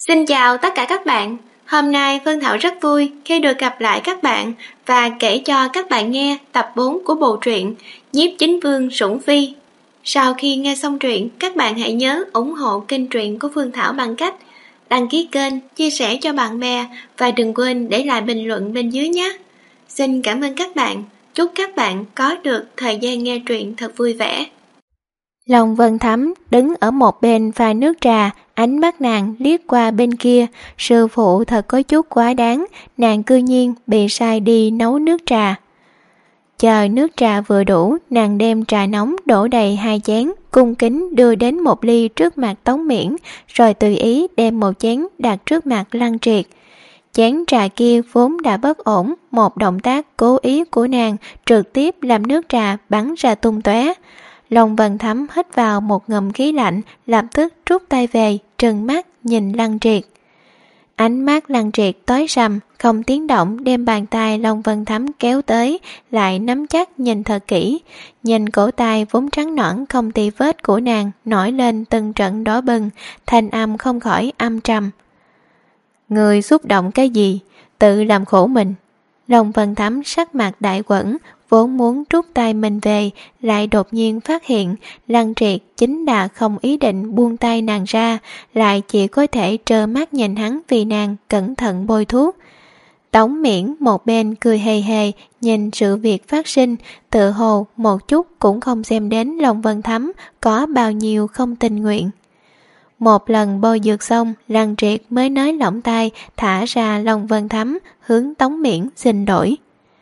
Xin chào tất cả các bạn. Hôm nay Phương Thảo rất vui khi được gặp lại các bạn và kể cho các bạn nghe tập 4 của bộ truyện Nhiếp Chính Vương Sủng Phi. Sau khi nghe xong truyện, các bạn hãy nhớ ủng hộ kênh truyện của Phương Thảo bằng cách đăng ký kênh, chia sẻ cho bạn bè và đừng quên để lại bình luận bên dưới nhé. Xin cảm ơn các bạn. Chúc các bạn có được thời gian nghe truyện thật vui vẻ. Long Vân Thắm đứng ở một bên pha nước trà, ánh mắt nàng liếc qua bên kia. Sư phụ thật có chút quá đáng, nàng cư nhiên bị sai đi nấu nước trà. Chờ nước trà vừa đủ, nàng đem trà nóng đổ đầy 2 chén, cung kính đưa đến một ly trước mặt Tống Miễn, rồi tùy ý đem một chén đặt trước mặt Lăng Triệt. Chén trà kia vốn đã bất ổn, một động tác cố ý của nàng trực tiếp làm nước trà bắn ra tung tóe. Long Vân Thắm hít vào một ngụm khí lạnh, lập tức rút tay về, trừng mắt nhìn Lăng Triệt. Ánh mắt Lăng Triệt tối sầm, không tiếng động đem bàn tay Long Vân Thắm kéo tới, lại nắm chắc nhìn thật kỹ. Nhìn cổ tay vốn trắng nõn không tì vết của nàng nổi lên từng trận đỏ bừng, thanh âm không khỏi âm trầm. Người xúc động cái gì? Tự làm khổ mình. Long Vân Thắm sắc mặt đại quẫn, vốn muốn rút tay mình về, lại đột nhiên phát hiện Lăng Triệt chính là không ý định buông tay nàng ra, lại chỉ có thể trơ mắt nhìn hắn vì nàng cẩn thận bôi thuốc. Tống Miễn một bên cười hề hề nhìn sự việc phát sinh, tự hồ một chút cũng không xem đến Long Vân Thắm có bao nhiêu không tình nguyện. Một lần bôi dược xong, Lăng Triệt mới nới lỏng tay, thả ra Long Vân Thắm, hướng Tống Miễn xin lỗi.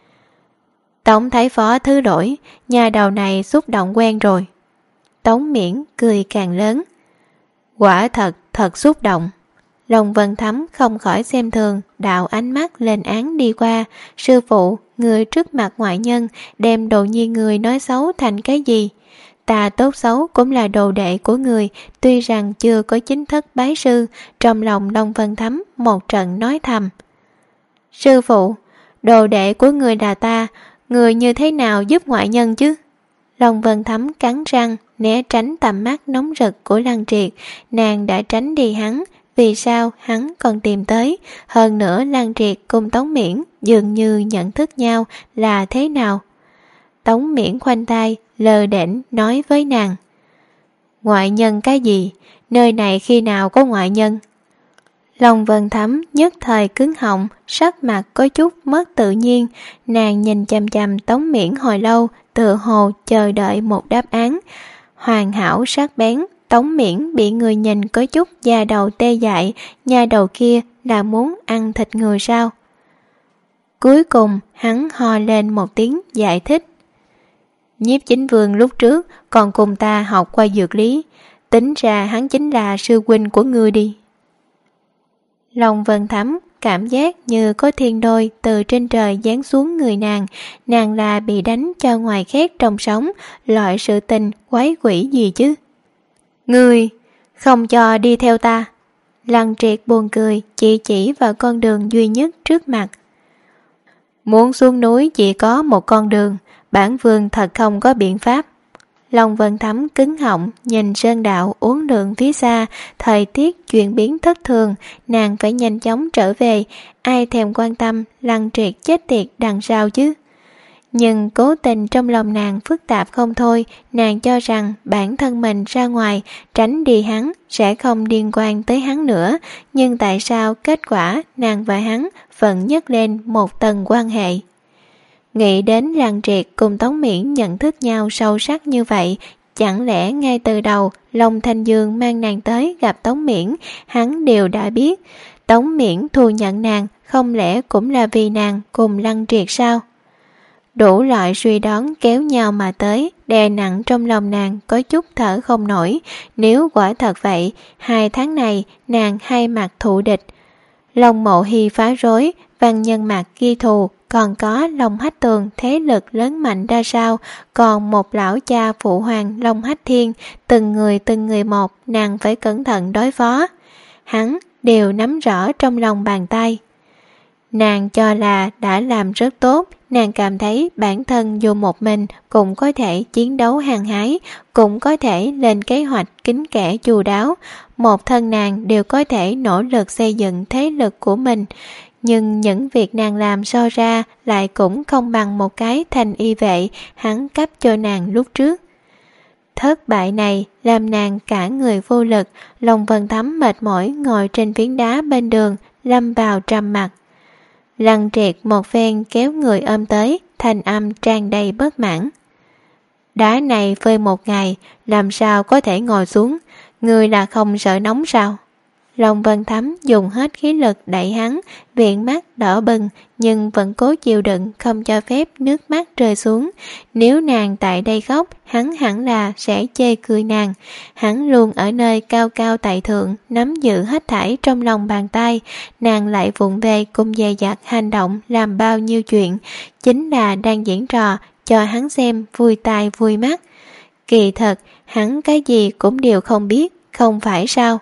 Tống thái phó thứ lỗi, nhà đầu này xúc động quen rồi. Tống Miễn cười càng lớn. Quả thật xúc động. Long Vân Thắm không khỏi xem thường, đạo ánh mắt lên án đi qua. Sư phụ, người trước mặt ngoại nhân, đem đồ nhi người nói xấu thành cái gì? Ta tốt xấu cũng là đồ đệ của người, tuy rằng chưa có chính thức bái sư. Trong lòng Long Vân Thắm một trận nói thầm. Sư phụ, đồ đệ của người là ta, người như thế nào giúp ngoại nhân chứ? Long Vân Thắm cắn răng, né tránh tầm mắt nóng rực của Lăng Triệt. Nàng đã tránh đi hắn, vì sao hắn còn tìm tới? Hơn nữa Lăng Triệt cùng Tống Miễn dường như nhận thức nhau là thế nào? Tống Miễn khoanh tay, lơ đễnh nói với nàng. Ngoại nhân cái gì? Nơi này khi nào có ngoại nhân? Long Vân Thắm nhất thời cứng họng, sắc mặt có chút mất tự nhiên. Nàng nhìn chằm chằm Tống Miễn hồi lâu, tựa hồ chờ đợi một đáp án. Hoàn hảo sắc bén, Tống Miễn bị người nhìn có chút da đầu tê dại, nhà đầu kia là muốn ăn thịt người sao? Cuối cùng hắn ho lên một tiếng giải thích. Nhiếp Chính Vương lúc trước còn cùng ta học qua dược lý, tính ra hắn chính là sư huynh của ngươi đi. Long Vân Thắm cảm giác như có thiên đôi từ trên trời giáng xuống người nàng là bị đánh cho ngoài khét trong sống, loại sự tình quái quỷ gì chứ? Ngươi không cho đi theo ta. Lăng Triệt buồn cười, chỉ vào con đường duy nhất trước mặt. Muốn xuống núi chỉ có một con đường, bản vương thật không có biện pháp. Long Vân Thắm cứng họng nhìn sơn đạo uốn lượn phía xa, thời tiết chuyển biến thất thường, nàng phải nhanh chóng trở về, ai thèm quan tâm Lăng Triệt chết tiệt đằng sau chứ. Nhưng cố tình trong lòng nàng phức tạp không thôi, nàng cho rằng bản thân mình ra ngoài tránh đi hắn sẽ không liên quan tới hắn nữa, nhưng tại sao kết quả nàng và hắn vẫn nhấc lên một tầng quan hệ. Nghĩ đến Lăng Triệt cùng Tống Miễn nhận thức nhau sâu sắc như vậy, chẳng lẽ ngay từ đầu Long Thanh Dương mang nàng tới gặp Tống Miễn, hắn đều đã biết. Tống Miễn thu nhận nàng không lẽ cũng là vì nàng cùng Lăng Triệt sao? Đủ loại suy đoán kéo nhau mà tới, đè nặng trong lòng nàng có chút thở không nổi. Nếu quả thật vậy, 2 tháng này nàng hai mặt thù địch. Long Mộ Hy phá rối, Văn Nhân Mạc ghi thù, còn có Long Hách Tường thế lực lớn mạnh ra sao, còn một lão cha phụ hoàng Long Hách Thiên, từng người một, nàng phải cẩn thận đối phó. Hắn đều nắm rõ trong lòng bàn tay. Nàng cho là đã làm rất tốt, nàng cảm thấy bản thân dù một mình cũng có thể chiến đấu hăng hái, cũng có thể lên kế hoạch kín kẽ chu đáo, một thân nàng đều có thể nỗ lực xây dựng thế lực của mình. Nhưng những việc nàng làm so ra lại cũng không bằng một cái thành y vệ hắn cấp cho nàng lúc trước. Thất bại này làm nàng cả người vô lực, Long Vân Thắm mệt mỏi ngồi trên phiến đá bên đường, lâm vào trầm mặc. Lăng Triệt một phen kéo người ôm tới, thanh âm tràn đầy bất mãn. Đá này phơi một ngày, làm sao có thể ngồi xuống, người là không sợ nóng sao? Long Vân Thắm dùng hết khí lực đẩy hắn, viền mắt đỏ bừng nhưng vẫn cố chịu đựng không cho phép nước mắt rơi xuống. Nếu nàng tại đây khóc, hắn hẳn là sẽ chê cười nàng. Hắn luôn ở nơi cao cao tại thượng, nắm giữ hết thảy trong lòng bàn tay. Nàng lại vụng về cùng dè dặt hành động làm bao nhiêu chuyện, chính là đang diễn trò cho hắn xem vui tai vui mắt. Kỳ thật, hắn cái gì cũng đều không biết, không phải sao?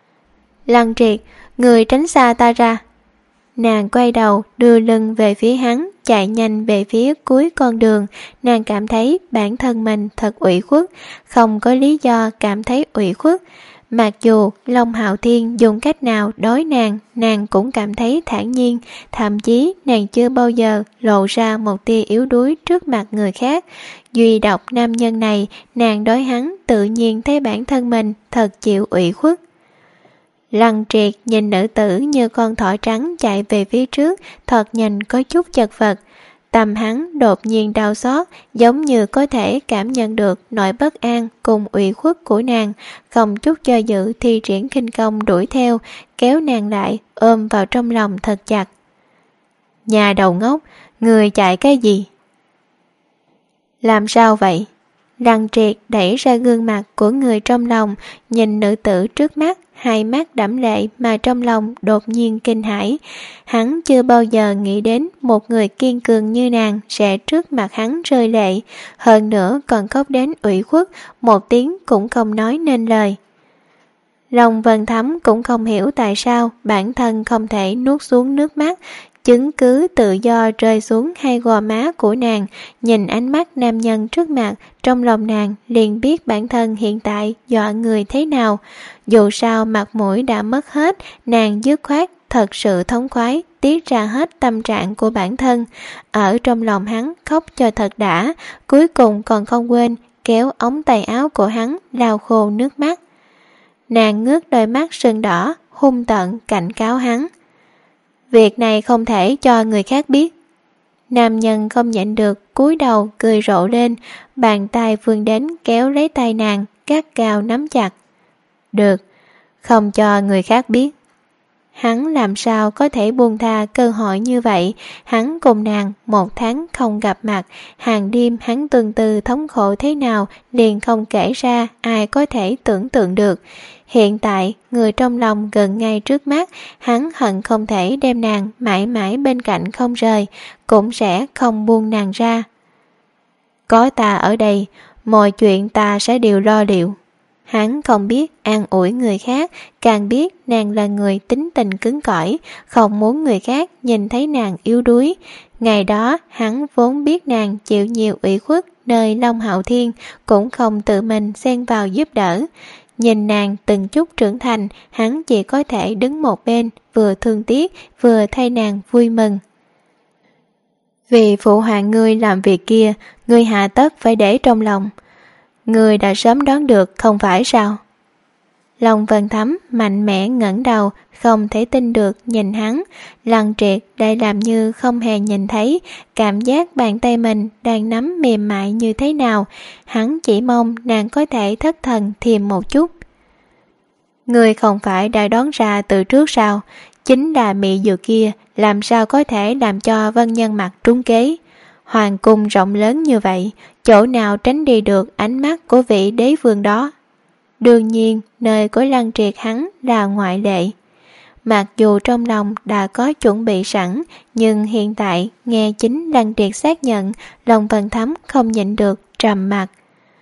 Lăng Triệt, người tránh xa ta ra. Nàng quay đầu đưa lưng về phía hắn, chạy nhanh về phía cuối con đường. Nàng cảm thấy bản thân mình thật ủy khuất, không có lý do cảm thấy ủy khuất. Mặc dù Long Hạo Thiên dùng cách nào đối nàng cũng cảm thấy thản nhiên. Thậm chí nàng chưa bao giờ lộ ra một tia yếu đuối trước mặt người khác. Duy độc nam nhân này, nàng đối hắn tự nhiên thấy bản thân mình thật chịu ủy khuất. Lăng Triệt nhìn nữ tử như con thỏ trắng chạy về phía trước, thoạt nhìn có chút chật vật. Tâm hắn đột nhiên đau xót, giống như có thể cảm nhận được nỗi bất an cùng ủy khuất của nàng, không chút cho dự thi triển khinh công đuổi theo, kéo nàng lại, ôm vào trong lòng thật chặt. Nhà đầu ngốc, người chạy cái gì? Làm sao vậy? Lăng Triệt đẩy ra gương mặt của người trong lòng, nhìn nữ tử trước mắt, hai mắt đẫm lệ mà trong lòng đột nhiên kinh hãi. Hắn chưa bao giờ nghĩ đến một người kiên cường như nàng sẽ trước mặt hắn rơi lệ, hơn nữa còn khóc đến ủy khuất, một tiếng cũng không nói nên lời. Long Vân Thắm cũng không hiểu tại sao bản thân không thể nuốt xuống nước mắt, chứng cứ tự do rơi xuống hai gò má của nàng. Nhìn ánh mắt nam nhân trước mặt, trong lòng nàng liền biết bản thân hiện tại dọa người thế nào. Dù sao mặt mũi đã mất hết, nàng dứt khoát thật sự thống khoái, tiết ra hết tâm trạng của bản thân. Ở trong lòng hắn khóc cho thật đã, cuối cùng còn không quên kéo ống tay áo của hắn lau khô nước mắt. Nàng ngước đôi mắt sưng đỏ, hung tợn cảnh cáo hắn. Việc này không thể cho người khác biết. Nam nhân không nhịn được, cúi đầu cười rộ lên, bàn tay vươn đến kéo lấy tay nàng, gắt gao nắm chặt. Được, không cho người khác biết. Hắn làm sao có thể buông tha cơ hội như vậy. Hắn cùng nàng 1 tháng không gặp mặt, hàng đêm hắn tương tư thống khổ thế nào liền không kể ra, ai có thể tưởng tượng được. Hiện tại người trong lòng gần ngay trước mắt, hắn hận không thể đem nàng mãi mãi bên cạnh không rời, cũng sẽ không buông nàng ra. Có ta ở đây, mọi chuyện ta sẽ đều lo liệu. Hắn không biết an ủi người khác, càng biết nàng là người tính tình cứng cỏi, không muốn người khác nhìn thấy nàng yếu đuối. Ngày đó hắn vốn biết nàng chịu nhiều ủy khuất nơi Long Hạo Thiên, cũng không tự mình xen vào giúp đỡ. Nhìn nàng từng chút trưởng thành, hắn chỉ có thể đứng một bên, vừa thương tiếc, vừa thay nàng vui mừng. Vì phụ hoàng ngươi làm việc kia, ngươi hạ tất phải để trong lòng. Ngươi đã sớm đoán được không phải sao? Long Vân Thắm mạnh mẽ ngẩng đầu, không thể tin được nhìn hắn. Lăng Triệt lại làm như không hề nhìn thấy, cảm giác bàn tay mình đang nắm mềm mại như thế nào. Hắn chỉ mong nàng có thể thất thần thêm một chút. Ngươi không phải đã đoán ra từ trước sao? Chính là mị dược kia, làm sao có thể làm cho Vân Nhân Mặt trúng kế? Hoàng cung rộng lớn như vậy, chỗ nào tránh đi được ánh mắt của vị đế vương đó? Đương nhiên, nơi của Lăng Triệt hắn là ngoại lệ. Mặc dù trong lòng đã có chuẩn bị sẵn, nhưng hiện tại nghe chính Lăng Triệt xác nhận, Long Vân Thắm không nhịn được trầm mặt.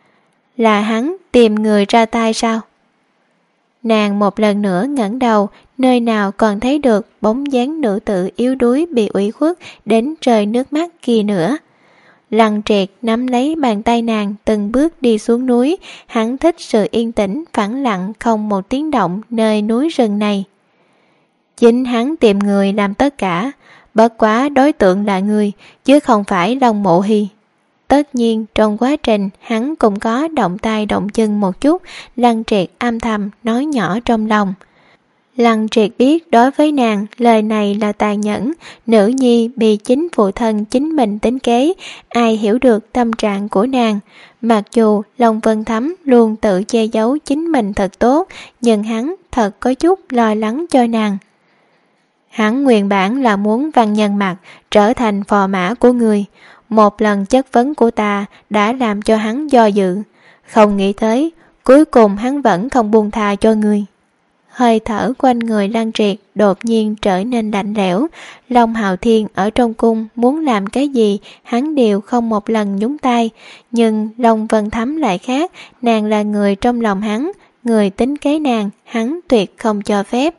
Là hắn tìm người ra tay sao? Nàng một lần nữa ngẩng đầu, nơi nào còn thấy được bóng dáng nữ tử yếu đuối bị ủy khuất đến rơi nước mắt kia nữa. Lăng Triệt nắm lấy bàn tay nàng từng bước đi xuống núi, hắn thích sự yên tĩnh phẳng lặng không một tiếng động nơi núi rừng này. Chính hắn tìm người làm tất cả, bất quá đối tượng là người, chứ không phải Long Mộ Hy. Tất nhiên trong quá trình hắn cũng có động tay động chân một chút, Lăng Triệt âm thầm nói nhỏ trong lòng. Lăng Triệt biết đối với nàng lời này là tàn nhẫn, nữ nhi bị chính phụ thân chính mình tính kế, ai hiểu được tâm trạng của nàng. Mặc dù Long Vân Thấm luôn tự che giấu chính mình thật tốt, nhưng hắn thật có chút lo lắng cho nàng. Hắn nguyên bản là muốn Văn Nhân Mặc trở thành phò mã của người. Một lần chất vấn của ta đã làm cho hắn do dự, không nghĩ tới cuối cùng hắn vẫn không buông tha cho người. Hơi thở quanh người Lăng Triệt đột nhiên trở nên lạnh lẽo. Long Hạo Thiên ở trong cung muốn làm cái gì hắn đều không một lần nhúng tay, nhưng Long Vân Thấm lại khác, nàng là người trong lòng hắn, người tính kế nàng hắn tuyệt không cho phép.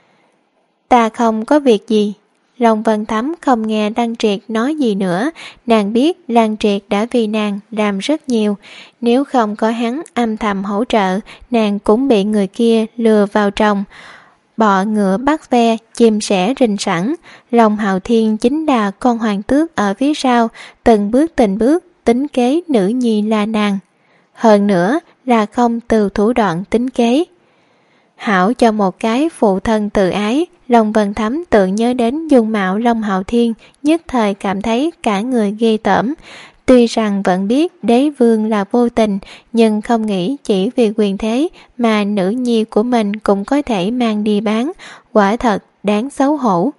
Ta không có việc gì. Long Vân Thấm không nghe Lăng Triệt nói gì nữa, nàng biết Lăng Triệt đã vì nàng làm rất nhiều, nếu không có hắn âm thầm hỗ trợ, nàng cũng bị người kia lừa vào trong. Bọ ngựa bắt ve, chim sẻ rình sẵn, Long Hạo Thiên chính là con hoàng tước ở phía sau, từng bước tính kế nữ nhi là nàng. Hơn nữa là không từ thủ đoạn tính kế. Hảo cho một cái phụ thân tự ái, Long Vân Thấm tự nhớ đến dung mạo Long Hạo Thiên, nhất thời cảm thấy cả người ghê tởm. Tuy rằng vẫn biết đế vương là vô tình, nhưng không nghĩ chỉ vì quyền thế mà nữ nhi của mình cũng có thể mang đi bán, quả thật đáng xấu hổ.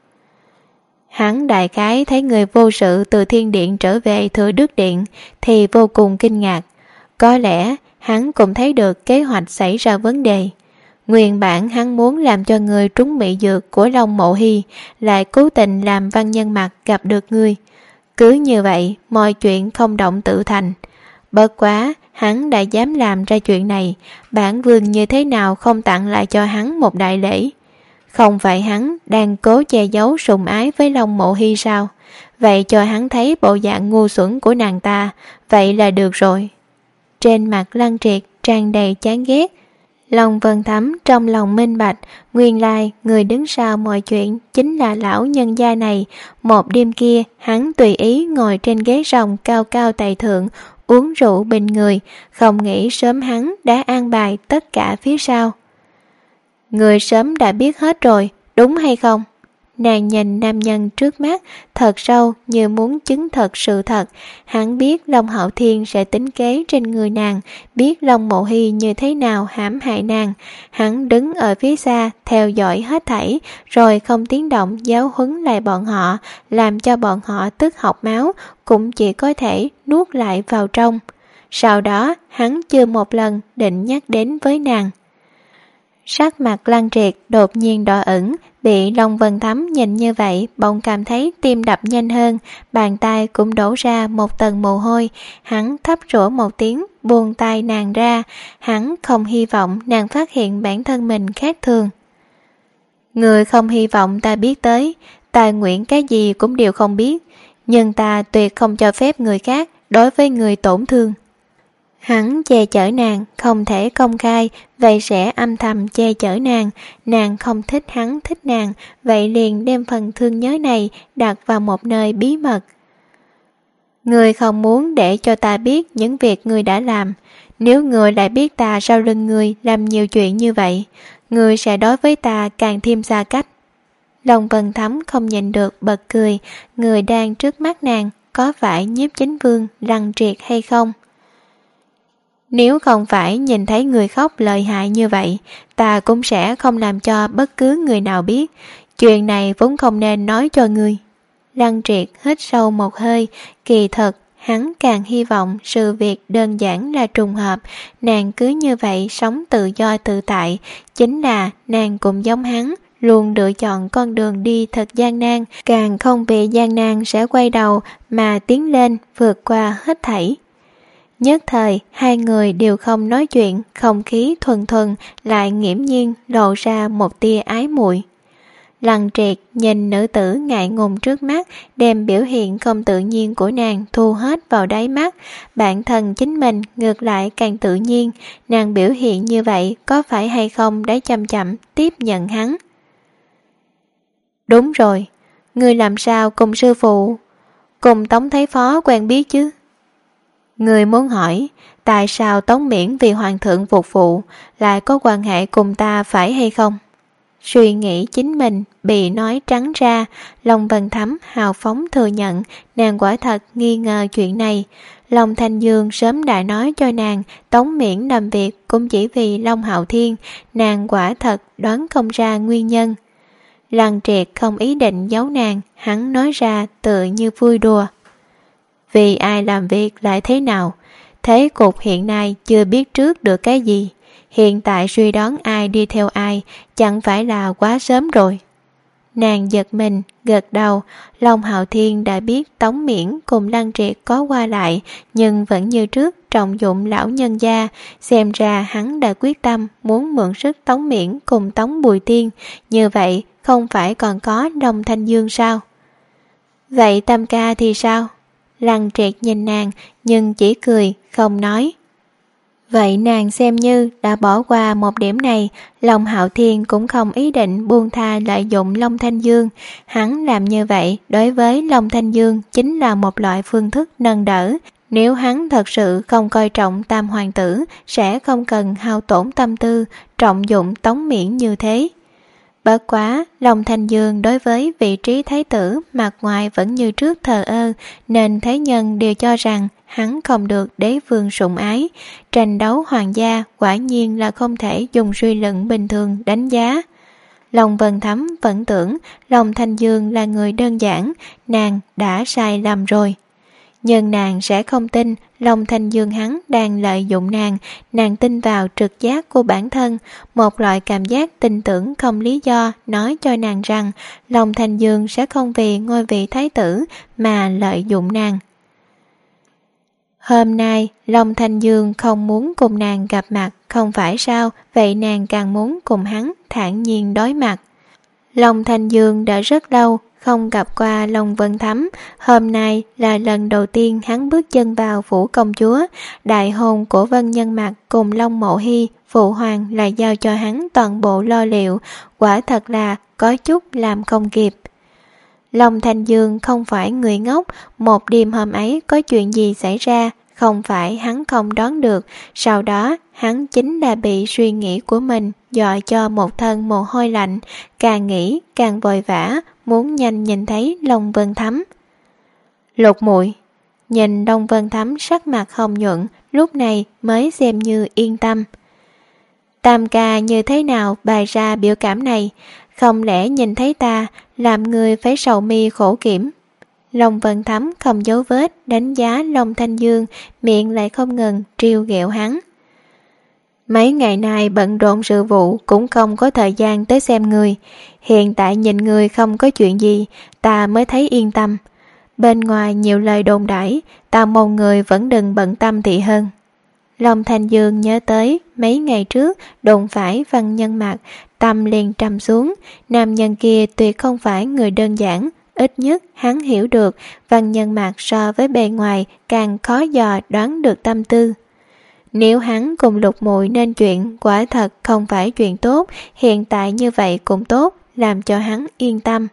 Hắn đại khái thấy người vô sự từ Thiên Điện trở về Thừa Đức Điện thì vô cùng kinh ngạc. Có lẽ hắn cũng thấy được kế hoạch xảy ra vấn đề. Nguyên bản hắn muốn làm cho người trúng mị dược của Long Mộ Hy, lại cố tình làm Văn Nhân Mặc gặp được người. Cứ như vậy mọi chuyện không động tự thành. Bất quá hắn đã dám làm ra chuyện này, bản vương như thế nào không tặng lại cho hắn một đại lễ. Không phải hắn đang cố che giấu sùng ái với Long Mộ Hy sao? Vậy cho hắn thấy bộ dạng ngu xuẩn của nàng ta, vậy là được rồi. Trên mặt Lăng Triệt tràn đầy chán ghét. Long Vân Thấm trong lòng minh bạch, nguyên lai người đứng sau mọi chuyện chính là lão nhân gia này. Một đêm kia hắn tùy ý ngồi trên ghế rồng cao cao tại thượng, uống rượu bình người, không nghĩ sớm hắn đã an bài tất cả phía sau. Người sớm đã biết hết rồi, đúng hay không? Nàng nhìn nam nhân trước mắt thật sâu như muốn chứng thật sự thật. Hắn biết Long Hạo Thiên sẽ tính kế trên người nàng, biết Long Mộ Hy như thế nào hãm hại nàng. Hắn đứng ở phía xa theo dõi hết thảy, rồi không tiếng động giáo huấn lại bọn họ, làm cho bọn họ tức học máu, cũng chỉ có thể nuốt lại vào trong. Sau đó hắn chưa một lần định nhắc đến với nàng. Sắc mặt Lăng Triệt đột nhiên đỏ ửng, bị Long Vân Thấm nhìn như vậy bỗng cảm thấy tim đập nhanh hơn, bàn tay cũng đổ ra một tầng mồ hôi. Hắn thấp rủa một tiếng, buông tay nàng ra. Hắn không hy vọng nàng phát hiện bản thân mình khác thường. Người không hy vọng ta biết tới, ta nguyện cái gì cũng đều không biết, nhưng ta tuyệt không cho phép người khác đối với người tổn thương. Hắn che chở nàng, không thể công khai, vậy sẽ âm thầm che chở nàng. Nàng không thích hắn thích nàng, vậy liền đem phần thương nhớ này đặt vào một nơi bí mật. Người không muốn để cho ta biết những việc người đã làm. Nếu người lại biết ta sau lưng người làm nhiều chuyện như vậy, người sẽ đối với ta càng thêm xa cách. Long Vân Thấm không nhìn được bật cười. Người đang trước mắt nàng có phải Nhiếp Chính Vương Lăng Triệt hay không? Nếu không phải nhìn thấy người khóc lợi hại như vậy, ta cũng sẽ không làm cho bất cứ người nào biết. Chuyện này vốn không nên nói cho ngươi. Lăng Triệt hít sâu một hơi, kỳ thật hắn càng hy vọng sự việc đơn giản là trùng hợp, nàng cứ như vậy sống tự do tự tại, chính là nàng cũng giống hắn, luôn lựa chọn con đường đi thật gian nan, càng không vì gian nan sẽ quay đầu mà tiến lên vượt qua hết thảy. Nhất thời hai người đều không nói chuyện, không khí thuần thuần lại nghiễm nhiên lộ ra một tia ái muội. Lăng Triệt nhìn nữ tử ngại ngùng trước mắt, đem biểu hiện không tự nhiên của nàng thu hết vào đáy mắt. Bản thân chính mình ngược lại càng tự nhiên, nàng biểu hiện như vậy có phải hay không để chậm chậm tiếp nhận hắn. Đúng rồi, ngươi làm sao cùng sư phụ, cùng Tống Thái Phó quen biết chứ? Ngươi muốn hỏi, tại sao Tống Miễn vì hoàng thượng phục vụ lại có quan hệ cùng ta phải hay không? Suy nghĩ chính mình bị nói trắng ra, Long Vân Thắm hào phóng thừa nhận nàng quả thật nghi ngờ chuyện này. Long Thanh Dương sớm đã nói cho nàng Tống Miễn làm việc cũng chỉ vì Long Hạo Thiên, nàng quả thật đoán không ra nguyên nhân. Lăng Triệt không ý định giấu nàng, hắn nói ra tự như vui đùa. Vì ai làm việc lại thế nào? Thế cục hiện nay chưa biết trước được cái gì. Hiện tại suy đoán ai đi theo ai chẳng phải là quá sớm rồi. Nàng giật mình, gật đầu. Long Hạo Thiên đã biết Tống Miễn cùng Lăng Triệt có qua lại, nhưng vẫn như trước trọng dụng lão nhân gia. Xem ra hắn đã quyết tâm muốn mượn sức Tống Miễn cùng Tống Bùi Tiên. Như vậy không phải còn có Long Thanh Dương sao? Vậy Tam ca thì sao? Lăng Triệt nhìn nàng nhưng chỉ cười không nói. Vậy nàng xem như đã bỏ qua một điểm này. Long Hạo Thiên cũng không ý định buông tha lợi dụng Long Thanh Dương. Hắn làm như vậy đối với Long Thanh Dương chính là một loại phương thức nâng đỡ. Nếu hắn thật sự không coi trọng Tam Hoàng tử, sẽ không cần hao tổn tâm tư trọng dụng Tống Miễn như thế. Bất quá, Long Thanh Dương đối với vị trí thái tử mặt ngoài vẫn như trước thờ ơ, nên thế nhân đều cho rằng hắn không được đế vương sủng ái. Tranh đấu hoàng gia quả nhiên là không thể dùng suy luận bình thường đánh giá. Long Vân Thắm vẫn tưởng Long Thanh Dương là người đơn giản, nàng đã sai lầm rồi. Nhưng nàng sẽ không tin Long Thanh Dương hắn đang lợi dụng nàng tin vào trực giác của bản thân, một loại cảm giác tin tưởng không lý do nói cho nàng rằng Long Thanh Dương sẽ không vì ngôi vị thái tử mà lợi dụng nàng. Hôm nay Long Thanh Dương không muốn cùng nàng gặp mặt không phải sao, vậy nàng càng muốn cùng hắn thản nhiên đối mặt. Long Thanh Dương đã rất lâu không gặp qua Long Vân Thắm, hôm nay là lần đầu tiên hắn bước chân vào phủ công chúa. Đại hôn của Vân Nhân Mặc cùng Long Mộ Hy, phụ hoàng lại giao cho hắn toàn bộ lo liệu, quả thật là có chút làm không kịp. Long Thanh Dương không phải người ngốc, một đêm hôm ấy có chuyện gì xảy ra, không phải hắn không đoán được, sau đó hắn chính là bị suy nghĩ của mình dọa cho một thân mồ hôi lạnh, càng nghĩ càng vội vã, muốn nhanh nhìn thấy Long Vân Thắm. Lục muội nhìn Long Vân Thắm sắc mặt hồng nhuận, lúc này mới xem như yên tâm. Tam ca như thế nào bày ra biểu cảm này, không lẽ nhìn thấy ta làm người phải sầu mi khổ kiểm? Long Vân Thắm không giấu vết đánh giá Long Thanh Dương, miệng lại không ngừng trêu ghẹo hắn. Mấy ngày nay bận rộn sự vụ cũng không có thời gian tới xem người. Hiện tại nhìn người không có chuyện gì, ta mới thấy yên tâm. Bên ngoài nhiều lời đồn đãi, ta mong người vẫn đừng bận tâm thị hơn. Long Thanh Dương nhớ tới mấy ngày trước đụng phải Văn Nhân Mặc, tâm liền trầm xuống. Nam nhân kia tuyệt không phải người đơn giản, ít nhất hắn hiểu được Văn Nhân Mặc so với bề ngoài càng khó dò đoán được tâm tư. Nếu hắn cùng Lục muội nên chuyện quả thật không phải chuyện tốt, hiện tại như vậy cũng tốt, làm cho hắn yên tâm.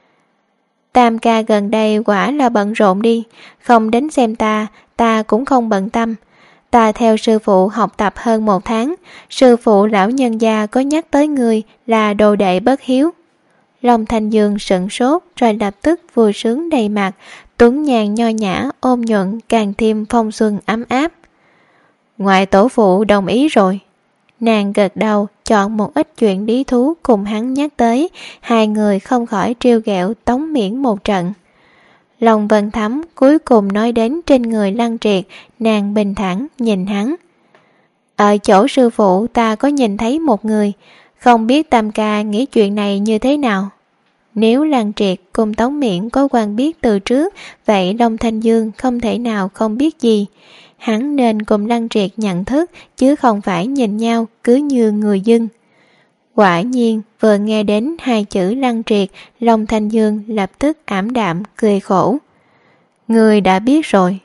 Tam ca gần đây quả là bận rộn đi, không đến xem ta cũng không bận tâm. Ta theo sư phụ học tập hơn 1 tháng, sư phụ lão nhân gia có nhắc tới người là đồ đệ bất hiếu. Long Thanh Dương sửng sốt rồi lập tức vui sướng đầy mặt, tuấn nhàn nho nhã ôn nhuận càng thêm phong xuân ấm áp. Ngoại tổ phụ đồng ý rồi. Nàng gật đầu chọn một ít chuyện lý thú cùng hắn nhắc tới, hai người không khỏi trêu ghẹo Tống Miễn một trận. Long Vân Thắm cuối cùng nói đến trên người Lăng Triệt, nàng bình thản nhìn hắn. Ở chỗ sư phụ ta có nhìn thấy một người, không biết Tam ca nghĩ chuyện này như thế nào. Nếu Lăng Triệt cùng Tống Miễn có quen biết từ trước, vậy Long Thanh Dương không thể nào không biết gì. Hắn nên cùng Lăng Triệt nhận thức, chứ không phải nhìn nhau cứ như người dưng. Quả nhiên vừa nghe đến hai chữ Lăng Triệt, Long Thanh Dương lập tức ảm đạm cười khổ. Người đã biết rồi.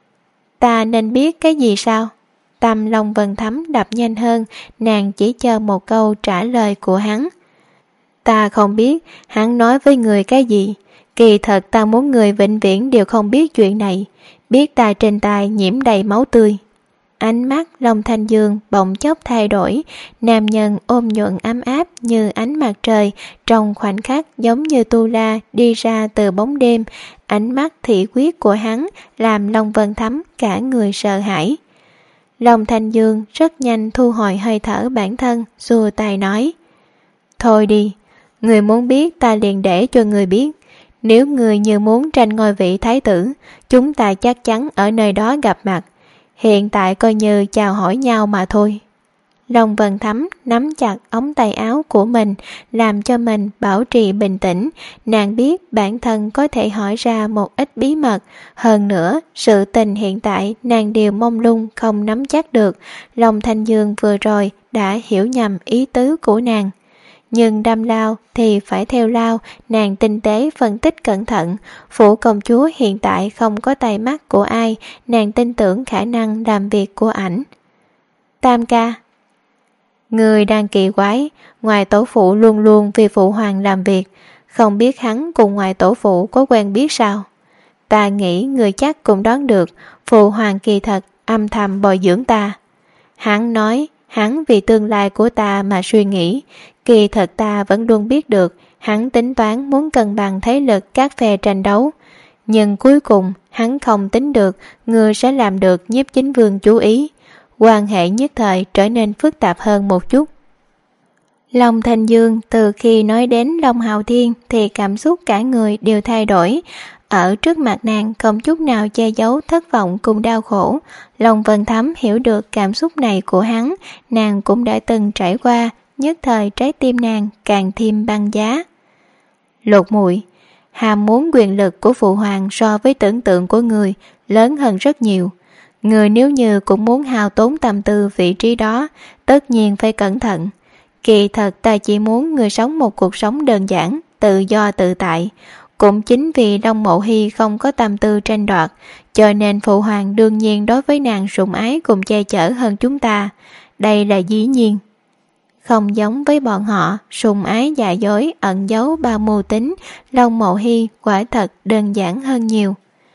Ta nên biết cái gì sao? Tâm Long Vân Thắm đập nhanh hơn, nàng chỉ chờ một câu trả lời của hắn. Ta không biết hắn nói với người cái gì. Kỳ thật ta muốn người vĩnh viễn đều không biết chuyện này, biết ta trên tay nhiễm đầy máu tươi. Ánh mắt Long Thanh Dương bỗng chốc thay đổi, nam nhân ôm nhuận ấm áp như ánh mặt trời, trong khoảnh khắc giống như tu la đi ra từ bóng đêm. Ánh mắt thị quyết của hắn làm Long Vân Thắm cả người sợ hãi. Long Thanh Dương rất nhanh thu hồi hơi thở bản thân, xua tay nói: Thôi đi, người muốn biết ta liền để cho người biết. Nếu người như muốn tranh ngôi vị thái tử, chúng ta chắc chắn ở nơi đó gặp mặt. Hiện tại coi như chào hỏi nhau mà thôi. Long Vân Thắm nắm chặt ống tay áo của mình, làm cho mình bảo trì bình tĩnh. Nàng biết bản thân có thể hỏi ra một ít bí mật. Hơn nữa, sự tình hiện tại nàng đều mông lung không nắm chắc được. Long Thanh Dương vừa rồi đã hiểu nhầm ý tứ của nàng. Nhưng đâm lao thì phải theo lao, nàng tinh tế phân tích cẩn thận. Phủ công chúa hiện tại không có tay mắt của ai, nàng tin tưởng khả năng làm việc của ảnh. Tam ca, người đang kỳ quái, ngoài tổ phụ luôn luôn vì phụ hoàng làm việc, không biết hắn cùng ngoài tổ phụ có quen biết sao? Ta nghĩ người chắc cũng đoán được, phụ hoàng kỳ thật âm thầm bồi dưỡng ta. Hắn nói hắn vì tương lai của ta mà suy nghĩ, kỳ thật ta vẫn luôn biết được hắn tính toán muốn cân bằng thế lực các phe tranh đấu. Nhưng cuối cùng hắn không tính được người sẽ làm được Nhiếp Chính Vương chú ý. Quan hệ nhất thời trở nên phức tạp hơn một chút. Long Thanh Dương từ khi nói đến Long Hạo Thiên thì cảm xúc cả người đều thay đổi. Ở trước mặt nàng không chút nào che giấu thất vọng cùng đau khổ. Long Vân Thắm hiểu được cảm xúc này của hắn, nàng cũng đã từng trải qua, nhất thời trái tim nàng càng thêm băng giá. Lục muội, ham muốn quyền lực của phụ hoàng so với tưởng tượng của người lớn hơn rất nhiều. Người nếu như cũng muốn hao tốn tâm tư vị trí đó, tất nhiên phải cẩn thận. Kỳ thật ta chỉ muốn người sống một cuộc sống đơn giản, tự do tự tại. Cũng chính vì Long Mộ Hy không có tâm tư tranh đoạt, cho nên phụ hoàng đương nhiên đối với nàng sủng ái cùng che chở hơn chúng ta. Đây là dĩ nhiên. Không giống với bọn họ, sủng ái giả dối ẩn giấu bao mưu tính, Long Mộ Hy quả thật đơn giản hơn nhiều.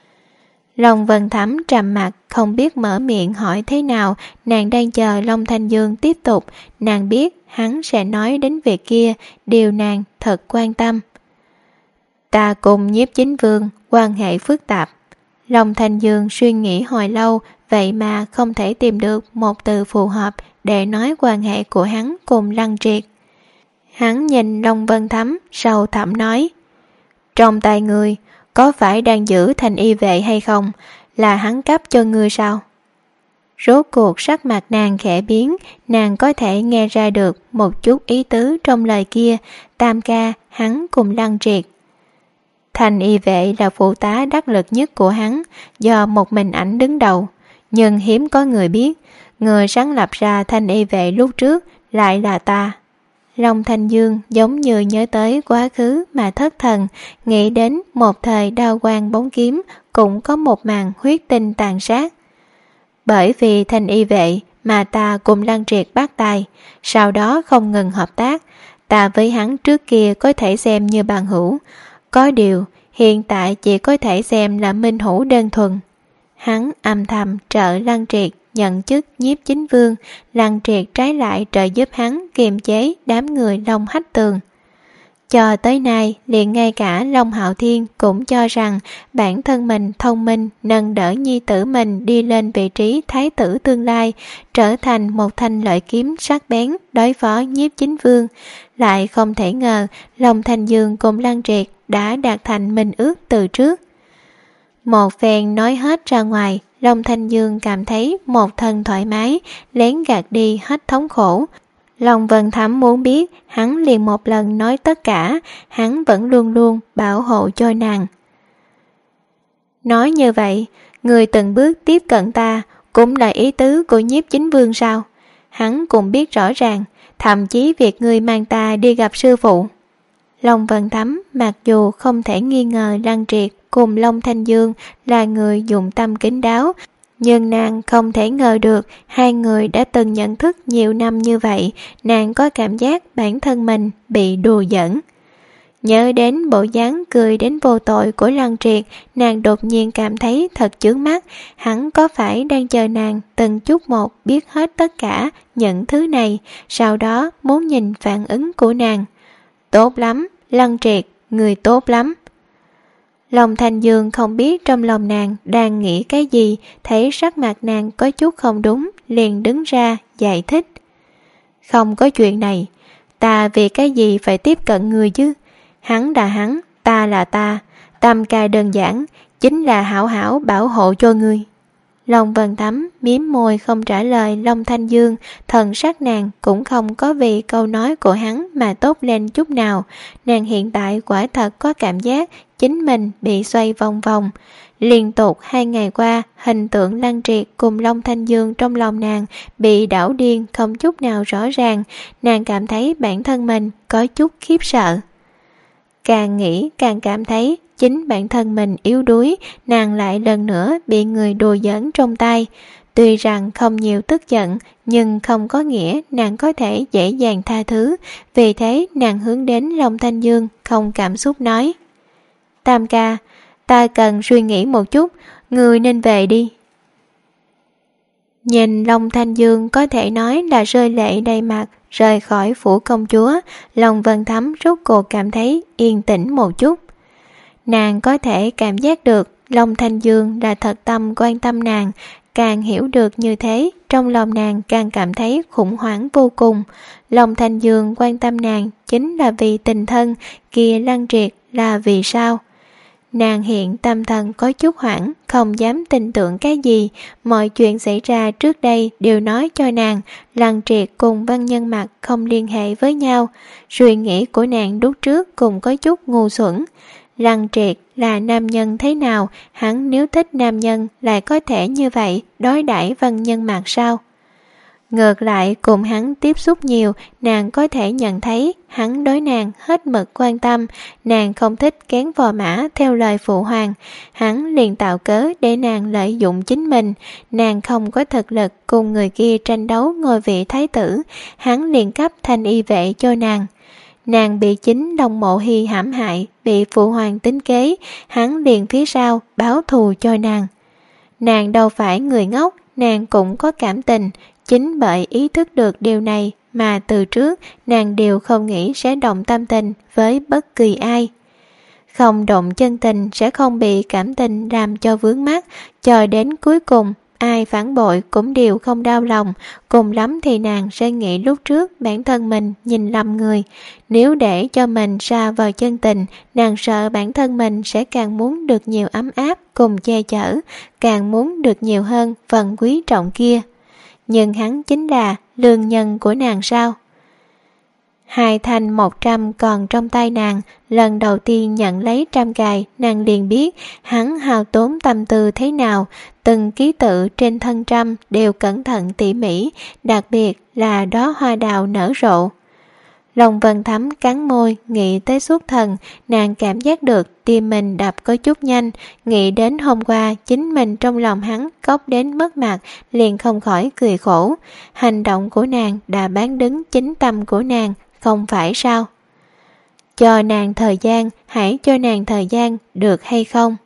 Long Vân Thắm trầm mặt, không biết mở miệng hỏi thế nào, nàng đang chờ Long Thanh Dương tiếp tục, nàng biết hắn sẽ nói đến việc kia, điều nàng thật quan tâm. Ta cùng Nhiếp Chính Vương quan hệ phức tạp. Long Thanh Dương suy nghĩ hồi lâu, vậy mà không thể tìm được một từ phù hợp để nói quan hệ của hắn cùng Lăng Triệt. Hắn nhìn Long Vân Thắm, sâu thẳm nói: Trong tay người, có phải đang giữ thành y vệ hay không? Là hắn cấp cho ngươi sao? Rốt cuộc sắc mặt nàng khẽ biến, nàng có thể nghe ra được một chút ý tứ trong lời kia. Tam ca, hắn cùng Lăng Triệt. Thành y vệ là phụ tá đắc lực nhất của hắn, do một mình ảnh đứng đầu. Nhưng hiếm có người biết, người sáng lập ra thanh y vệ lúc trước lại là ta. Long Thanh Dương giống như nhớ tới quá khứ mà thất thần, nghĩ đến một thời đao quang bóng kiếm cũng có một màn huyết tinh tàn sát. Bởi vì thanh y vệ mà ta cùng Lăng Triệt bắt tay, sau đó không ngừng hợp tác. Ta với hắn trước kia có thể xem như bằng hữu, có điều hiện tại chỉ có thể xem là minh hữu đơn thuần. Hắn âm thầm trợ Lăng Triệt nhận chức Nhiếp Chính Vương, Lăng Triệt trái lại trợ giúp hắn kiềm chế đám người Long Hách Tường. Cho tới nay, liền ngay cả Long Hạo Thiên cũng cho rằng bản thân mình thông minh, nâng đỡ nhi tử mình đi lên vị trí thái tử tương lai, trở thành một thanh lợi kiếm sắc bén đối phó Nhiếp Chính Vương. Lại không thể ngờ Long Thanh Dương cùng Lăng Triệt đã đạt thành minh ước từ trước. Một phen nói hết ra ngoài, Long Thanh Dương cảm thấy một thân thoải mái, lén gạt đi hết thống khổ. Long Vân Thắm muốn biết, hắn liền một lần nói tất cả, hắn vẫn luôn luôn bảo hộ cho nàng. Nói như vậy, người từng bước tiếp cận ta cũng là ý tứ của Nhiếp Chính Vương sao? Hắn cũng biết rõ ràng, thậm chí việc ngươi mang ta đi gặp sư phụ. Long Vân Thắm mặc dù không thể nghi ngờ Lăng Triệt cùng Long Thanh Dương là người dụng tâm kín đáo, nhưng nàng không thể ngờ được hai người đã từng nhận thức nhiều năm như vậy. Nàng có cảm giác bản thân mình bị đùa giỡn. Nhớ đến bộ dáng cười đến vô tội của Lăng Triệt, nàng đột nhiên cảm thấy thật chướng mắt. Hắn có phải đang chờ nàng từng chút một biết hết tất cả những thứ này, sau đó muốn nhìn phản ứng của nàng? Tốt lắm, Lăng Triệt, người tốt lắm. Long Thanh Dương không biết trong lòng nàng đang nghĩ cái gì, thấy sắc mặt nàng có chút không đúng, liền đứng ra giải thích. Không có chuyện này, ta vì cái gì phải tiếp cận người chứ? Hắn là hắn, ta là ta, Tam ca đơn giản, chính là hảo hảo bảo hộ cho ngươi. Long Vân Thắm mím môi không trả lời Long Thanh Dương, thần sắc nàng cũng không có vì câu nói của hắn mà tốt lên chút nào. Nàng hiện tại quả thật có cảm giác chính mình bị xoay vòng vòng. Liên tục 2 ngày qua, hình tượng Lăng Triệt cùng Long Thanh Dương trong lòng nàng bị đảo điên không chút nào rõ ràng. Nàng cảm thấy bản thân mình có chút khiếp sợ. Càng nghĩ càng cảm thấy chính bản thân mình yếu đuối, nàng lại lần nữa bị người đùa giỡn trong tay. Tuy rằng không nhiều tức giận, nhưng không có nghĩa nàng có thể dễ dàng tha thứ. Vì thế nàng hướng đến Long Thanh Dương không cảm xúc nói: Tam ca, ta cần suy nghĩ một chút, người nên về đi. Nhìn Long Thanh Dương có thể nói là rơi lệ đầy mặt rời khỏi phủ công chúa, Long Vân Thắm rốt cuộc cảm thấy yên tĩnh một chút. Nàng có thể cảm giác được Long Thanh Dương là thật tâm quan tâm nàng, càng hiểu được như thế, trong lòng nàng càng cảm thấy khủng hoảng vô cùng. Long Thanh Dương quan tâm nàng chính là vì tình thân, kia Lăng Triệt là vì sao? Nàng hiện tâm thần có chút hoảng, không dám tin tưởng cái gì. Mọi chuyện xảy ra trước đây đều nói cho nàng Lăng Triệt cùng Văn Nhân Mặc không liên hệ với nhau. Suy nghĩ của nàng lúc trước cũng có chút ngu xuẩn. Lăng Triệt là nam nhân thế nào, hắn nếu thích nam nhân lại có thể như vậy đối đãi Văn Nhân Mặc sao? Ngược lại cùng hắn tiếp xúc nhiều, nàng có thể nhận thấy hắn đối nàng hết mực quan tâm. Nàng không thích kén vò mã theo lời phụ hoàng, hắn liền tạo cớ để nàng lợi dụng chính mình. Nàng không có thực lực cùng người kia tranh đấu ngôi vị thái tử, hắn liền cấp thanh y vệ cho nàng. Nàng bị chính Đông Mộ Hy hãm hại, bị phụ hoàng tính kế, hắn liền phía sau báo thù cho nàng. Nàng đâu phải người ngốc, nàng cũng có cảm tình. Chính bởi ý thức được điều này mà từ trước nàng đều không nghĩ sẽ động tâm tình với bất kỳ ai. Không động chân tình sẽ không bị cảm tình làm cho vướng mắc, chờ đến cuối cùng ai phản bội cũng đều không đau lòng. Cùng lắm thì nàng sẽ nghĩ lúc trước bản thân mình nhìn lầm người. Nếu để cho mình sa vào chân tình, nàng sợ bản thân mình sẽ càng muốn được nhiều ấm áp cùng che chở, càng muốn được nhiều hơn phần quý trọng kia. Nhưng hắn chính là lương nhân của nàng sao? 2 thanh 100 còn trong tay nàng, lần đầu tiên nhận lấy trăm cài, nàng liền biết hắn hao tốn tâm tư thế nào. Từng ký tự trên thân trăm đều cẩn thận tỉ mỉ, đặc biệt là đóa hoa đào nở rộ. Long Vân Thắm cắn môi, nghĩ tới xuất thần, nàng cảm giác được tim mình đập có chút nhanh, nghĩ đến hôm qua chính mình trong lòng hắn cóc đến mất mặt, liền không khỏi cười khổ. Hành động của nàng đã bán đứng chính tâm của nàng, không phải sao? Cho nàng thời gian, hãy cho nàng thời gian, được hay không?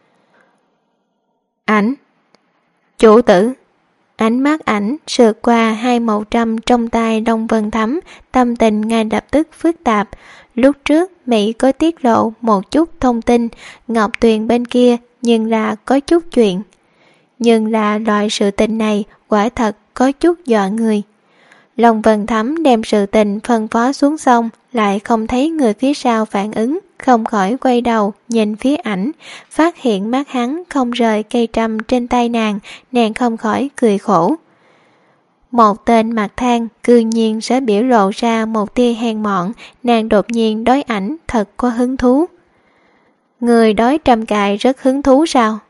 Ảnh, chủ tử. Ánh mắt ảnh sượt qua 2 màu trăm trong tay Long Vân Thắm, tâm tình ngay lập tức phức tạp. Lúc trước Mỹ có tiết lộ một chút thông tin, Ngọc Tuyền bên kia nhưng là có chút chuyện. Nhưng là loại sự tình này quả thật có chút dọa người. Long Vân Thắm đem sự tình phân phó xuống xong, lại không thấy người phía sau phản ứng, không khỏi quay đầu nhìn phía ảnh, phát hiện mắt hắn không rời cây trâm trên tay nàng, nàng không khỏi cười khổ. Một tên mặt than cư nhiên sẽ biểu lộ ra một tia hèn mọn, nàng đột nhiên đối ảnh thật có hứng thú. Người đối trăm cài rất hứng thú sao?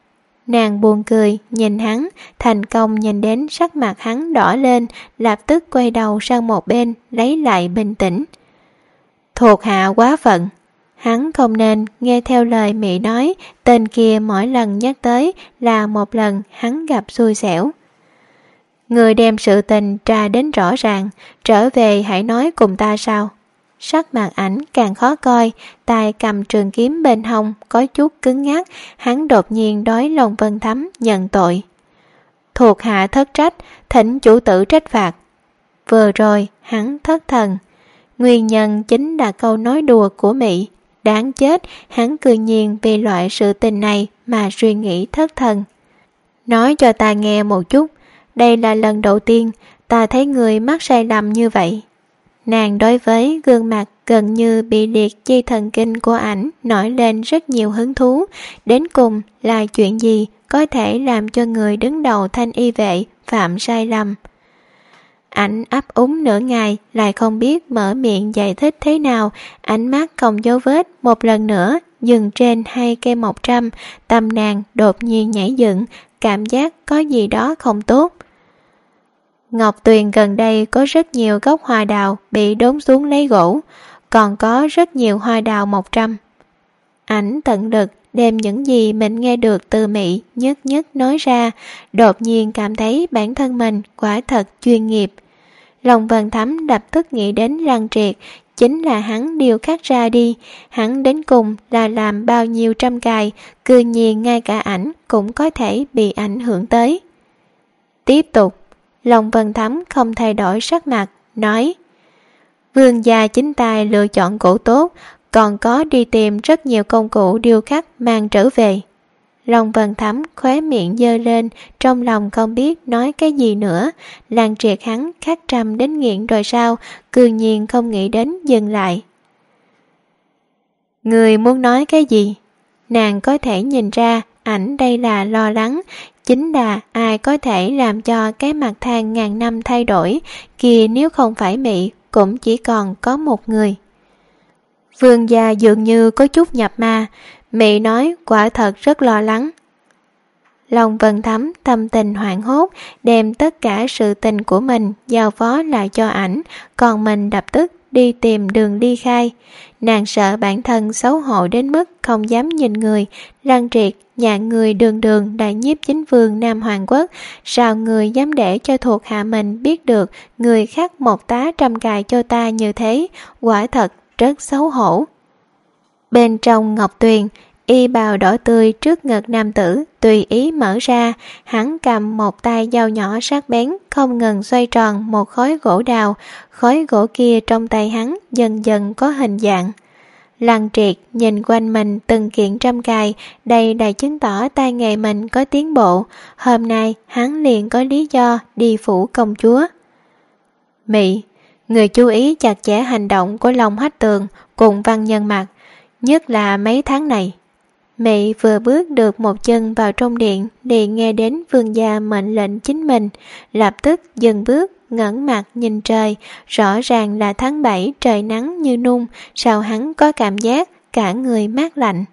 Nàng buồn cười nhìn hắn, thành công nhìn đến sắc mặt hắn đỏ lên, lập tức quay đầu sang một bên lấy lại bình tĩnh. Thuộc hạ quá phận. Hắn không nên nghe theo lời Mị nói, tên kia mỗi lần nhắc tới là một lần hắn gặp xui xẻo. Người đem sự tình tra đến rõ ràng, trở về hãy nói cùng ta sao. Sắc mặt ảnh càng khó coi, tay cầm trường kiếm bên hông có chút cứng ngắc, hắn đột nhiên đối Long Vân Thắm nhận tội. Thuộc hạ thất trách, thỉnh chủ tử trách phạt. Vừa rồi hắn thất thần, nguyên nhân chính là câu nói đùa của Mị. Đáng chết, hắn cư nhiên vì loại sự tình này mà suy nghĩ thất thần. Nói cho ta nghe một chút, đây là lần đầu tiên ta thấy người mắc sai lầm như vậy. Nàng đối với gương mặt gần như bị liệt chi thần kinh của ảnh nổi lên rất nhiều hứng thú. Đến cùng là chuyện gì có thể làm cho người đứng đầu Thanh Y vệ phạm sai lầm? Ảnh ấp úng nửa ngày lại không biết mở miệng giải thích thế nào. Ánh mắt không dấu vết một lần nữa dừng trên 2 cây mộc trăm. Tâm nàng đột nhiên nhảy dựng, cảm giác có gì đó không tốt. Ngọc Tuyền gần đây có rất nhiều gốc hoa đào bị đốn xuống lấy gỗ, còn có rất nhiều hoa đào mộc trăm. Ảnh tận lực đem những gì mình nghe được từ Mị nhất nhất nói ra, đột nhiên cảm thấy bản thân mình quả thật chuyên nghiệp. Long Vân Thắm lập tức nghĩ đến Lăng Triệt, chính là hắn điều khắc ra đi, hắn đến cùng là làm bao nhiêu trăm cài, cư nhiên ngay cả ảnh cũng có thể bị ảnh hưởng tới. Tiếp tục, Long Vân Thắm không thay đổi sắc mặt, nói: Vương gia chính tay lựa chọn gỗ tốt, còn có đi tìm rất nhiều công cụ điêu khắc mang trở về. Long Vân Thắm khóe miệng giơ lên, trong lòng không biết nói cái gì nữa. Lăng Triệt hắn khắc trầm đến nghiện rồi sao, cư nhiên không nghĩ đến dừng lại. Người muốn nói cái gì? Nàng có thể nhìn ra ảnh đây là lo lắng, chính là ai có thể làm cho cái mặt than ngàn năm thay đổi kia, nếu không phải Mị cũng chỉ còn có một người. Vương gia dường như có chút nhập ma, Mị nói quả thật rất lo lắng. Long Vân Thắm tâm tình hoảng hốt, đem tất cả sự tình của mình giao phó lại cho ảnh, còn mình lập tức đi tìm đường ly khai. Nàng sợ bản thân xấu hổ đến mức không dám nhìn người. Lăng Triệt, nhà người đường đường đại nhiếp chính vương Nam Hoàng Quốc, sao người dám để cho thuộc hạ mình biết được người khắc một tá trăm cài cho ta như thế, quả thật rất xấu hổ. Bên trong Ngọc Tuyền, y bào đỏ tươi trước ngực nam tử tùy ý mở ra, hắn cầm một tay dao nhỏ sắc bén không ngừng xoay tròn một khối gỗ đào, khối gỗ kia trong tay hắn dần dần có hình dạng. Lăng Triệt nhìn quanh mình từng kiện trăm cài, đây là chứng tỏ tay nghề mình có tiến bộ. Hôm nay hắn liền có lý do đi phủ công chúa. Mị, người chú ý chặt chẽ hành động của Long Hách Tường cùng Văn Nhân Mặc, nhất là mấy tháng này. Mị vừa bước được một chân vào trong điện liền nghe đến vương gia mệnh lệnh chính mình, lập tức dừng bước ngẩng mặt nhìn trời. Rõ ràng là tháng 7 trời nắng như nung, sao hắn có cảm giác cả người mát lạnh.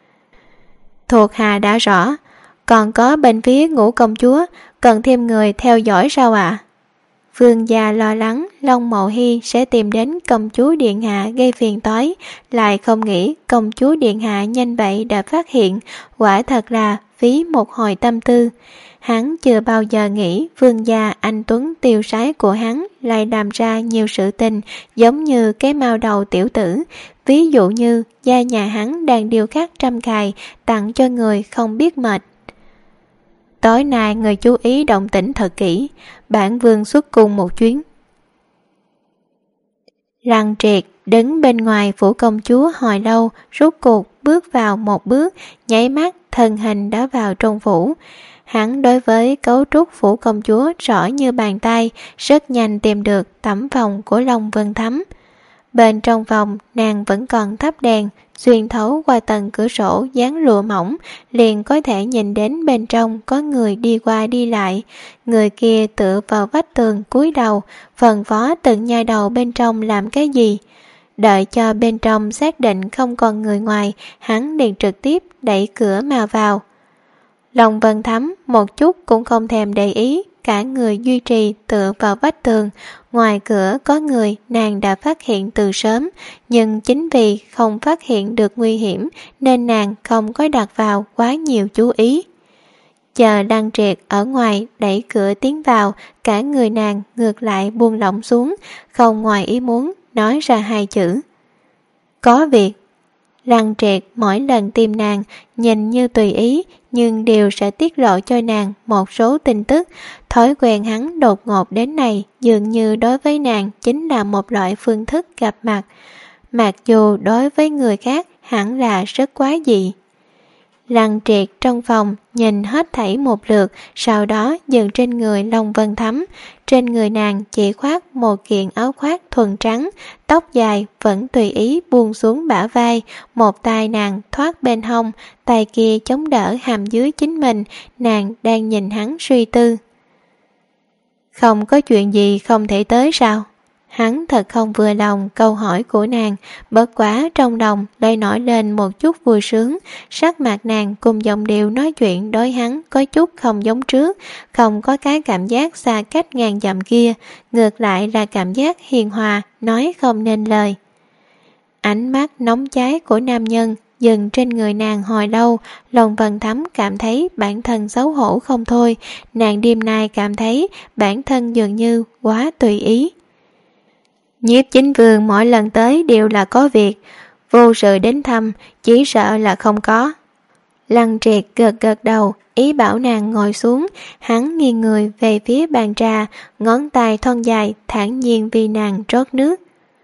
Thuộc hạ đã rõ, còn có bên phía Ngũ công chúa cần thêm người theo dõi sao ạ? Vương gia lo lắng Long Mậu Hy sẽ tìm đến công chúa điện hạ gây phiền toái, lại không nghĩ công chúa điện hạ nhanh vậy đã phát hiện, quả thật là phí một hồi tâm tư. Hắn chưa bao giờ nghĩ vương gia anh tuấn tiêu sái của hắn lại làm ra nhiều sự tình giống như cái mao đầu tiểu tử. Ví dụ như gia nhà hắn đang điêu khắc trăm cài tặng cho người không biết mệt. Tối nay người chú ý động tĩnh thật kỹ, bản vương xuất cung một chuyến. Lăng Triệt đứng bên ngoài phủ công chúa hồi lâu, rốt cuộc bước vào một bước, nháy mắt thân hình đã vào trong phủ. Hắn đối với cấu trúc phủ công chúa rõ như bàn tay, rất nhanh tìm được tẩm phòng của Long Vân Thắm. Bên trong phòng nàng vẫn còn thắp đèn, xuyên thấu qua tầng cửa sổ dán lụa mỏng, liền có thể nhìn đến bên trong có người đi qua đi lại. Người kia tựa vào vách tường cúi đầu, phân phó từng nhai đầu bên trong làm cái gì. Đợi cho bên trong xác định không còn người ngoài, hắn liền trực tiếp đẩy cửa mà vào. Lòng Vân Thắm một chút cũng không thèm để ý, cả người duy trì tựa vào vách tường. Ngoài cửa có người nàng đã phát hiện từ sớm, nhưng chính vì không phát hiện được nguy hiểm nên nàng không có đặt vào quá nhiều chú ý. Chờ Lăng Triệt ở ngoài đẩy cửa tiến vào, cả người nàng ngược lại buông lỏng xuống, không ngoài ý muốn nói ra hai chữ: có việc. Lăng Triệt mỗi lần tìm nàng nhìn như tùy ý, nhưng đều sẽ tiết lộ cho nàng một số tin tức. Thói quen hắn đột ngột đến này dường như đối với nàng chính là một loại phương thức gặp mặt, mặc dù đối với người khác hẳn là rất quá dị. Lăng Triệt trong phòng nhìn hết thảy một lượt, sau đó dừng trên người Long Vân Thắm. Trên người nàng chỉ khoác một kiện áo khoác thuần trắng, tóc dài vẫn tùy ý buông xuống bả vai, một tay nàng thoát bên hông, tay kia chống đỡ hàm dưới chính mình. Nàng đang nhìn hắn suy tư. Không có chuyện gì không thể tới sao? Hắn thật không vừa lòng câu hỏi của nàng, bất quá trong lòng lại nổi lên một chút vui sướng. Sắc mặt nàng cùng giọng điệu nói chuyện đối hắn có chút không giống trước, không có cái cảm giác xa cách ngàn dặm kia, ngược lại là cảm giác hiền hòa, nói không nên lời. Ánh mắt nóng cháy của nam nhân dừng trên người nàng hồi lâu. Lòng Vân Thắm cảm thấy bản thân xấu hổ không thôi. Nàng đêm nay cảm thấy bản thân dường như quá tùy ý. Nhiếp chính vương mỗi lần tới đều là có việc, vô sự đến thăm chỉ sợ là không có. Lăng Triệt gật gật đầu, ý bảo nàng ngồi xuống. Hắn nghiêng người về phía bàn trà, ngón tay thon dài thản nhiên vì nàng rót nước.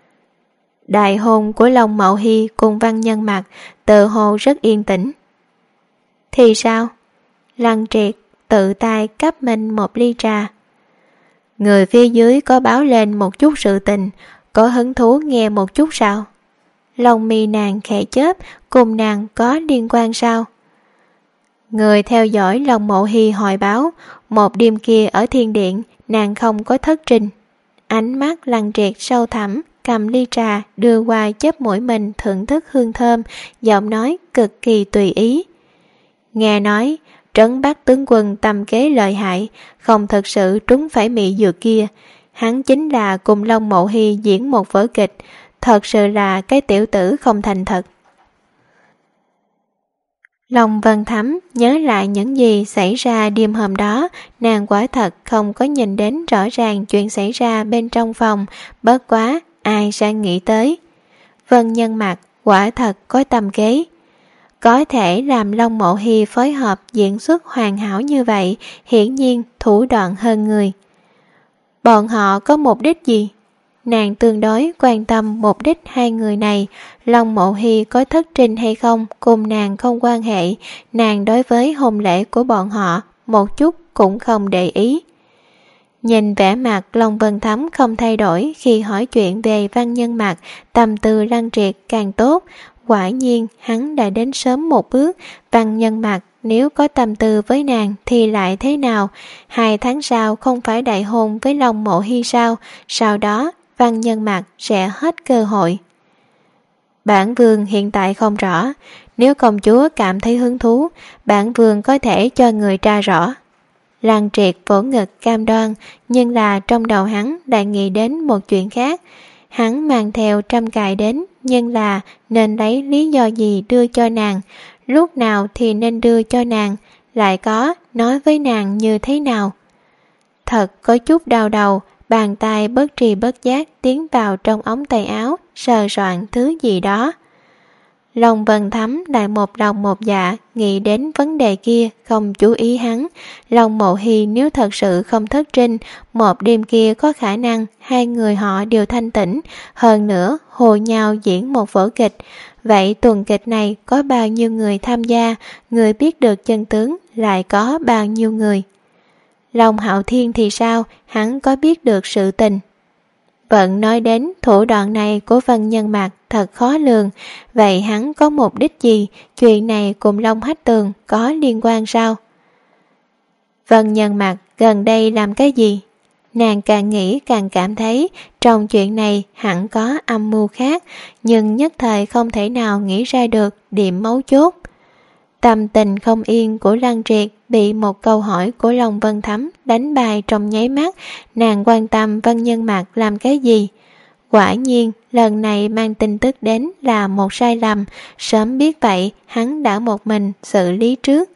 Đại hôn của Long Mậu Hy cùng Văn Nhân Mặc tự hồ rất yên tĩnh. Thì sao? Lăng Triệt tự tay cấp mình một ly trà. Người phía dưới có báo lên một chút sự tình, có hứng thú nghe một chút sao? Lòng mi nàng khẽ chớp, cùng nàng có liên quan sao? Người theo dõi Long Mậu Hy hồi báo, một đêm kia ở thiên điện, nàng không có thất trình. Ánh mắt Lăng Triệt sâu thẳm, cầm ly trà đưa qua chớp mũi mình thưởng thức hương thơm, giọng nói cực kỳ tùy ý. Nghe nói Trấn Bắc tướng quân tâm kế lợi hại, không thật sự trúng phải mị dược kia. Hắn chính là cùng Long Mậu Hy diễn một vở kịch, thật sự là cái tiểu tử không thành thật. Long Vân Thắm nhớ lại những gì xảy ra đêm hôm đó, nàng quả thật không có nhìn đến rõ ràng chuyện xảy ra bên trong phòng, bất quá ai sẽ nghĩ tới. Vân Nhân Mặc quả thật có tâm kế. Có thể làm Long Mậu Hy phối hợp diễn xuất hoàn hảo như vậy, hiển nhiên thủ đoạn hơn người. Bọn họ có mục đích gì? Nàng tương đối quan tâm mục đích hai người này. Long Mậu Hy có thất trình hay không cùng nàng không quan hệ. Nàng đối với hôn lễ của bọn họ một chút cũng không để ý. Nhìn vẻ mặt Long Vân Thắm không thay đổi khi hỏi chuyện về Văn Nhân Mặc, tâm tư Lăng Triệt càng tốt. Quả nhiên hắn đã đến sớm một bước. Văn Nhân Mặc nếu có tâm tư với nàng thì lại thế nào? 2 tháng sau không phải đại hôn với Long Mậu Hy sao? Sau đó Văn Nhân Mặc sẽ hết cơ hội. Bản vương hiện tại không rõ, nếu công chúa cảm thấy hứng thú, bản vương có thể cho người tra rõ. Lăng Triệt vỗ ngực cam đoan, nhưng là trong đầu hắn lại nghĩ đến một chuyện khác. Hắn mang theo trăm cài đến, nhưng là nên lấy lý do gì đưa cho nàng, lúc nào thì nên đưa cho nàng, lại có nói với nàng như thế nào. Thật có chút đau đầu, bàn tay bất tri bất giác tiến vào trong ống tay áo, sờ soạn thứ gì đó. Long Vân Thắm lại một lòng một dạ nghĩ đến vấn đề kia, không chú ý hắn. Long Mậu Hy nếu thật sự không thất trinh, một đêm kia có khả năng hai người họ đều thanh tỉnh, hơn nữa hồ nhau diễn một vở kịch. Vậy tuần kịch này có bao nhiêu người tham gia, người biết được chân tướng lại có bao nhiêu người? Long Hạo Thiên thì sao, hắn có biết được sự tình? Vẫn nói đến thủ đoạn này của Vân Nhân Mặc thật khó lường. Vậy hắn có mục đích gì? Chuyện này cùng Long Hách Tường có liên quan sao? Vân Nhân Mặc gần đây làm cái gì? Nàng càng nghĩ càng cảm thấy trong chuyện này hẳn có âm mưu khác, nhưng nhất thời không thể nào nghĩ ra được điểm mấu chốt. Tâm tình không yên của Lăng Triệt bị một câu hỏi của Long Vân Thắm đánh bài trong nháy mắt. Nàng quan tâm Văn Nhân Mặc làm cái gì? Quả nhiên lần này mang tin tức đến là một sai lầm. Sớm biết vậy hắn đã một mình xử lý trước.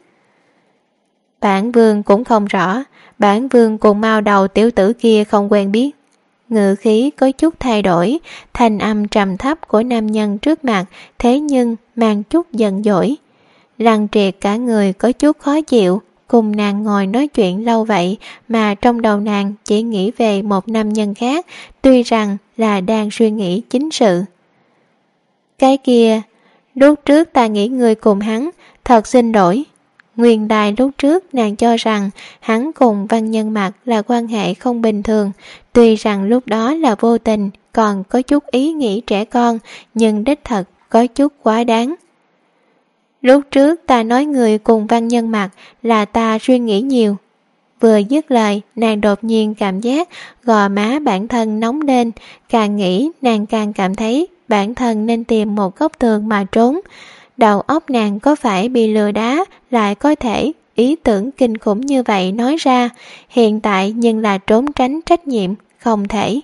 Bản vương cũng không rõ. Bản vương cùng mao đầu tiểu tử kia không quen biết. Ngữ khí có chút thay đổi. Thanh âm trầm thấp của nam nhân trước mặt thế nhưng mang chút giận dỗi. Lăng Triệt cả người có chút khó chịu. Cùng nàng ngồi nói chuyện lâu vậy mà trong đầu nàng chỉ nghĩ về một nam nhân khác, tuy rằng là đang suy nghĩ chính sự. Cái kia, lúc trước ta nghĩ người cùng hắn, thật xin lỗi. Nguyên đài lúc trước nàng cho rằng hắn cùng Văn Nhân Mặc là quan hệ không bình thường, tuy rằng lúc đó là vô tình, còn có chút ý nghĩ trẻ con, nhưng đích thật có chút quá đáng. Lúc trước ta nói người cùng Văn Nhân Mặc là ta suy nghĩ nhiều. Vừa dứt lời, nàng đột nhiên cảm giác gò má bản thân nóng lên, càng nghĩ nàng càng cảm thấy bản thân nên tìm một góc tường mà trốn. Đầu óc nàng có phải bị lừa đá, lại có thể ý tưởng kinh khủng như vậy nói ra, hiện tại nhưng là trốn tránh trách nhiệm, không thể.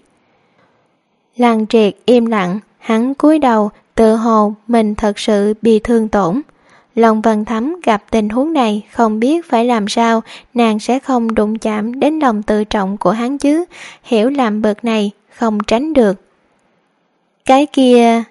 Lăng Triệt im lặng, hắn cúi đầu, tự hồ mình thật sự bị thương tổn. Long Vân Thắm gặp tình huống này không biết phải làm sao, nàng sẽ không đụng chạm đến lòng tự trọng của hắn chứ, hiểu lầm bậc này không tránh được. Cái kia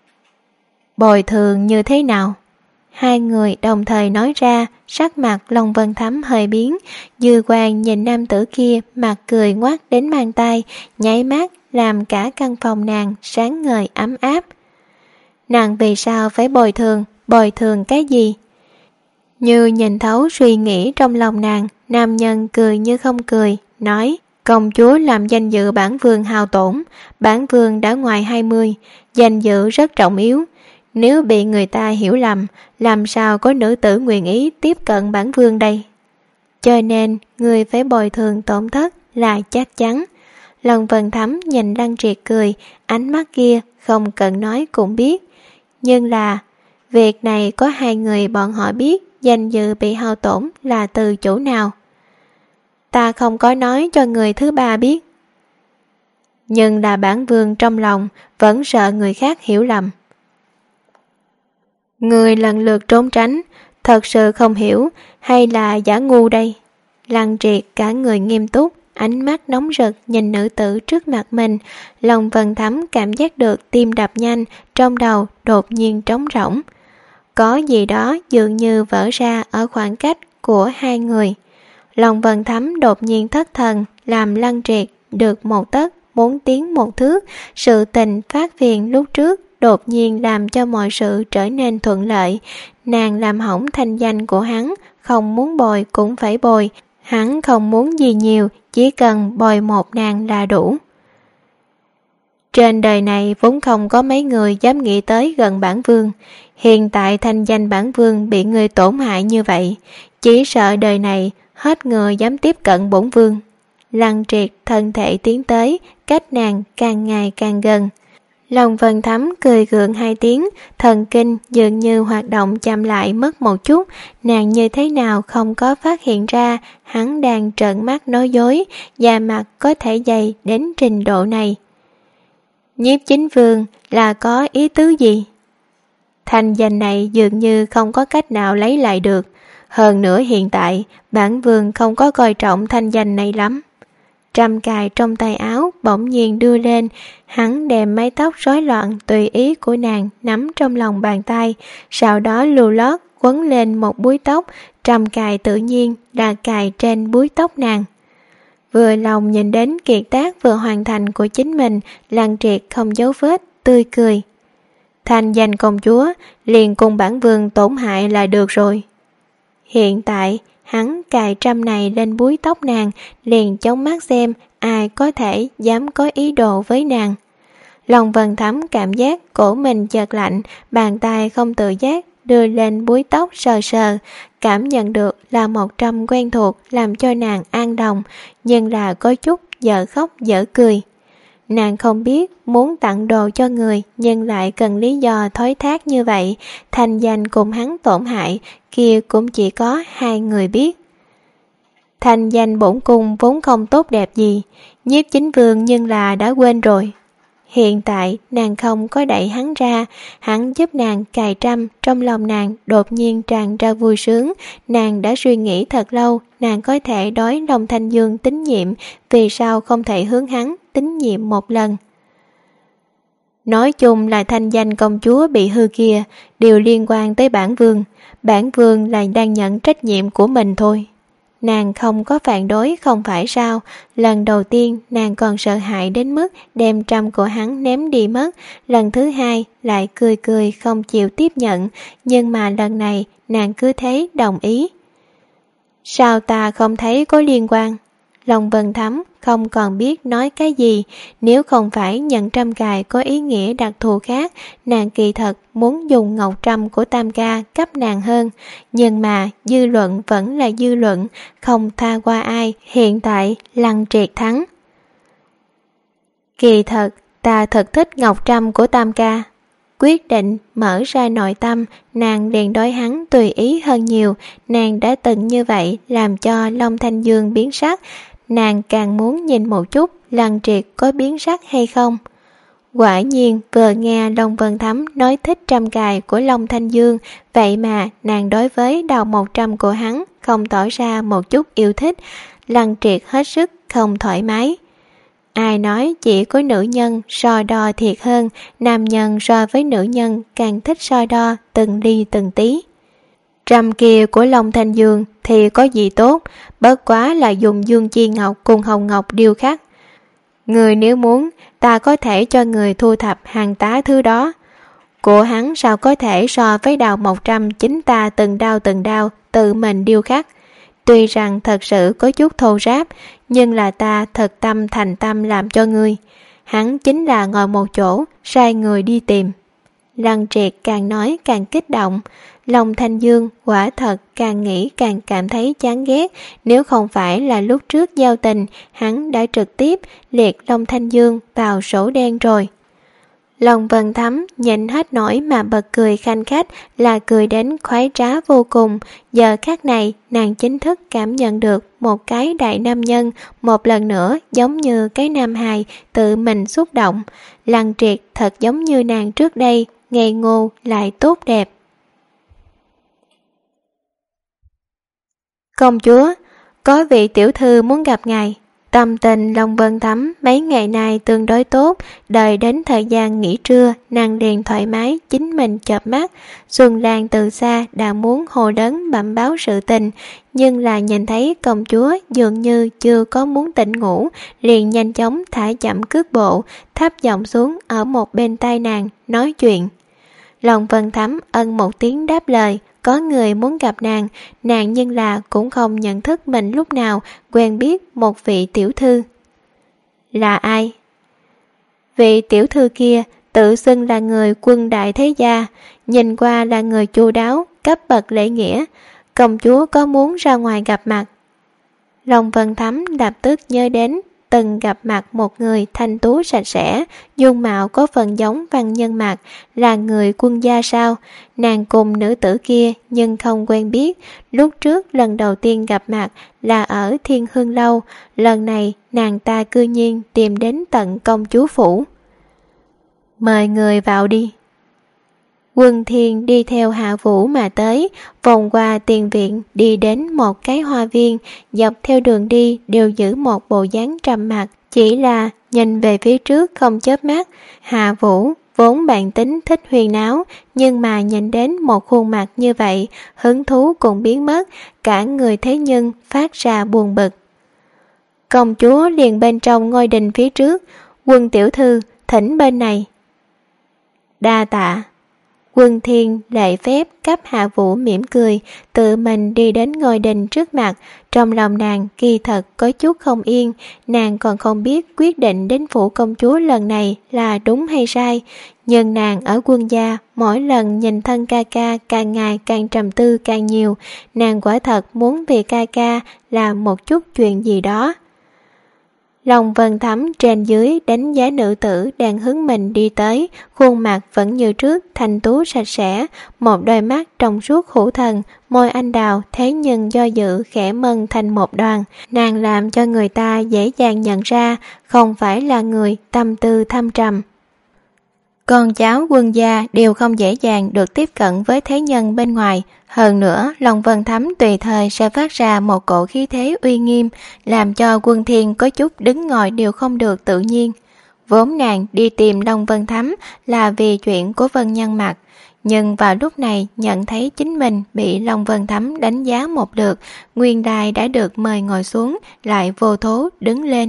bồi thường như thế nào? Hai người đồng thời nói ra, sắc mặt Long Vân Thắm hơi biến, dư quang nhìn nam tử kia mặt cười ngoác đến mang tay, nháy mắt làm cả căn phòng nàng sáng ngời ấm áp. Nàng vì sao phải bồi thường cái gì? Như nhìn thấu suy nghĩ trong lòng nàng, nam nhân cười như không cười, nói: công chúa làm danh dự bản vương hao tổn, bản vương đã ngoài 20, danh dự rất trọng yếu. Nếu bị người ta hiểu lầm, làm sao có nữ tử nguyện ý tiếp cận bản vương đây? Cho nên, người phải bồi thường tổn thất là chắc chắn. Long Vân Thắm nhìn Lăng Triệt cười, ánh mắt kia không cần nói cũng biết. Nhưng là, việc này có hai người bọn họ biết danh dự bị hao tổn là từ chỗ nào. Ta không có nói cho người thứ ba biết. Nhưng là bản vương trong lòng vẫn sợ người khác hiểu lầm. Người lần lượt trốn tránh, thật sự không hiểu hay là giả ngu đây? Lăng Triệt cả người nghiêm túc, ánh mắt nóng rực nhìn nữ tử trước mặt mình. Lòng Vân Thắm cảm giác được tim đập nhanh, trong đầu đột nhiên trống rỗng. Có gì đó dường như vỡ ra ở khoảng cách của hai người. Lòng Vân Thắm đột nhiên thất thần, làm Lăng Triệt được một tấc muốn tiến một thước. Sự tình phát phiền lúc trước đột nhiên làm cho mọi sự trở nên thuận lợi. Nàng làm hỏng thanh danh của hắn, không muốn bồi cũng phải bồi. Hắn không muốn gì nhiều, chỉ cần bồi một nàng là đủ. Trên đời này vốn không có mấy người dám nghĩ tới gần bản vương. Hiện tại thanh danh bản vương bị người tổn hại như vậy, chỉ sợ đời này hết người dám tiếp cận bổn vương. Lăng Triệt thân thể tiến tới, cách nàng càng ngày càng gần. Long Vân Thắm cười gượng hai tiếng, thần kinh dường như hoạt động chậm lại mất một chút. Nàng như thế nào không có phát hiện ra hắn đang trợn mắt nói dối, da mặt có thể dày đến trình độ này. Nhiếp Chính Vương là có ý tứ gì? Thanh danh này dường như không có cách nào lấy lại được. Hơn nữa hiện tại bản vương không có coi trọng thanh danh này lắm. Trầm cài trong tay áo bỗng nhiên đưa lên, hắn đem mái tóc rối loạn tùy ý của nàng nắm trong lòng bàn tay, sau đó lưu lót quấn lên một búi tóc. Trầm cài tự nhiên là cài trên búi tóc nàng. Vừa lòng nhìn đến kiệt tác vừa hoàn thành của chính mình, Lăng Triệt không giấu vết tươi cười. Thanh danh công chúa liền cùng bản vương tổn hại là được rồi. Hiện tại hắn cài trâm này lên búi tóc nàng, liền chống mắt xem ai có thể dám có ý đồ với nàng. Lòng Vân Thắm cảm giác cổ mình chợt lạnh, bàn tay không tự giác đưa lên búi tóc sờ sờ, cảm nhận được là một trâm quen thuộc làm cho nàng an đồng, nhưng là có chút dở khóc dở cười. Nàng không biết muốn tặng đồ cho người nhưng lại cần lý do thối thác như vậy, thành danh cùng hắn tổn hại kia cũng chỉ có hai người biết. Thành danh bổn cung vốn không tốt đẹp gì, Nhiếp Chính Vương nhưng là đã quên rồi. Hiện tại nàng không có đẩy hắn ra, hắn giúp nàng cài trâm, trong lòng nàng đột nhiên tràn ra vui sướng. Nàng đã suy nghĩ thật lâu, nàng có thể đối Long Thanh Dương tín nhiệm, vì sao không thể hướng hắn tín nhiệm một lần. Nói chung là thanh danh công chúa bị hư kia đều liên quan tới bản vương là đang nhận trách nhiệm của mình thôi. Nàng không có phản đối không phải sao. Lần đầu tiên nàng còn sợ hãi đến mức đem trâm của hắn ném đi mất, lần thứ hai lại cười cười không chịu tiếp nhận, nhưng mà lần này nàng cứ thế đồng ý. Sao ta không thấy có liên quan? Long Vân Thắm không còn biết nói cái gì. Nếu không phải nhận trâm cài có ý nghĩa đặc thù khác, nàng kỳ thật muốn dùng ngọc trâm của Tam ca cấp nàng hơn. Nhưng mà dư luận vẫn là dư luận, không tha qua ai. Hiện tại Lăng Triệt thắng. Kỳ thật ta thật thích ngọc trâm của Tam ca. Quyết định mở ra nội tâm, nàng liền đối hắn tùy ý hơn nhiều. Nàng đã từng như vậy làm cho Long Thanh Dương biến sắc. Nàng càng muốn nhìn một chút Lăng Triệt có biến sắc hay không. Quả nhiên vừa nghe Long Vân Thắm nói thích trâm cài của Long Thanh Dương, vậy mà nàng đối với đầu một trâm của hắn không tỏ ra một chút yêu thích. Lăng Triệt hết sức không thoải mái. Ai nói chỉ có nữ nhân so đo thiệt hơn, nam nhân so với nữ nhân càng thích so đo từng ly từng tí. Trâm kia của Long Thanh Dương thì có gì tốt, bất quá là dùng dương chi ngọc cùng hồng ngọc điêu khắc. Người nếu muốn, ta có thể cho người thu thập hàng tá thứ đó. Của hắn sao có thể so với đào 100 chính ta từng đao tự mình điêu khắc. Tuy rằng thật sự có chút thô ráp, nhưng là ta thật tâm thành tâm làm cho ngươi. Hắn chính là ngồi một chỗ, sai người đi tìm. Lăng Triệt càng nói càng kích động. Long Thanh Dương quả thật càng nghĩ càng cảm thấy chán ghét. Nếu không phải là lúc trước giao tình, hắn đã trực tiếp liệt Long Thanh Dương vào sổ đen rồi. Long Vân Thắm nhịn hết nổi mà bật cười khanh khách, là cười đến khoái trá vô cùng. Giờ khắc này nàng chính thức cảm nhận được một cái đại nam nhân, một lần nữa giống như cái nam hài tự mình xúc động. Lăng Triệt thật giống như nàng trước đây, ngây ngô lại tốt đẹp. Công chúa, có vị tiểu thư muốn gặp ngài. Tâm tình Long Vân Thắm mấy ngày nay tương đối tốt, đợi đến thời gian nghỉ trưa, nàng liền thoải mái chính mình chợp mắt. Xuân Lan từ xa đã muốn hồ lớn bẩm báo sự tình, nhưng là nhìn thấy công chúa dường như chưa có muốn tỉnh ngủ, liền nhanh chóng thả chậm cước bộ, thấp giọng xuống ở một bên tai nàng, nói chuyện. Long Vân Thắm ân một tiếng đáp lời. Có người muốn gặp nàng, nàng nhưng là cũng không nhận thức mình lúc nào quen biết một vị tiểu thư. Là ai? Vị tiểu thư kia tự xưng là người quân đại thế gia, nhìn qua là người chu đáo, cấp bậc lễ nghĩa. Công chúa có muốn ra ngoài gặp mặt? Long Vân Thắm lập tức nhớ đến từng gặp mặt một người thanh tú sạch sẽ, dung mạo có phần giống Văn Nhân Mạc, là người quân gia sao? Nàng cùng nữ tử kia nhưng không quen biết, lúc trước lần đầu tiên gặp mặt là ở Thiên Hương Lâu, lần này nàng ta cư nhiên tìm đến tận công chúa phủ. Mời người vào đi. Quân Thiên đi theo Hạ Vũ mà tới, vòng qua tiền viện đi đến một cái hoa viên, dọc theo đường đi đều giữ một bộ dáng trầm mặc, chỉ là nhìn về phía trước không chớp mắt. Hạ Vũ vốn bản tính thích huyền náo, nhưng mà nhìn đến một khuôn mặt như vậy, hứng thú cũng biến mất, cả người thế nhưng phát ra buồn bực. Công chúa liền bên trong ngôi đình phía trước, Quân tiểu thư thỉnh bên này. Đa tạ. Quân Thiên lễ phép cấp Hạ Vũ mỉm cười, tự mình đi đến ngôi đình trước mặt. Trong lòng nàng kỳ thật có chút không yên, nàng còn không biết quyết định đến phủ công chúa lần này là đúng hay sai. Nhưng nàng ở quân gia, mỗi lần nhìn thân ca ca càng ngày càng trầm tư càng nhiều, nàng quả thật muốn vì ca ca làm một chút chuyện gì đó. Long Vân Thấm trên dưới đánh giá nữ tử đang hướng mình đi tới, khuôn mặt vẫn như trước, thanh tú sạch sẽ, một đôi mắt trong suốt hữu thần, môi anh đào thế nhưng do dự khẽ mân thành một đoàn. Nàng làm cho người ta dễ dàng nhận ra không phải là người tâm tư thâm trầm. Con cháu quân gia đều không dễ dàng được tiếp cận với thế nhân bên ngoài. Hơn nữa, Long Vân Thấm tùy thời sẽ phát ra một cổ khí thế uy nghiêm, làm cho Quân Thiên có chút đứng ngồi đều không được tự nhiên. Vốn nàng đi tìm Long Vân Thấm là vì chuyện của Vân Nhân Mặc, nhưng vào lúc này nhận thấy chính mình bị Long Vân Thấm đánh giá một lượt, nguyên đài đã được mời ngồi xuống, lại vô thố đứng lên.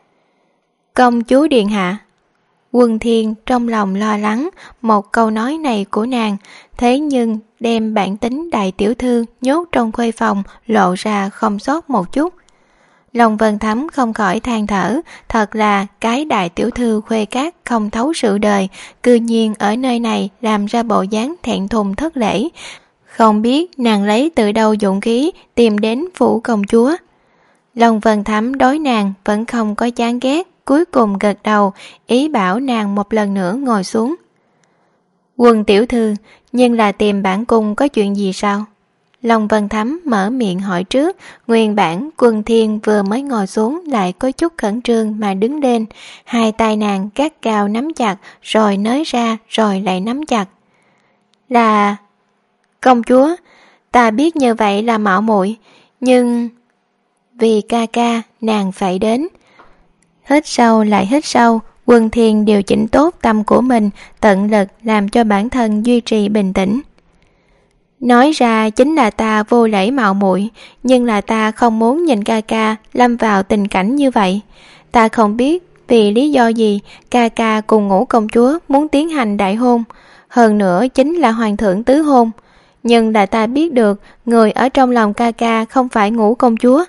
Công chúa điện hạ. Quân Thiên trong lòng lo lắng một câu nói này của nàng, thế nhưng đem bản tính đại tiểu thư nhốt trong khuê phòng lộ ra không sót một chút. Long Vân Thấm không khỏi than thở, thật là cái đại tiểu thư khuê cát không thấu sự đời, cư nhiên ở nơi này làm ra bộ dáng thẹn thùng thất lễ. Không biết nàng lấy từ đâu dũng khí tìm đến phủ công chúa. Long Vân Thấm đối nàng vẫn không có chán ghét, cuối cùng gật đầu, ý bảo nàng một lần nữa ngồi xuống. Quân tiểu thư, nhưng là tìm bản cung có chuyện gì sao? Long Vân Thấm mở miệng hỏi trước, nguyên bản Quân Thiên vừa mới ngồi xuống lại có chút khẩn trương mà đứng lên, hai tay nàng gắt gao nắm chặt, rồi nới ra, rồi lại nắm chặt. Là... Công chúa, ta biết như vậy là mạo muội, nhưng... Vì ca ca, nàng phải đến. Hít sâu lại hít sâu, Quân Thiên điều chỉnh tốt tâm của mình, tận lực làm cho bản thân duy trì bình tĩnh. Nói ra chính là ta vô lễ mạo muội, nhưng là ta không muốn nhìn ca ca lâm vào tình cảnh như vậy. Ta không biết vì lý do gì ca ca cùng Ngũ công chúa muốn tiến hành đại hôn, hơn nữa chính là hoàng thượng tứ hôn, nhưng là ta biết được người ở trong lòng ca ca không phải Ngũ công chúa.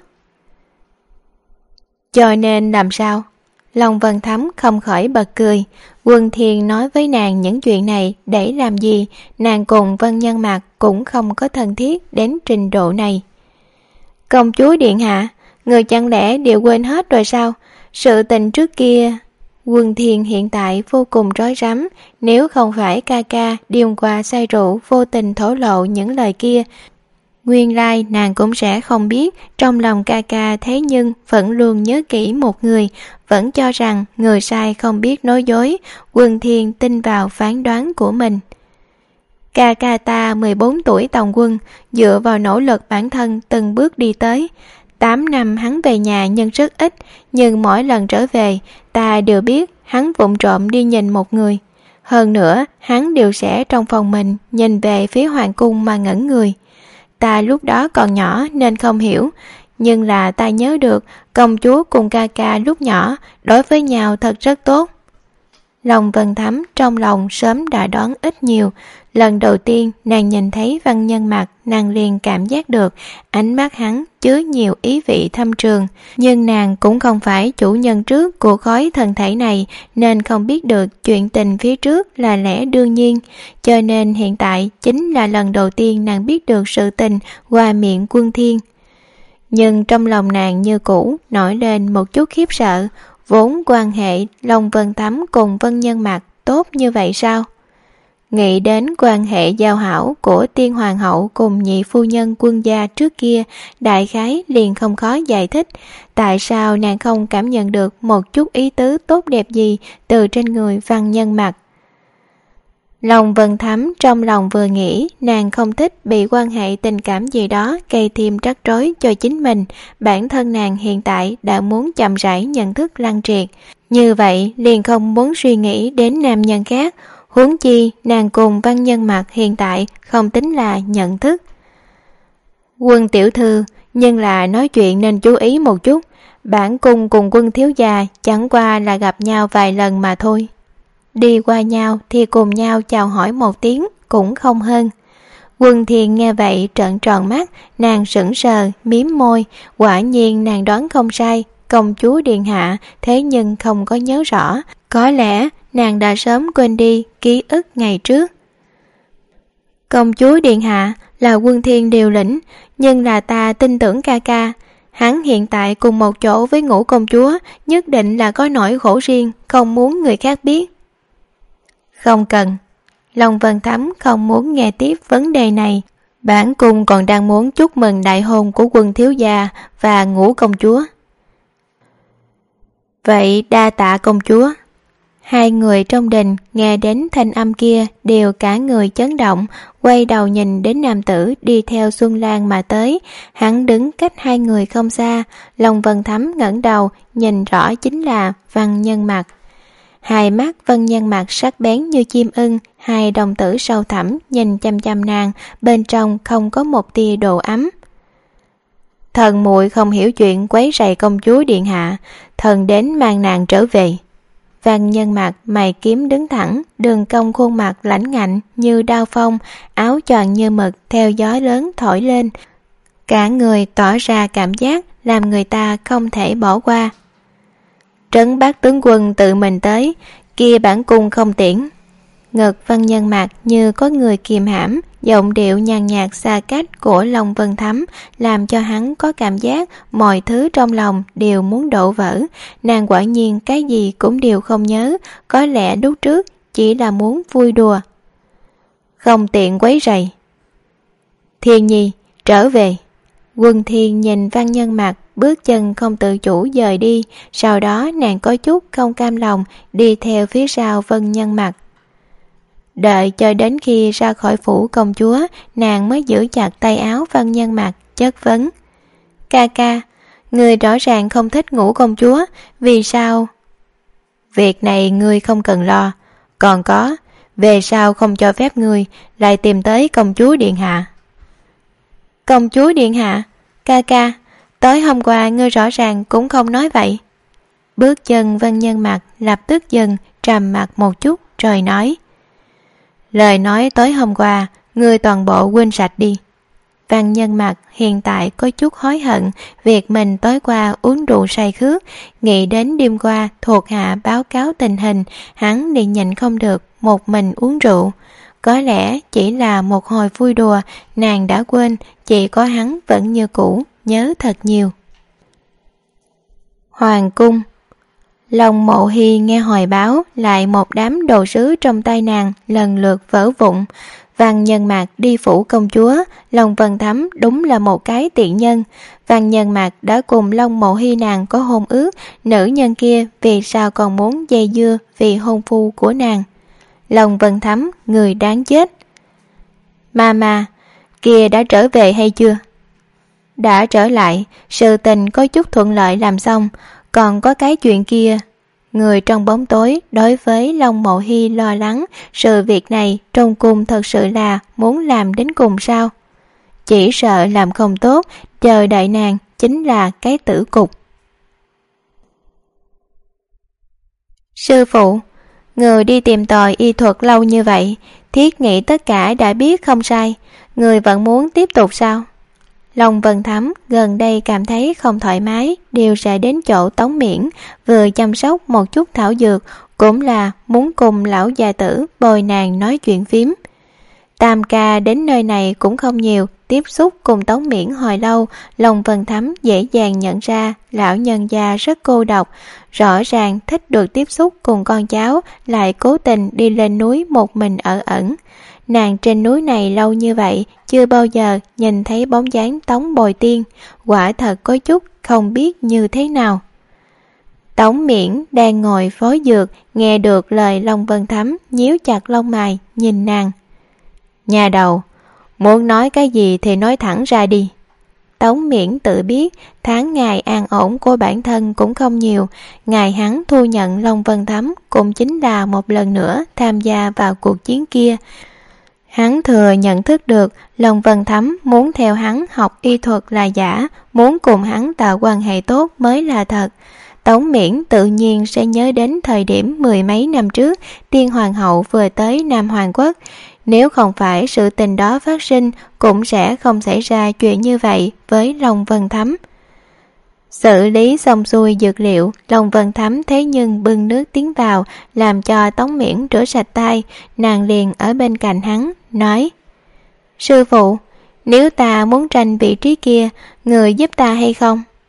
Cho nên làm sao? Long Vân Thấm không khỏi bật cười. Quân Thiên nói với nàng những chuyện này để làm gì? Nàng cùng Vân Nhân Mặc cũng không có thân thiết đến trình độ này. Công chúa điện hạ, người chẳng lẽ đều quên hết rồi sao? Sự tình trước kia... Quân Thiên hiện tại vô cùng rối rắm, nếu không phải ca ca điên qua say rượu vô tình thổ lộ những lời kia, nguyên lai nàng cũng sẽ không biết trong lòng ca ca, thế nhưng vẫn luôn nhớ kỹ một người, vẫn cho rằng người sai không biết nói dối. Quân Thiên tin vào phán đoán của mình. Ca ca ta 14 tuổi tòng quân, dựa vào nỗ lực bản thân từng bước đi tới. 8 năm hắn về nhà nhưng rất ít, nhưng mỗi lần trở về ta đều biết hắn vụng trộm đi nhìn một người. Hơn nữa hắn đều sẽ trong phòng mình nhìn về phía hoàng cung mà ngẩn người. Ta lúc đó còn nhỏ nên không hiểu, nhưng là ta nhớ được công chúa cùng ca ca lúc nhỏ đối với nhau thật rất tốt. Long Vân Thấm trong lòng sớm đã đoán ít nhiều. Lần đầu tiên nàng nhìn thấy Văn Nhân Mặc, nàng liền cảm giác được ánh mắt hắn chứa nhiều ý vị thâm trường, nhưng nàng cũng không phải chủ nhân trước của khối thần thể này, nên không biết được chuyện tình phía trước là lẽ đương nhiên, cho nên hiện tại chính là lần đầu tiên nàng biết được sự tình qua miệng Quân Thiên. Nhưng trong lòng nàng như cũ nổi lên một chút khiếp sợ, vốn quan hệ Long Vân Thấm cùng Vân Nhân Mặc tốt như vậy sao? Nghĩ đến quan hệ giao hảo của tiên hoàng hậu cùng nhị phu nhân Quân gia trước kia, đại khái liền không khó giải thích tại sao nàng không cảm nhận được một chút ý tứ tốt đẹp gì từ trên người Văn Nhân Mặc. Long Vân Thấm trong lòng vừa nghĩ, nàng không thích bị quan hệ tình cảm gì đó gây thêm rắc rối cho chính mình. Bản thân nàng hiện tại đã muốn chậm rãi nhận thức lăng triệt, như vậy liền không muốn suy nghĩ đến nam nhân khác. Huống chi nàng cùng Văn Nhân Mặc hiện tại không tính là nhận thức. Quân tiểu thư, nhưng là nói chuyện nên chú ý một chút. Bản cung cùng Quân thiếu gia chẳng qua là gặp nhau vài lần mà thôi. Đi qua nhau thì cùng nhau chào hỏi một tiếng cũng không hơn. Quân Thiên nghe vậy trợn tròn mắt, nàng sững sờ, mím môi. Quả nhiên nàng đoán không sai, công chúa điện hạ, thế nhưng không có nhớ rõ. Có lẽ nàng đã sớm quên đi ký ức ngày trước. Công chúa điện hạ là Quân Thiên điều lĩnh, nhưng là ta tin tưởng ca ca. Hắn hiện tại cùng một chỗ với Ngũ công chúa, nhất định là có nỗi khổ riêng, không muốn người khác biết. Không cần. Long Vân Thắm không muốn nghe tiếp vấn đề này. Bản cung còn đang muốn chúc mừng đại hôn của Quân thiếu gia và Ngũ công chúa. Vậy đa tạ công chúa. Hai người trong đình nghe đến thanh âm kia đều cả người chấn động, quay đầu nhìn đến nam tử đi theo Xuân Lan mà tới. Hắn đứng cách hai người không xa. Long Vân Thắm ngẩng đầu nhìn rõ chính là Văn Nhân Mặc. Hai mắt Văn Nhân Mặc sắc bén như chim ưng, hai đồng tử sâu thẳm nhìn chăm chăm nàng, bên trong không có một tia độ ấm. Thần muội không hiểu chuyện quấy rầy công chúa điện hạ, thần đến mang nàng trở về. Văn Nhân Mặc mày kiếm đứng thẳng, đường cong khuôn mặt lãnh ngạnh như đao phong, áo choàng như mực theo gió lớn thổi lên, cả người tỏ ra cảm giác làm người ta không thể bỏ qua. Trấn Bác tướng quân tự mình tới, kia bản cung không tiễn. Ngực Văn Nhân Mặc như có người kìm hãm, giọng điệu nhàn nhạt xa cách của Long Vân Thắm làm cho hắn có cảm giác mọi thứ trong lòng đều muốn đổ vỡ. Nàng quả nhiên cái gì cũng đều không nhớ, có lẽ lúc trước chỉ là muốn vui đùa. Không tiện quấy rầy. Thiên Nhi, trở về. Quân Thiên nhìn Văn Nhân Mặc, bước chân không tự chủ dời đi, sau đó nàng có chút không cam lòng đi theo phía sau Văn Nhân Mặc. Đợi cho đến khi ra khỏi phủ công chúa, nàng mới giữ chặt tay áo Văn Nhân Mặc, chất vấn. Ca ca, người rõ ràng không thích Ngũ công chúa, vì sao? Việc này ngươi không cần lo. Còn có, về sau không cho phép ngươi lại tìm tới công chúa điện hạ. Công chúa điện hạ? Ca ca, tối hôm qua ngươi rõ ràng cũng không nói vậy. Bước chân Văn Nhân Mặc lập tức dừng, trầm mặt một chút rồi nói. Lời nói tối hôm qua, ngươi toàn bộ quên sạch đi. Văn Nhân Mặc hiện tại có chút hối hận việc mình tối qua uống rượu say khước, nghĩ đến đêm qua thuộc hạ báo cáo tình hình, hắn liền nhịn không được một mình uống rượu. Có lẽ chỉ là một hồi vui đùa, nàng đã quên, chỉ có hắn vẫn như cũ, nhớ thật nhiều. Hoàng cung. Long Mộ Hy nghe hồi báo lại một đám đồ sứ trong tay nàng lần lượt vỡ vụn. Văn Nhân Mặc đi phủ công chúa, Long Vân Thắm đúng là một cái tiện nhân. Văn Nhân Mặc đã cùng Long Mộ Hy nàng có hôn ước, nữ nhân kia vì sao còn muốn dây dưa vì hôn phu của nàng. Long Vân Thắm, người đáng chết. Mama, kia đã trở về hay chưa? Đã trở lại, sự tình có chút thuận lợi làm xong, còn có cái chuyện kia. Người trong bóng tối đối với Long Mộ Hy lo lắng, sự việc này trong cung thật sự là muốn làm đến cùng sao? Chỉ sợ làm không tốt, chờ đợi nàng chính là cái tử cục. Sư phụ, người đi tìm tòi y thuật lâu như vậy, thiết nghĩ tất cả đã biết không sai, người vẫn muốn tiếp tục sao? Long Vân Thắm gần đây cảm thấy không thoải mái, đều sẽ đến chỗ Tống Miễn, vừa chăm sóc một chút thảo dược, cũng là muốn cùng lão già tử bồi nàng nói chuyện phím. Tam ca đến nơi này cũng không nhiều, tiếp xúc cùng Tống Miễn hồi lâu, Long Vân Thắm dễ dàng nhận ra lão nhân gia rất cô độc, rõ ràng thích được tiếp xúc cùng con cháu, lại cố tình đi lên núi một mình ở ẩn. Nàng trên núi này lâu như vậy, chưa bao giờ nhìn thấy bóng dáng Tống Bồi Tiên, quả thật có chút không biết như thế nào. Tống Miễn đang ngồi phối dược, nghe được lời Long Vân Thắm, nhíu chặt lông mày, nhìn nàng. Nhà đầu, muốn nói cái gì thì nói thẳng ra đi. Tống Miễn tự biết, tháng ngày an ổn của bản thân cũng không nhiều, ngày hắn thu nhận Long Vân Thắm cũng chính là một lần nữa tham gia vào cuộc chiến kia. Hắn thừa nhận thức được Long Vân Thắm muốn theo hắn học y thuật là giả, muốn cùng hắn tạo quan hệ tốt mới là thật. Tống Miễn tự nhiên sẽ nhớ đến thời điểm mười mấy năm trước Tiên Hoàng hậu vừa tới Nam Hoàng Quốc. Nếu không phải sự tình đó phát sinh, cũng sẽ không xảy ra chuyện như vậy với Long Vân Thắm. Xử lý xong xuôi dược liệu, Long Vân Thắm thế nhưng bưng nước tiến vào, làm cho Tống Miễn rửa sạch tay. Nàng liền ở bên cạnh hắn, nói: Sư phụ, nếu ta muốn tranh vị trí kia, người giúp ta hay không?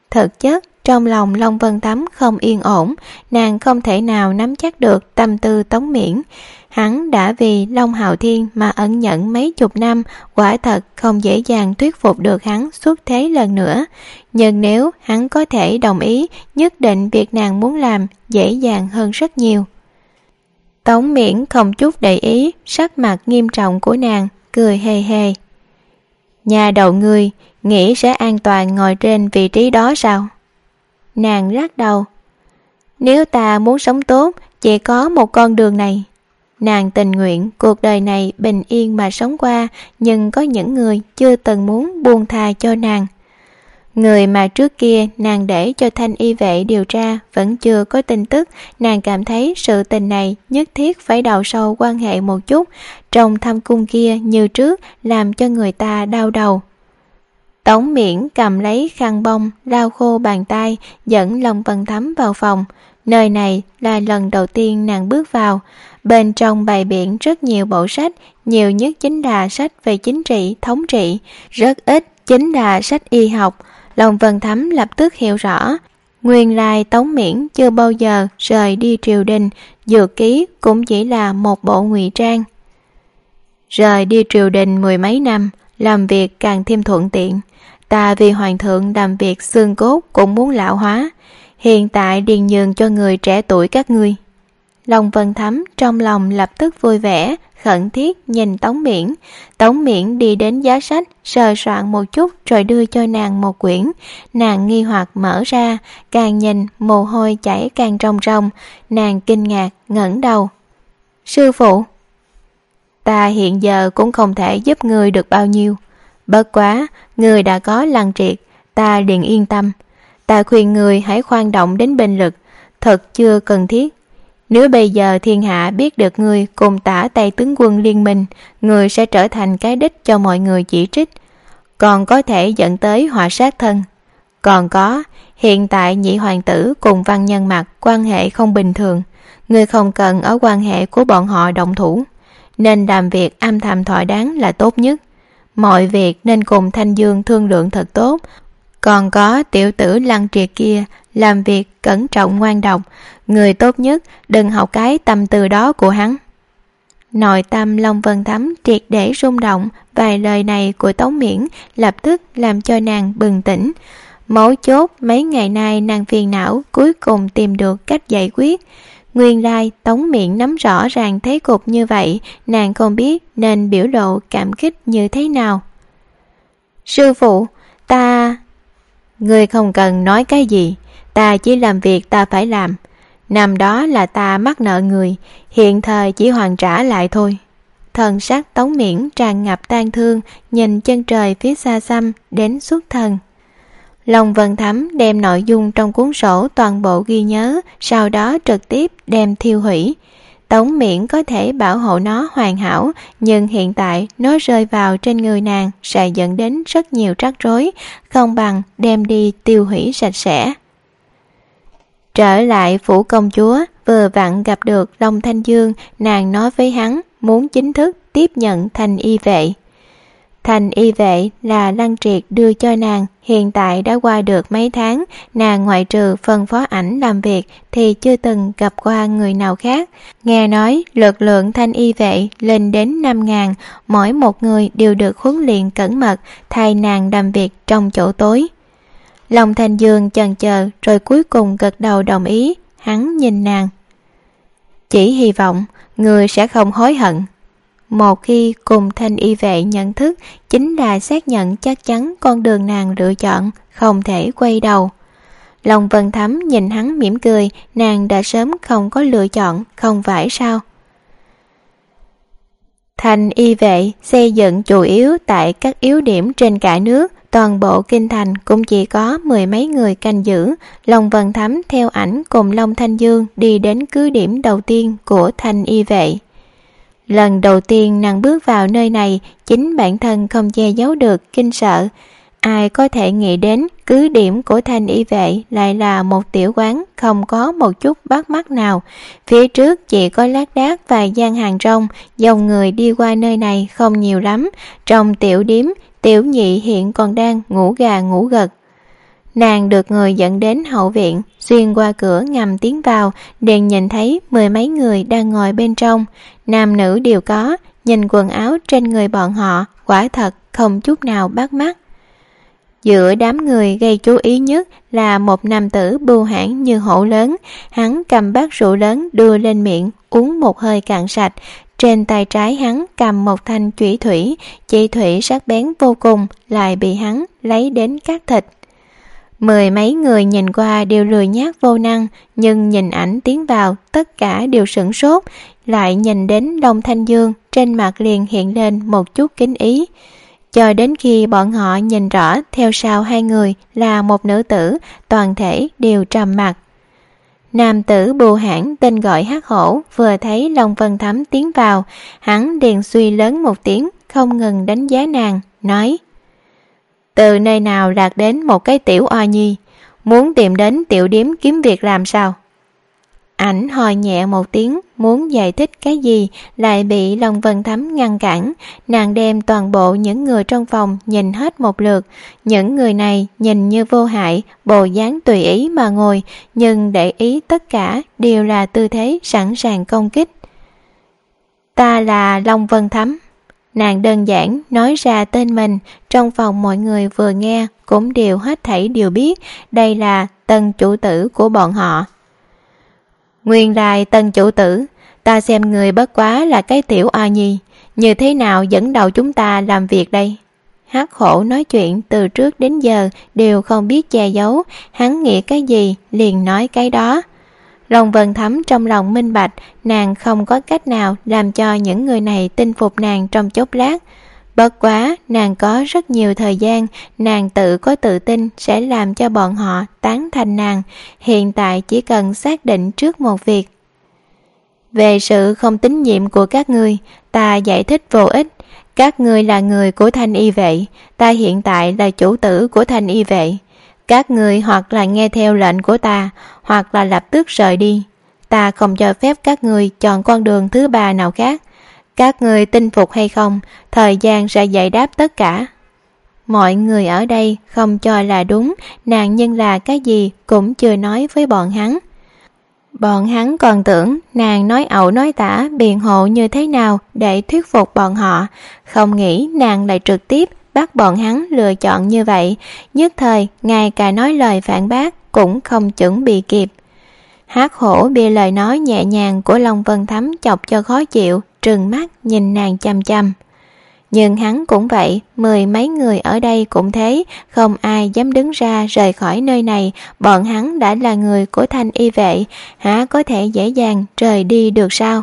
Thực chất, trong lòng Long Vân Thắm không yên ổn, nàng không thể nào nắm chắc được tâm tư Tống Miễn. Hắn đã vì Long Hạo Thiên mà ẩn nhẫn mấy chục năm, quả thật không dễ dàng thuyết phục được hắn xuất thế lần nữa. Nhưng nếu hắn có thể đồng ý, nhất định việc nàng muốn làm dễ dàng hơn rất nhiều. Tống Miễn không chút để ý sắc mặt nghiêm trọng của nàng, cười hề hề. Nhà đầu ngươi nghĩ sẽ an toàn ngồi trên vị trí đó sao? Nàng lắc đầu. Nếu ta muốn sống tốt, chỉ có một con đường này. Nàng tình nguyện cuộc đời này bình yên mà sống qua, nhưng có những người chưa từng muốn buông tha cho nàng. Người mà trước kia nàng để cho Thanh Y vệ điều tra vẫn chưa có tin tức, nàng cảm thấy sự tình này nhất thiết phải đào sâu quan hệ một chút, trong thâm cung kia như trước làm cho người ta đau đầu. Tống Miễn cầm lấy khăn bông lau khô bàn tay, dẫn Long Vân Thắm vào phòng. Nơi này là lần đầu tiên nàng bước vào. Bên trong bày biện rất nhiều bộ sách, nhiều nhất chính là sách về chính trị, thống trị, rất ít chính là sách y học. Long Vân Thắm lập tức hiểu rõ, nguyên lai Tống Miễn chưa bao giờ rời đi triều đình, dược ký cũng chỉ là một bộ ngụy trang. Rời đi triều đình mười mấy năm, làm việc càng thêm thuận tiện. Ta vì hoàng thượng làm việc xương cốt cũng muốn lão hóa, hiện tại điền nhường cho người trẻ tuổi các ngươi. Long Vân Thắm trong lòng lập tức vui vẻ, khẩn thiết nhìn Tống Miễn. Tống Miễn đi đến giá sách, sờ soạn một chút rồi đưa cho nàng một quyển. Nàng nghi hoặc mở ra, càng nhìn mồ hôi chảy càng ròng ròng. Nàng kinh ngạc ngẩng đầu. Sư phụ, ta hiện giờ cũng không thể giúp người được bao nhiêu. Bất quá, người đã có Lăng Triệt, ta liền yên tâm. Ta khuyên người hãy khoan động đến binh lực, thật chưa cần thiết. Nếu bây giờ thiên hạ biết được người cùng Tả Tây tướng quân liên minh, người sẽ trở thành cái đích cho mọi người chỉ trích, còn có thể dẫn tới họa sát thân. Còn có, hiện tại nhị hoàng tử cùng Văn Nhân Mặc quan hệ không bình thường, người không cần ở quan hệ của bọn họ động thủ, nên làm việc âm thầm thỏa đáng là tốt nhất. Mọi việc nên cùng Thanh Dương thương lượng thật tốt. Còn có tiểu tử Lăng Triệt kia, làm việc cẩn trọng ngoan độc, người tốt nhất đừng học cái tâm tư đó của hắn. Nội tâm Long Vân Thắm triệt để rung động, vài lời này của Tống Miễn lập tức làm cho nàng bừng tỉnh. Mấu chốt mấy ngày nay nàng phiền não cuối cùng tìm được cách giải quyết. Nguyên lai Tống Miễn nắm rõ ràng thế cục như vậy, nàng không biết nên biểu lộ cảm kích như thế nào. Sư phụ, ta... Người không cần nói cái gì, ta chỉ làm việc ta phải làm. Năm đó là ta mắc nợ người, hiện thời chỉ hoàn trả lại thôi. Thần sắc Tống Miễn tràn ngập tang thương, nhìn chân trời phía xa xăm đến xuất thần. Long Vân Thắm đem nội dung trong cuốn sổ toàn bộ ghi nhớ, sau đó trực tiếp đem thiêu hủy. Tống Miễn có thể bảo hộ nó hoàn hảo, nhưng hiện tại nó rơi vào trên người nàng sẽ dẫn đến rất nhiều rắc rối, không bằng đem đi tiêu hủy sạch sẽ. Trở lại phủ công chúa, vừa vặn gặp được Long Thanh Dương, nàng nói với hắn muốn chính thức tiếp nhận Thanh Y vệ. Thanh Y vệ là Lăng Triệt đưa cho nàng, hiện tại đã qua được mấy tháng, nàng ngoại trừ phân phó ảnh làm việc thì chưa từng gặp qua người nào khác. Nghe nói lực lượng Thanh Y vệ lên đến 5.000, mỗi một người đều được huấn luyện cẩn mật, thay nàng làm việc trong chỗ tối. Long Thanh Dương chần chờ rồi cuối cùng gật đầu đồng ý, hắn nhìn nàng. Chỉ hy vọng người sẽ không hối hận. Một khi cùng Thanh Y vệ nhận thức, chính là xác nhận chắc chắn con đường nàng lựa chọn, không thể quay đầu. Long Vân Thắm nhìn hắn mỉm cười, nàng đã sớm không có lựa chọn, không phải sao? Thanh Y vệ xây dựng chủ yếu tại các yếu điểm trên cả nước, toàn bộ kinh thành cũng chỉ có 10 mấy người canh giữ. Long Vân Thắm theo ảnh cùng Long Thanh Dương đi đến cứ điểm đầu tiên của Thanh Y vệ. Lần đầu tiên nàng bước vào nơi này, chính bản thân không che giấu được kinh sợ. Ai có thể nghĩ đến cứ điểm của Thanh Y vệ lại là một tiểu quán không có một chút bắt mắt nào. Phía trước chỉ có lác đác vài gian hàng rong, dòng người đi qua nơi này không nhiều lắm. Trong tiểu điếm, tiểu nhị hiện còn đang ngủ gà ngủ gật. Nàng được người dẫn đến hậu viện, xuyên qua cửa ngầm tiến vào, liền nhìn thấy 10 mấy người đang ngồi bên trong, nam nữ đều có. Nhìn quần áo trên người bọn họ, quả thật không chút nào bắt mắt. Giữa đám người gây chú ý nhất là một nam tử bưu hãn như hổ lớn. Hắn cầm bát rượu lớn đưa lên miệng, uống một hơi cạn sạch. Trên tay trái hắn cầm một thanh chủy thủy, chỉ thủy sắc bén vô cùng, lại bị hắn lấy đến cắt thịt. 10 mấy người nhìn qua đều lười nhác vô năng, nhưng nhìn ảnh tiến vào, tất cả đều sửng sốt. Lại nhìn đến Long Thanh Dương, trên mặt liền hiện lên một chút kính ý. Cho đến khi bọn họ nhìn rõ theo sau hai người là một nữ tử, toàn thể đều trầm mặc. Nam tử bưu hãn tên gọi Hắc Hổ vừa thấy Long Vân Thắm tiến vào, hắn liền suy lớn một tiếng, không ngừng đánh giá nàng, nói: từ nơi nào lạc đến một cái tiểu oa nhi, muốn tìm đến tiểu điếm kiếm việc làm sao? Ảnh hò nhẹ một tiếng, muốn giải thích cái gì, lại bị Long Vân Thắm ngăn cản. Nàng đem toàn bộ những người trong phòng nhìn hết một lượt. Những người này nhìn như vô hại, bộ dáng tùy ý mà ngồi, nhưng để ý tất cả đều là tư thế sẵn sàng công kích. Ta là Long Vân Thắm. Nàng đơn giản nói ra tên mình. Trong phòng mọi người vừa nghe cũng đều hết thảy đều biết đây là tân chủ tử của bọn họ. Nguyên lai tân chủ tử, ta xem người bất quá là cái tiểu oa nhi, như thế nào dẫn đầu chúng ta làm việc đây? Hắc Hổ nói chuyện từ trước đến giờ đều không biết che giấu, hắn nghĩ cái gì liền nói cái đó. Long Vân Thắm trong lòng minh bạch, nàng không có cách nào làm cho những người này tin phục nàng trong chốc lát. Bất quá, nàng có rất nhiều thời gian, nàng tự có tự tin sẽ làm cho bọn họ tán thành nàng. Hiện tại chỉ cần xác định trước một việc. Về sự không tín nhiệm của các ngươi, ta giải thích vô ích. Các ngươi là người của Thanh Y Vệ, ta hiện tại là chủ tử của Thanh Y Vệ. Các ngươi hoặc là nghe theo lệnh của ta, hoặc là lập tức rời đi. Ta không cho phép các ngươi chọn con đường thứ ba nào khác. Các người tin phục hay không, thời gian sẽ giải đáp tất cả. Mọi người ở đây không cho là đúng, nàng nhưng là cái gì cũng chưa nói với bọn hắn. Bọn hắn còn tưởng nàng nói ẩu nói tả biện hộ như thế nào để thuyết phục bọn họ, không nghĩ nàng lại trực tiếp bắt bọn hắn lựa chọn như vậy, nhất thời ngay cả nói lời phản bác cũng không chuẩn bị kịp. Hắc Hổ bị lời nói nhẹ nhàng của Long Vân Thắm chọc cho khó chịu, trừng mắt nhìn nàng chăm chăm. Nhưng hắn cũng vậy, 10 mấy người ở đây cũng thế, không ai dám đứng ra rời khỏi nơi này. Bọn hắn đã là người của Thanh Y Vệ, há có thể dễ dàng rời đi được sao?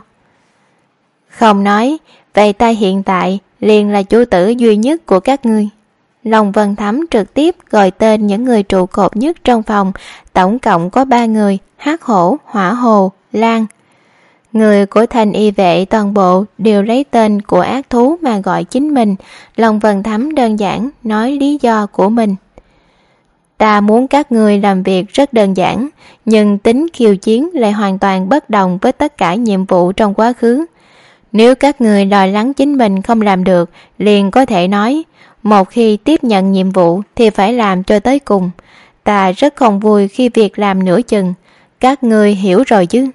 Không nói, vậy ta hiện tại liền là chủ tử duy nhất của các ngươi. Long Vân Thắm trực tiếp gọi tên những người trụ cột nhất trong phòng, tổng cộng có 3 người: Hắc Hổ, Hỏa Hồ, Lan. Người của Thanh Y Vệ toàn bộ đều lấy tên của ác thú mà gọi chính mình. Long Vân Thắm đơn giản nói lý do của mình. Ta muốn các người làm việc rất đơn giản, nhưng tính khiêu chiến lại hoàn toàn bất đồng với tất cả nhiệm vụ trong quá khứ. Nếu các người lo lắng chính mình không làm được, liền có thể nói, một khi tiếp nhận nhiệm vụ thì phải làm cho tới cùng. Ta rất không vui khi việc làm nửa chừng. Các người hiểu rồi chứ?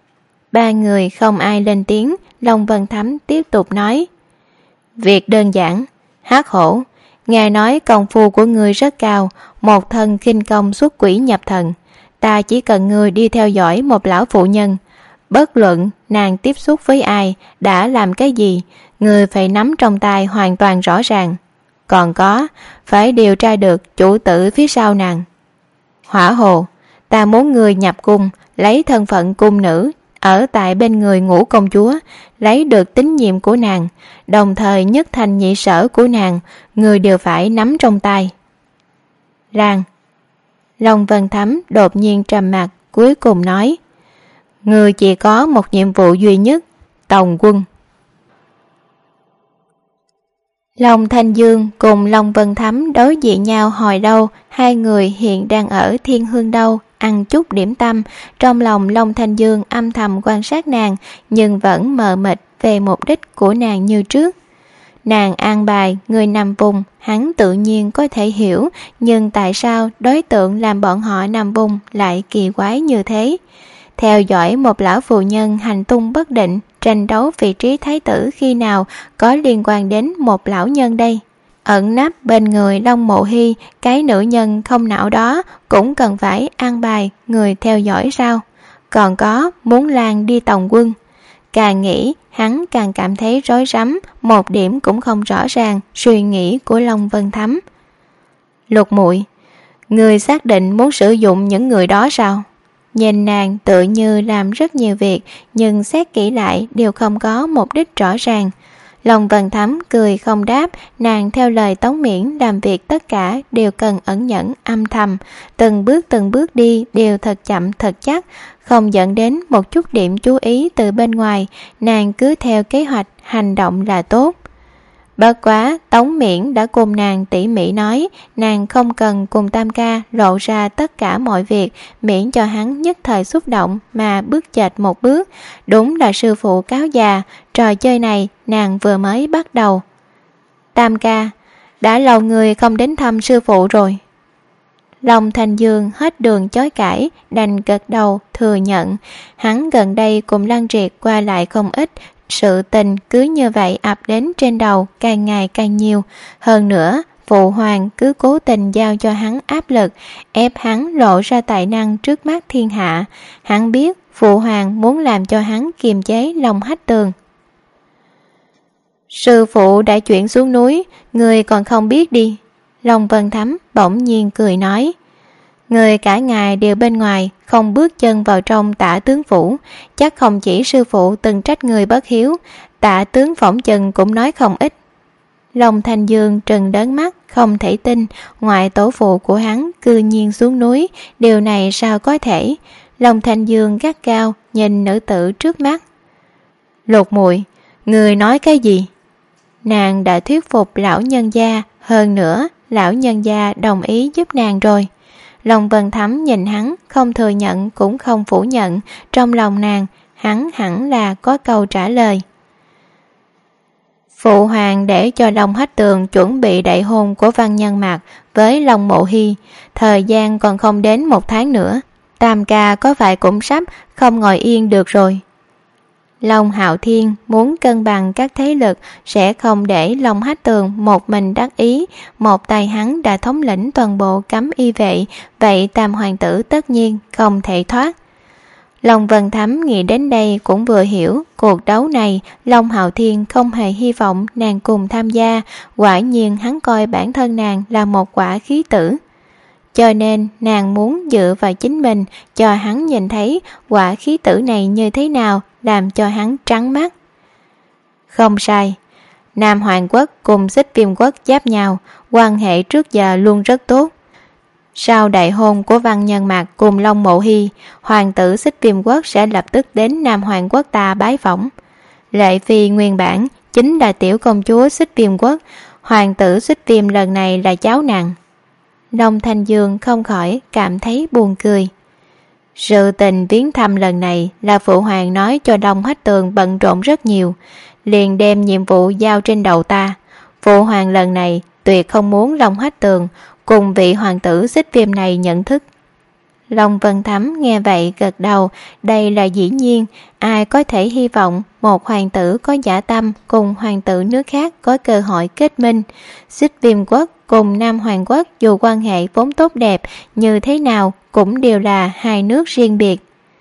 3 người không ai lên tiếng. Long Vân Thắm tiếp tục nói: việc đơn giản. Hắc Hổ, nghe nói công phu của ngươi rất cao, một thân khinh công xuất quỷ nhập thần. Ta chỉ cần ngươi đi theo dõi một lão phụ nhân, bất luận nàng tiếp xúc với ai, đã làm cái gì, ngươi phải nắm trong tay hoàn toàn rõ ràng. Còn có, phải điều tra được chủ tử phía sau nàng. Hỏa Hồ, ta muốn ngươi nhập cung, lấy thân phận cung nữ, ở tại bên người Ngũ công chúa, lấy được tín nhiệm của nàng, đồng thời nhất thành nhị sở của nàng, người đều phải nắm trong tay. Lan. Long Vân Thắm đột nhiên trầm mặt, cuối cùng nói: người chỉ có một nhiệm vụ duy nhất, tòng quân. Long Thanh Dương cùng Long Vân Thắm đối diện nhau hồi lâu. Hai người hiện đang ở Thiên Hương Đâu ăn chút điểm tâm. Trong lòng Long Thanh Dương âm thầm quan sát nàng, nhưng vẫn mờ mịt về mục đích của nàng như trước. Nàng an bài người nằm vùng, hắn tự nhiên có thể hiểu, nhưng tại sao đối tượng làm bọn họ nằm vùng lại kỳ quái như thế? Theo dõi một lão phụ nhân hành tung bất định, tranh đấu vị trí thái tử khi nào có liên quan đến một lão nhân đây? Ẩn nấp bên người Long Mộ Hy, cái nữ nhân không não đó cũng cần phải an bài người theo dõi sao? Còn có muốn Lan đi tòng quân. Càng nghĩ hắn càng cảm thấy rối rắm, một điểm cũng không rõ ràng suy nghĩ của Long Vân Thắm. Lục muội, người xác định muốn sử dụng những người đó sao? Nhìn nàng tự như làm rất nhiều việc, nhưng xét kỹ lại đều không có mục đích rõ ràng. Long Vân Thắm cười không đáp, nàng theo lời Tống Miễn làm việc tất cả đều cần ẩn nhẫn âm thầm, từng bước đi đều thật chậm thật chắc, không dẫn đến một chút điểm chú ý từ bên ngoài, nàng cứ theo kế hoạch hành động là tốt. Bất quá Tống Miễn đã cùng nàng tỉ mỉ nói, nàng không cần cùng Tam ca lộ ra tất cả mọi việc, miễn cho hắn nhất thời xúc động mà bước chệch một bước. Đúng là sư phụ cáo già, trò chơi này nàng vừa mới bắt đầu. Tam ca, đã lâu người không đến thăm sư phụ rồi. Long Thanh Dương hết đường chối cãi, đành gật đầu thừa nhận. Hắn gần đây cùng Lăng Triệt qua lại không ít, sự tình cứ như vậy ập đến trên đầu càng ngày càng nhiều. Hơn nữa Phụ Hoàng cứ cố tình giao cho hắn áp lực, ép hắn lộ ra tài năng trước mắt thiên hạ. Hắn biết Phụ Hoàng muốn làm cho hắn kiềm chế lòng Hách Tường. Sư phụ đã chuyển xuống núi, người còn không biết đi. Long Vân Thắm bỗng nhiên cười nói, người cả ngày đều bên ngoài, không bước chân vào trong Tả tướng phủ, chắc không chỉ sư phụ từng trách người bất hiếu, Tả tướng phỏng chừng cũng nói không ít. Long Thanh Dương trừng đớn mắt, không thể tin ngoại tổ phụ của hắn cư nhiên xuống núi, điều này sao có thể? Long Thanh Dương gắt gao nhìn nữ tử trước mắt. Lục muội, người nói cái gì? Nàng đã thuyết phục lão nhân gia, hơn nữa lão nhân gia đồng ý giúp nàng rồi. Long Vân Thắm nhìn hắn, không thừa nhận cũng không phủ nhận, trong lòng nàng hắn hẳn là có câu trả lời. Phụ Hoàng để cho Long Hách Tường chuẩn bị đại hôn của Văn Nhân Mạc với Long Mộ Hy, thời gian còn không đến 1 tháng nữa, Tam ca có phải cũng sắp không ngồi yên được rồi. Long Hạo Thiên muốn cân bằng các thế lực, sẽ không để Long Hách Tường một mình đắc ý, một tay hắn đã thống lĩnh toàn bộ cấm y vệ, vậy Tam hoàng tử tất nhiên không thể thoát. Long Vân Thắm nghĩ đến đây cũng vừa hiểu, cuộc đấu này Long Hạo Thiên không hề hy vọng nàng cùng tham gia, quả nhiên hắn coi bản thân nàng là một quả khí tử. Cho nên nàng muốn dựa vào chính mình, cho hắn nhìn thấy quả khí tử này như thế nào, làm cho hắn trắng mắt. Không sai, Nam Hoàng quốc cùng Xích Viêm quốc giáp nhau, quan hệ trước giờ luôn rất tốt. Sau đại hôn của Văn Nhân Mạc cùng Long Mộ Hy, hoàng tử Xích Viêm quốc sẽ lập tức đến Nam Hoàng quốc ta bái phỏng. Lệ phi nguyên bản chính là tiểu công chúa Xích Viêm quốc, hoàng tử Xích Viêm lần này là cháu nàng. Long Thanh Dương không khỏi cảm thấy buồn cười. Sự tình viếng thăm lần này là Phụ Hoàng nói cho Long Hách Tường bận rộn rất nhiều, liền đem nhiệm vụ giao trên đầu ta. Phụ Hoàng lần này tuyệt không muốn Long Hách Tường cùng vị hoàng tử Xích Viêm này nhận thức. Long Vân Thắm nghe vậy gật đầu, đây là dĩ nhiên, ai có thể hy vọng một hoàng tử có dã tâm cùng hoàng tử nước khác có cơ hội kết minh. Xích Viêm quốc cùng Nam Hoàng quốc dù quan hệ vốn tốt đẹp, như thế nào cũng đều là hai nước riêng biệt.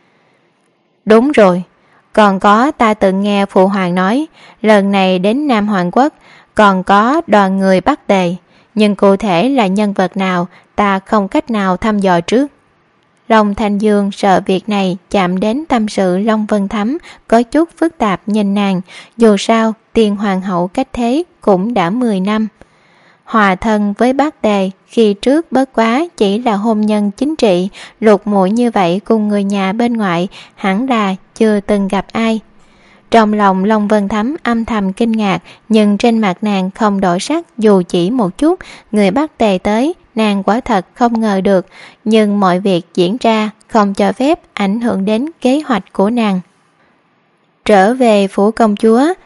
Đúng rồi, còn có ta từng nghe Phụ Hoàng nói, lần này đến Nam Hoàng quốc còn có đoàn người Bắc Tề, nhưng cụ thể là nhân vật nào ta không cách nào thăm dò trước. Long Thanh Dương sợ việc này chạm đến tâm sự Long Vân Thắm, có chút phức tạp nhìn nàng, dù sao tiền hoàng hậu cách thế cũng đã 10 năm. Hòa thân với Bắc Tề khi trước bất quá chỉ là hôn nhân chính trị, lục muội như vậy cùng người nhà bên ngoại hẳn là chưa từng gặp ai. Trong lòng Long Vân Thắm âm thầm kinh ngạc, nhưng trên mặt nàng không đổi sắc dù chỉ một chút. Người Bắc Tề tới, nàng quả thật không ngờ được, nhưng mọi việc diễn ra không cho phép ảnh hưởng đến kế hoạch của nàng. Trở về phủ công chúa,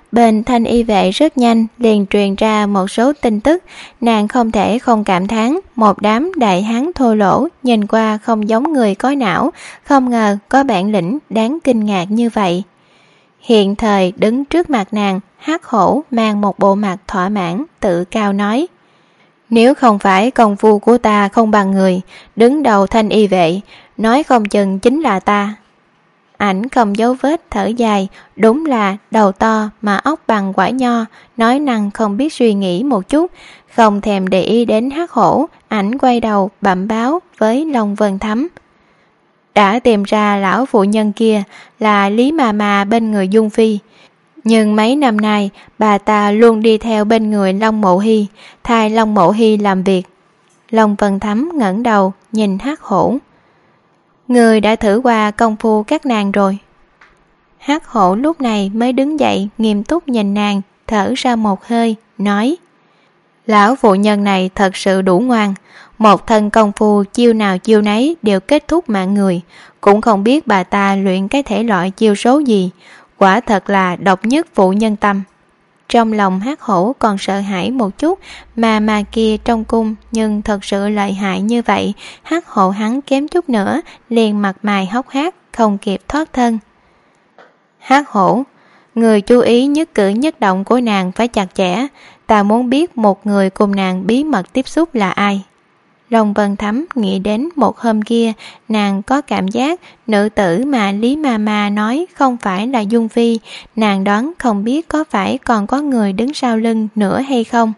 Bên Thanh y vệ rất nhanh liền truyền ra một số tin tức, nàng không thể không cảm thán một đám đại hán thô lỗ nhìn qua không giống người có não, không ngờ có bản lĩnh đáng kinh ngạc như vậy. Hiện thời đứng trước mặt nàng, Hắc Hổ mang một bộ mặt thỏa mãn, tự cao nói: nếu không phải công phu của ta không bằng người, đứng đầu Thanh y vệ, nói không chừng chính là ta. Ảnh không dấu vết thở dài, đúng là đầu to mà óc bằng quả nho, nói năng không biết suy nghĩ một chút, không thèm để ý đến Hắc Hổ. Ảnh quay đầu bẩm báo với Long Vân Thấm: đã tìm ra lão phụ nhân kia là Lý Mà bên người Dung Phi, nhưng mấy năm nay bà ta luôn đi theo bên người Long Mộ Hy, thay Long Mộ Hy làm việc. Long Vân Thấm ngẩng đầu nhìn Hắc Hổ: người đã thử qua công phu các nàng rồi? Hắc Hổ lúc này mới đứng dậy, nghiêm túc nhìn nàng, thở ra một hơi, nói: lão phụ nhân này thật sự đủ ngoan, một thân công phu chiêu nào chiêu nấy đều kết thúc mạng người, cũng không biết bà ta luyện cái thể loại chiêu số gì, quả thật là độc nhất phụ nhân tâm. Trong lòng Hắc Hổ còn sợ hãi một chút, mà kia trong cung nhưng thật sự lợi hại như vậy, Hắc Hổ hắn kém chút nữa liền mặt mày hốc hác, không kịp thoát thân. Hắc Hổ, người chú ý nhất cử nhất động của nàng phải chặt chẽ, ta muốn biết một người cùng nàng bí mật tiếp xúc là ai. Long Vân Thấm nghĩ đến một hôm kia, nàng có cảm giác nữ tử mà Lý Mà nói không phải là Dung Phi, nàng đoán không biết có phải còn có người đứng sau lưng nữa hay không.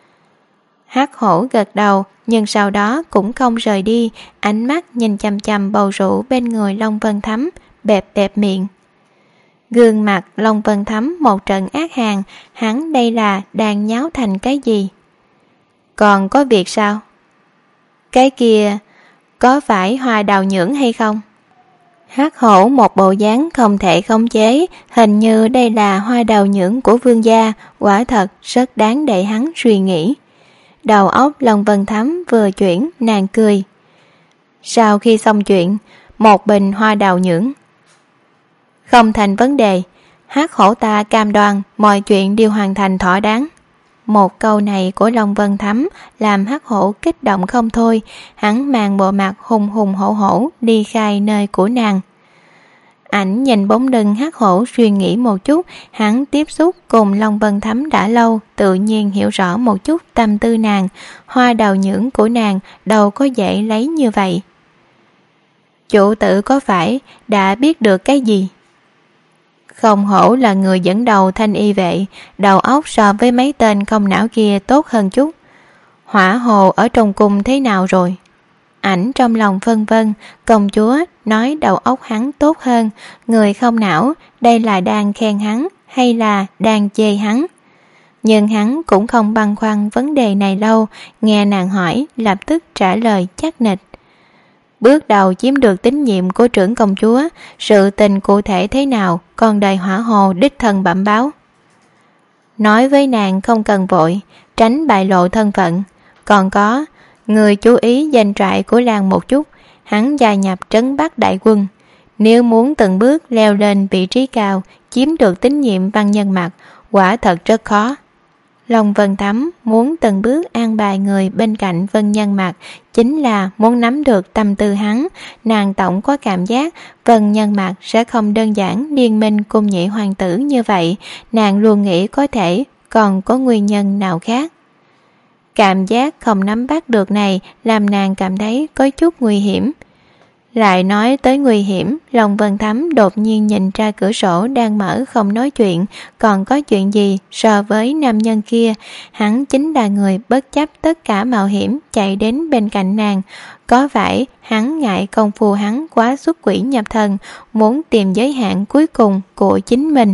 Hắc Hổ gật đầu, nhưng sau đó cũng không rời đi, ánh mắt nhìn chằm chằm bầu rượu bên người Long Vân Thấm, bẹp miệng. Gương mặt Long Vân Thấm một trận ác hàn, hắn đây là đang nháo thành cái gì? Còn có việc sao? Cái kia có phải hoa đào nhưỡng hay không? Hắc Hổ một bộ dáng không thể khống chế, hình như đây là hoa đào nhưỡng của vương gia, quả thật rất đáng để hắn suy nghĩ. Đầu óc Long Vân Thấm vừa chuyển, nàng cười. Sau khi xong chuyện, một bình hoa đào nhưỡng. Không thành vấn đề, Hắc Hổ ta cam đoan mọi chuyện đều hoàn thành thỏa đáng. Một câu này của Long Vân Thấm làm Hắc Hổ kích động không thôi, hắn mang bộ mặt hùng hổ đi khai nơi của nàng. Ảnh nhìn bóng lưng Hắc Hổ suy nghĩ một chút, hắn tiếp xúc cùng Long Vân Thấm đã lâu, tự nhiên hiểu rõ một chút tâm tư nàng, hoa đào nhưỡng của nàng đâu có dễ lấy như vậy. Chủ tử có phải đã biết được cái gì? Không hổ là người dẫn đầu Thanh y vệ, đầu óc so với mấy tên không não kia tốt hơn chút. Hỏa hồ ở trong cung thế nào rồi? Ảnh trong lòng phân vân, công chúa nói đầu óc hắn tốt hơn, người không não, đây là đang khen hắn hay là đang chê hắn? Nhưng hắn cũng không băn khoăn vấn đề này lâu, nghe nàng hỏi lập tức trả lời chắc nịch. Bước đầu chiếm được tín nhiệm của trưởng công chúa, sự tình cụ thể thế nào còn đợi hỏa hồ đích thân bẩm báo. Nói với nàng không cần vội, tránh bại lộ thân phận. Còn có, người chú ý danh trại của làng một chút, hắn gia nhập trấn Bắc đại quân. Nếu muốn từng bước leo lên vị trí cao, chiếm được tín nhiệm Văn Nhân Mặc, quả thật rất khó. Long Vân Thấm muốn từng bước an bài người bên cạnh Vân Nhân Mặc, chính là muốn nắm được tâm tư hắn. Nàng tổng có cảm giác Vân Nhân Mặc sẽ không đơn giản liên minh cùng nhị hoàng tử như vậy, nàng luôn nghĩ có thể còn có nguyên nhân nào khác. Cảm giác không nắm bắt được này làm nàng cảm thấy có chút nguy hiểm. Lại nói tới nguy hiểm, Long Vân Thấm đột nhiên nhìn ra cửa sổ đang mở không nói chuyện, còn có chuyện gì so với nam nhân kia, hắn chính là người bất chấp tất cả mạo hiểm chạy đến bên cạnh nàng. Có phải hắn ngại công phu hắn quá xuất quỷ nhập thần, muốn tìm giới hạn cuối cùng của chính mình?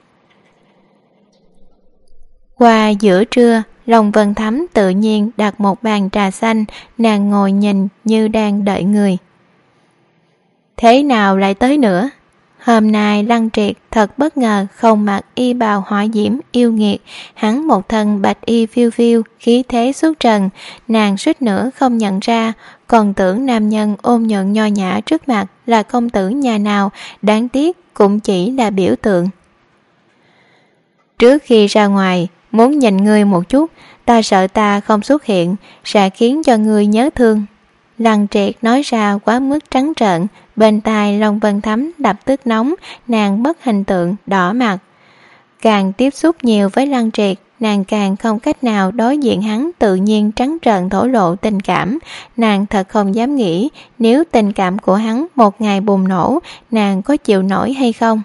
Qua giữa trưa, Long Vân Thấm tự nhiên đặt một bàn trà xanh, nàng ngồi nhìn như đang đợi người. Thế nào lại tới nữa? Hôm nay Lăng Triệt thật bất ngờ không mặc y bào hỏa diễm yêu nghiệt, hắn một thân bạch y phiêu phiêu, khí thế xuất trần, nàng suýt nữa không nhận ra, còn tưởng nam nhân ôn nhuận nho nhã trước mặt là công tử nhà nào, đáng tiếc cũng chỉ là biểu tượng. Trước khi ra ngoài, muốn nhìn ngươi một chút, ta sợ ta không xuất hiện sẽ khiến cho ngươi nhớ thương. Lăng Triệt nói ra quá mức trắng trợn, bên tai Long Vân Thắm lập tức nóng, nàng mất hình tượng, đỏ mặt. Càng tiếp xúc nhiều với Lăng Triệt, nàng càng không cách nào đối diện hắn tự nhiên trắng trợn thổ lộ tình cảm. Nàng thật không dám nghĩ nếu tình cảm của hắn một ngày bùng nổ, nàng có chịu nổi hay không.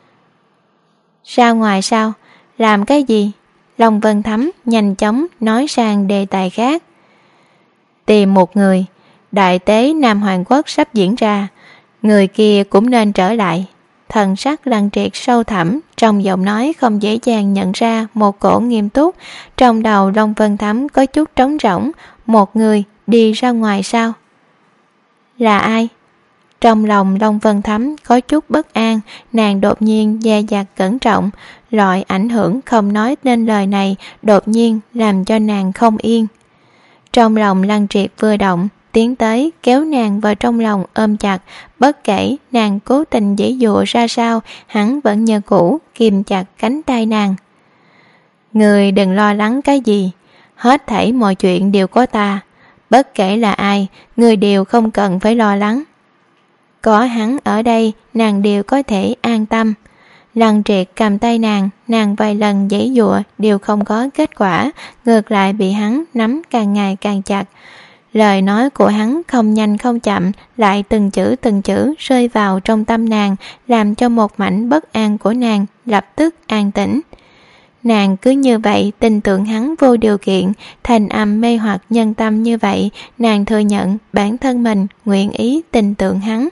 Ra ngoài sao? Làm cái gì? Long Vân Thắm nhanh chóng nói sang đề tài khác. Tìm một người, đại tế Nam Hoàng Quốc sắp diễn ra, người kia cũng nên trở lại. Thần sắc Lăng Triệt sâu thẳm, trong giọng nói không dễ dàng nhận ra một cổ nghiêm túc. Trong đầu Long Vân Thắm có chút trống rỗng. Một người đi ra ngoài sao? Là ai? Trong lòng Long Vân Thắm có chút bất an, nàng đột nhiên dè dặt cẩn trọng. Loại ảnh hưởng không nói nên lời này đột nhiên làm cho nàng không yên. Trong lòng Lăng Triệt vừa động, tiến tới kéo nàng vào trong lòng ôm chặt. Bất kể nàng cố tình giãy giụa ra sao, hắn vẫn như cũ kìm chặt cánh tay nàng. Người đừng lo lắng cái gì, hết thảy mọi chuyện đều có ta. Bất kể là ai, người đều không cần phải lo lắng. Có hắn ở đây, nàng đều có thể an tâm. Lăng Triệt cầm tay nàng vài lần giãy giụa đều không có kết quả, ngược lại bị hắn nắm càng ngày càng chặt. Lời nói của hắn không nhanh không chậm, lại từng chữ rơi vào trong tâm nàng, làm cho một mảnh bất an của nàng lập tức an tĩnh. Nàng cứ như vậy tin tưởng hắn vô điều kiện, thành âm mê hoặc nhân tâm như vậy, nàng thừa nhận bản thân mình nguyện ý tin tưởng hắn.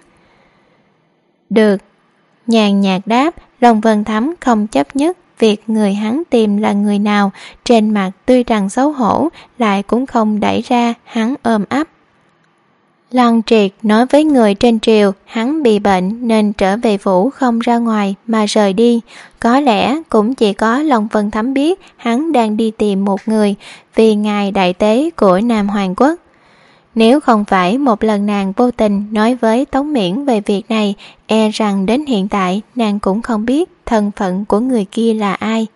Được, nhàn nhạt đáp. Long Vân Thắm không chấp nhất việc người hắn tìm là người nào, trên mặt tuy rằng xấu hổ, lại cũng không đẩy ra hắn ôm ấp. Lăng Triệt nói với người trên triều hắn bị bệnh nên trở về phủ không ra ngoài mà rời đi. Có lẽ cũng chỉ có Long Vân Thắm biết hắn đang đi tìm một người vì ngài đại tế của Nam Hoàng Quốc. Nếu không phải một lần nàng vô tình nói với Tống Miễn về việc này, e rằng đến hiện tại nàng cũng không biết thân phận của người kia là ai.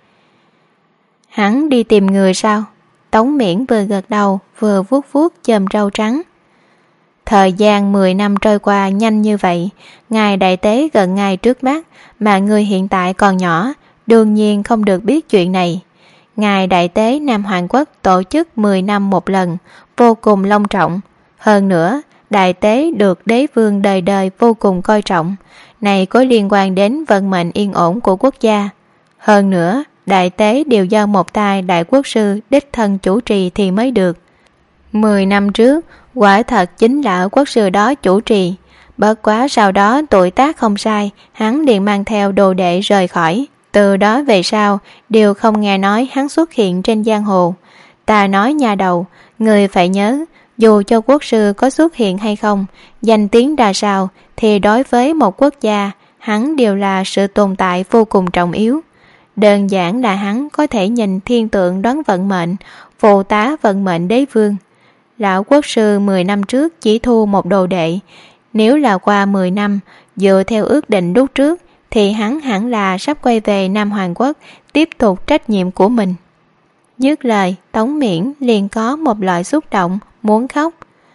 Hắn đi tìm người sao? Tống Miễn vừa gật đầu vừa vuốt vuốt chòm râu trắng. Thời gian 10 năm trôi qua nhanh như vậy, ngài đại tế gần ngay trước mắt, mà người hiện tại còn nhỏ, đương nhiên không được biết chuyện này. Ngài đại tế Nam Hoàng Quốc tổ chức 10 năm một lần, vô cùng long trọng. Hơn nữa, đại tế được đế vương đời đời vô cùng coi trọng. Này có liên quan đến vận mệnh yên ổn của quốc gia. Hơn nữa, đại tế đều do một tay đại quốc sư đích thân chủ trì thì mới được. 10 năm trước, quả thật chính là quốc sư đó chủ trì. Bất quá sau đó tuổi tác không sai, hắn liền mang theo đồ đệ rời khỏi. Từ đó về sau, đều không nghe nói hắn xuất hiện trên giang hồ. Ta nói nhà đầu, người phải nhớ, dù cho quốc sư có xuất hiện hay không, danh tiếng ra sao, thì đối với một quốc gia, hắn đều là sự tồn tại vô cùng trọng yếu. Đơn giản là hắn có thể nhìn thiên tượng đoán vận mệnh, phụ tá vận mệnh đế vương. Lão quốc sư 10 năm trước chỉ thu một đồ đệ. Nếu là qua 10 năm, dựa theo ước định lúc trước, thì hắn hẳn là sắp quay về Nam Hoàng Quốc, tiếp tục trách nhiệm của mình. Dứt lời, Tống Miễn liền có một loại xúc động, muốn khóc.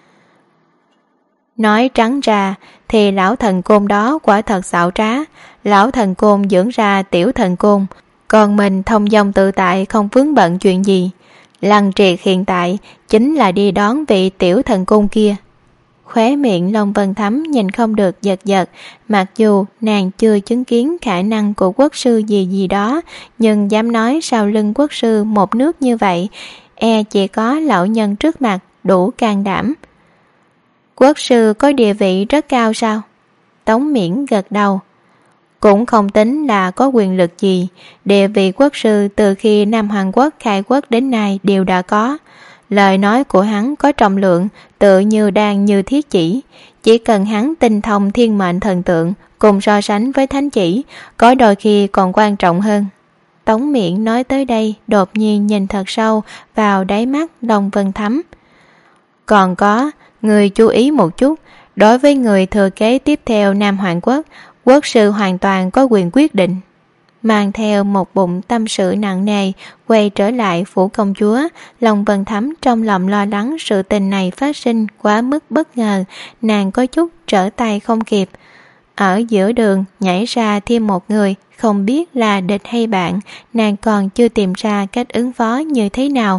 Nói trắng ra, thì lão thần côn đó quả thật xảo trá. Lão thần côn dưỡng ra tiểu thần côn, còn mình thông dong tự tại không vướng bận chuyện gì. Lăng Triệt hiện tại chính là đi đón vị tiểu thần côn kia. Khóe miệng Long Vân Thắm nhìn không được giật giật, mặc dù nàng chưa chứng kiến khả năng của quốc sư gì đó, nhưng dám nói sau lưng quốc sư một nước như vậy, e chỉ có lão nhân trước mặt đủ can đảm. Quốc sư có địa vị rất cao sao? Tống Miễn gật đầu. Cũng không tính là có quyền lực gì, địa vị quốc sư từ khi Nam Hoàng Quốc khai quốc đến nay đều đã có. Lời nói của hắn có trọng lượng, tự như đan như thiết chỉ cần hắn tinh thông thiên mệnh thần tượng, cùng so sánh với thánh chỉ, có đôi khi còn quan trọng hơn. Tống Miễn nói tới đây, đột nhiên nhìn thật sâu vào đáy mắt Long Vân Thắm. Còn có, người chú ý một chút, đối với người thừa kế tiếp theo Nam Hoàng Quốc, quốc sư hoàn toàn có quyền quyết định. mang theo một bụng tâm sự nặng nề quay trở lại phủ công chúa. Lòng Vân Thắm trong lòng lo lắng sự tình này phát sinh quá mức bất ngờ, nàng có chút trở tay không kịp. Ở giữa đường nhảy ra thêm một người, không biết là địch hay bạn, nàng còn chưa tìm ra cách ứng phó như thế nào.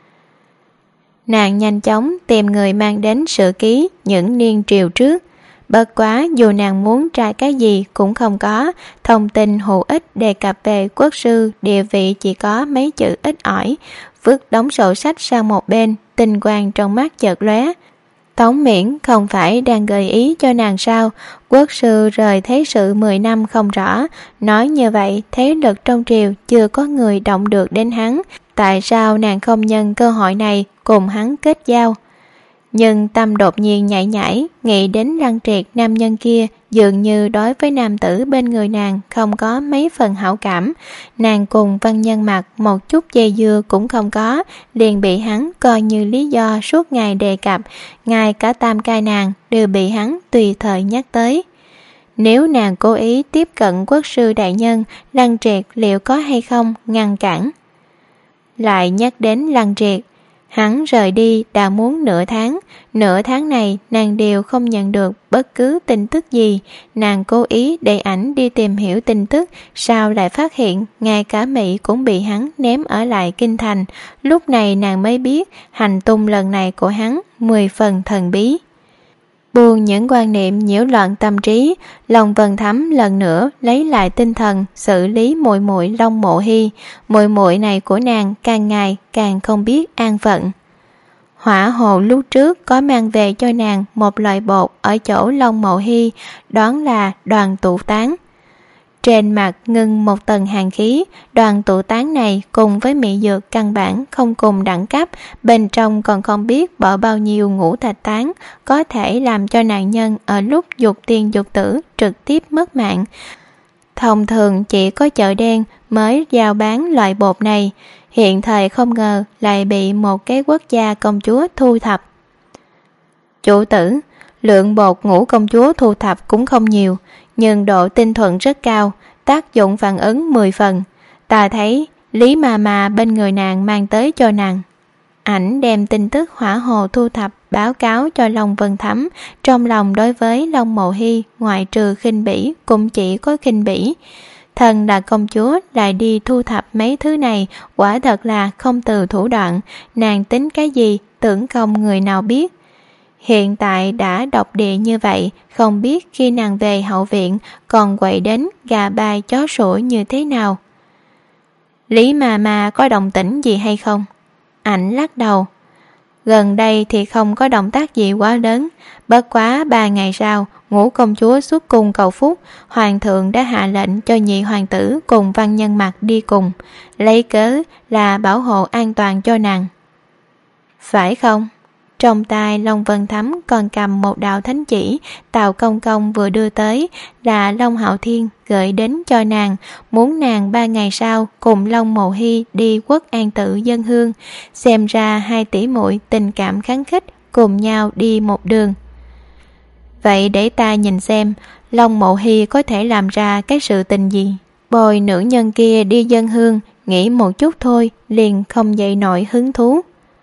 Nàng nhanh chóng tìm người mang đến sử ký những niên triều trước. Bất quá dù nàng muốn tra cái gì cũng không có, thông tin hữu ích đề cập về quốc sư địa vị chỉ có mấy chữ ít ỏi. Vứt đống sổ sách sang một bên, tinh quang trong mắt chợt lóe. Tống Miễn không phải đang gợi ý cho nàng sao? Quốc sư rời thế sự 10 năm không rõ, nói như vậy thế lực trong triều chưa có người động được đến hắn. Tại sao nàng không nhân cơ hội này cùng hắn kết giao? Nhưng tâm đột nhiên nhảy nhảy, nghĩ đến Lăng Triệt nam nhân kia dường như đối với nam tử bên người nàng không có mấy phần hảo cảm. Nàng cùng Văn Nhân Mặc một chút dây dưa cũng không có, liền bị hắn coi như lý do suốt ngày đề cập, ngay cả tam cai nàng đều bị hắn tùy thời nhắc tới. Nếu nàng cố ý tiếp cận quốc sư đại nhân, Lăng Triệt liệu có hay không ngăn cản? Lại nhắc đến Lăng Triệt, hắn rời đi đã muốn nửa tháng này nàng đều không nhận được bất cứ tin tức gì. Nàng cố ý để ảnh đi tìm hiểu tin tức, sao lại phát hiện ngay cả Mỹ cũng bị hắn ném ở lại kinh thành. Lúc này nàng mới biết hành tung lần này của hắn 10 phần thần bí. Buông những quan niệm nhiễu loạn tâm trí, lòng Vân Thắm lần nữa lấy lại tinh thần xử lý muội muội Long Mộ Hy. Muội muội này của nàng càng ngày càng không biết an phận. Hỏa Hồ lúc trước có mang về cho nàng một loại bột ở chỗ Long Mộ Hy, đoán là đoàn tụ tán. Trên mặt ngưng một tầng hàn khí, đoàn tụ tán này cùng với mỹ dược căn bản không cùng đẳng cấp, bên trong còn không biết bỏ bao nhiêu ngũ thạch tán, có thể làm cho nạn nhân ở lúc dục tiên dục tử trực tiếp mất mạng. Thông thường chỉ có chợ đen mới giao bán loại bột này, hiện thời không ngờ lại bị một cái quốc gia công chúa thu thập. Chủ tử, lượng bột ngũ công chúa thu thập cũng không nhiều, nhưng độ tinh thuần rất cao, tác dụng phản ứng 10 phần. Ta thấy Lý mà bên người nàng mang tới cho nàng. Ảnh đem tin tức Hỏa Hồ thu thập báo cáo cho Long Vân Thắm, trong lòng đối với Long Mộ Hy ngoại trừ khinh bỉ cũng chỉ có khinh bỉ. Thần là công chúa lại đi thu thập mấy thứ này, quả thật là không từ thủ đoạn. Nàng tính cái gì tưởng không người nào biết. Hiện tại đã độc địa như vậy, không biết khi nàng về hậu viện còn quậy đến gà bay chó sủa như thế nào. Lý mà có động tĩnh gì hay không? Ảnh lắc đầu. Gần đây thì không có động tác gì quá lớn, bất quá 3 ngày sau ngũ công chúa xuất cung cầu phúc, hoàng thượng đã hạ lệnh cho nhị hoàng tử cùng Văn Nhân Mặc đi cùng, lấy cớ là bảo hộ an toàn cho nàng. Phải không? Trong tay Long Vân Thắm còn cầm một đạo thánh chỉ, Tào Công Công vừa đưa tới, là Long Hạo Thiên gửi đến cho nàng, muốn nàng 3 ngày sau cùng Long Mộ Hy đi Quốc An Tự dân hương. Xem ra hai tỷ muội tình cảm kháng khích, cùng nhau đi một đường. Vậy để ta nhìn xem Long Mộ Hy có thể làm ra cái sự tình gì. Bồi nữ nhân kia đi dân hương, nghĩ một chút thôi liền không dậy nổi hứng thú.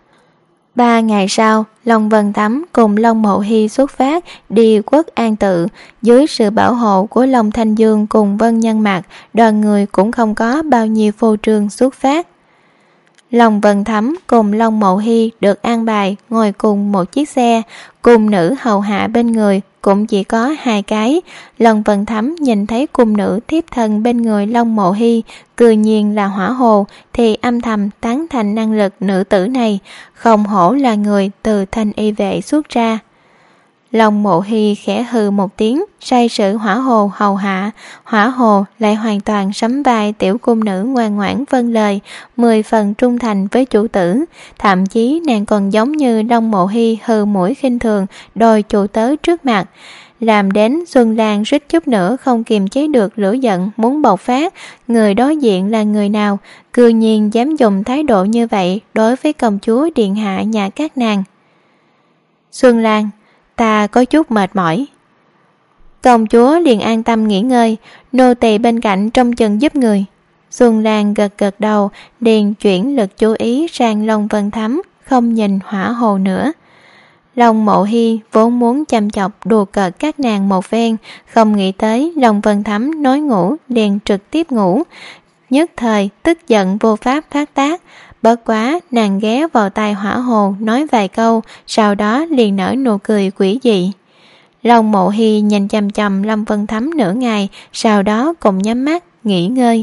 3 ngày sau, Long Vân Thắm cùng Long Mộ Hy xuất phát đi Quốc An Tự. Dưới sự bảo hộ của Long Thanh Dương cùng Vân Nhân Mặc, đoàn người cũng không có bao nhiêu phô trương xuất phát. Long Vân Thắm cùng Long Mộ Hy được an bài ngồi cùng một chiếc xe, cung nữ hầu hạ bên người cũng chỉ có 2 cái. Long Vân Thắm nhìn thấy cung nữ thiếp thân bên người Long Mộ Hy, cư nhiên là Hỏa Hồ, thì âm thầm tán thành năng lực nữ tử này, không hổ là người từ Thanh Y vệ xuất ra. Long Mộ Hy khẽ hừ một tiếng, sai sử Hỏa Hồ hầu hạ. Hỏa Hồ lại hoàn toàn sắm vai tiểu cung nữ ngoan ngoãn vâng lời, 10 phần trung thành với chủ tử. Thậm chí nàng còn giống như Long Mộ Hy hừ mũi khinh thường đòi chủ tớ trước mặt, làm đến Xuân Lan suýt chút nữa không kiềm chế được lửa giận muốn bộc phát. Người đối diện là người nào, cư nhiên dám dùng thái độ như vậy đối với công chúa điện hạ nhà các nàng. Xuân Lan, ta có chút mệt mỏi. Công chúa liền an tâm nghỉ ngơi, nô tỳ bên cạnh trông chừng giúp người. Xuân Lan gật gật đầu, liền chuyển lực chú ý sang Long Vân Thắm, không nhìn Hỏa Hồ nữa. Long Mộ Hy vốn muốn chăm chọc đùa cợt các nàng một phen, không nghĩ tới Long Vân Thắm nói ngủ liền trực tiếp ngủ, nhất thời tức giận vô pháp phát tác. Bất quá nàng ghé vào tai Hỏa Hồ nói vài câu, sau đó liền nở nụ cười quỷ dị. Long Mộ Hy nhìn chằm chằm Long Vân Thắm nửa ngày, sau đó cùng nhắm mắt nghỉ ngơi.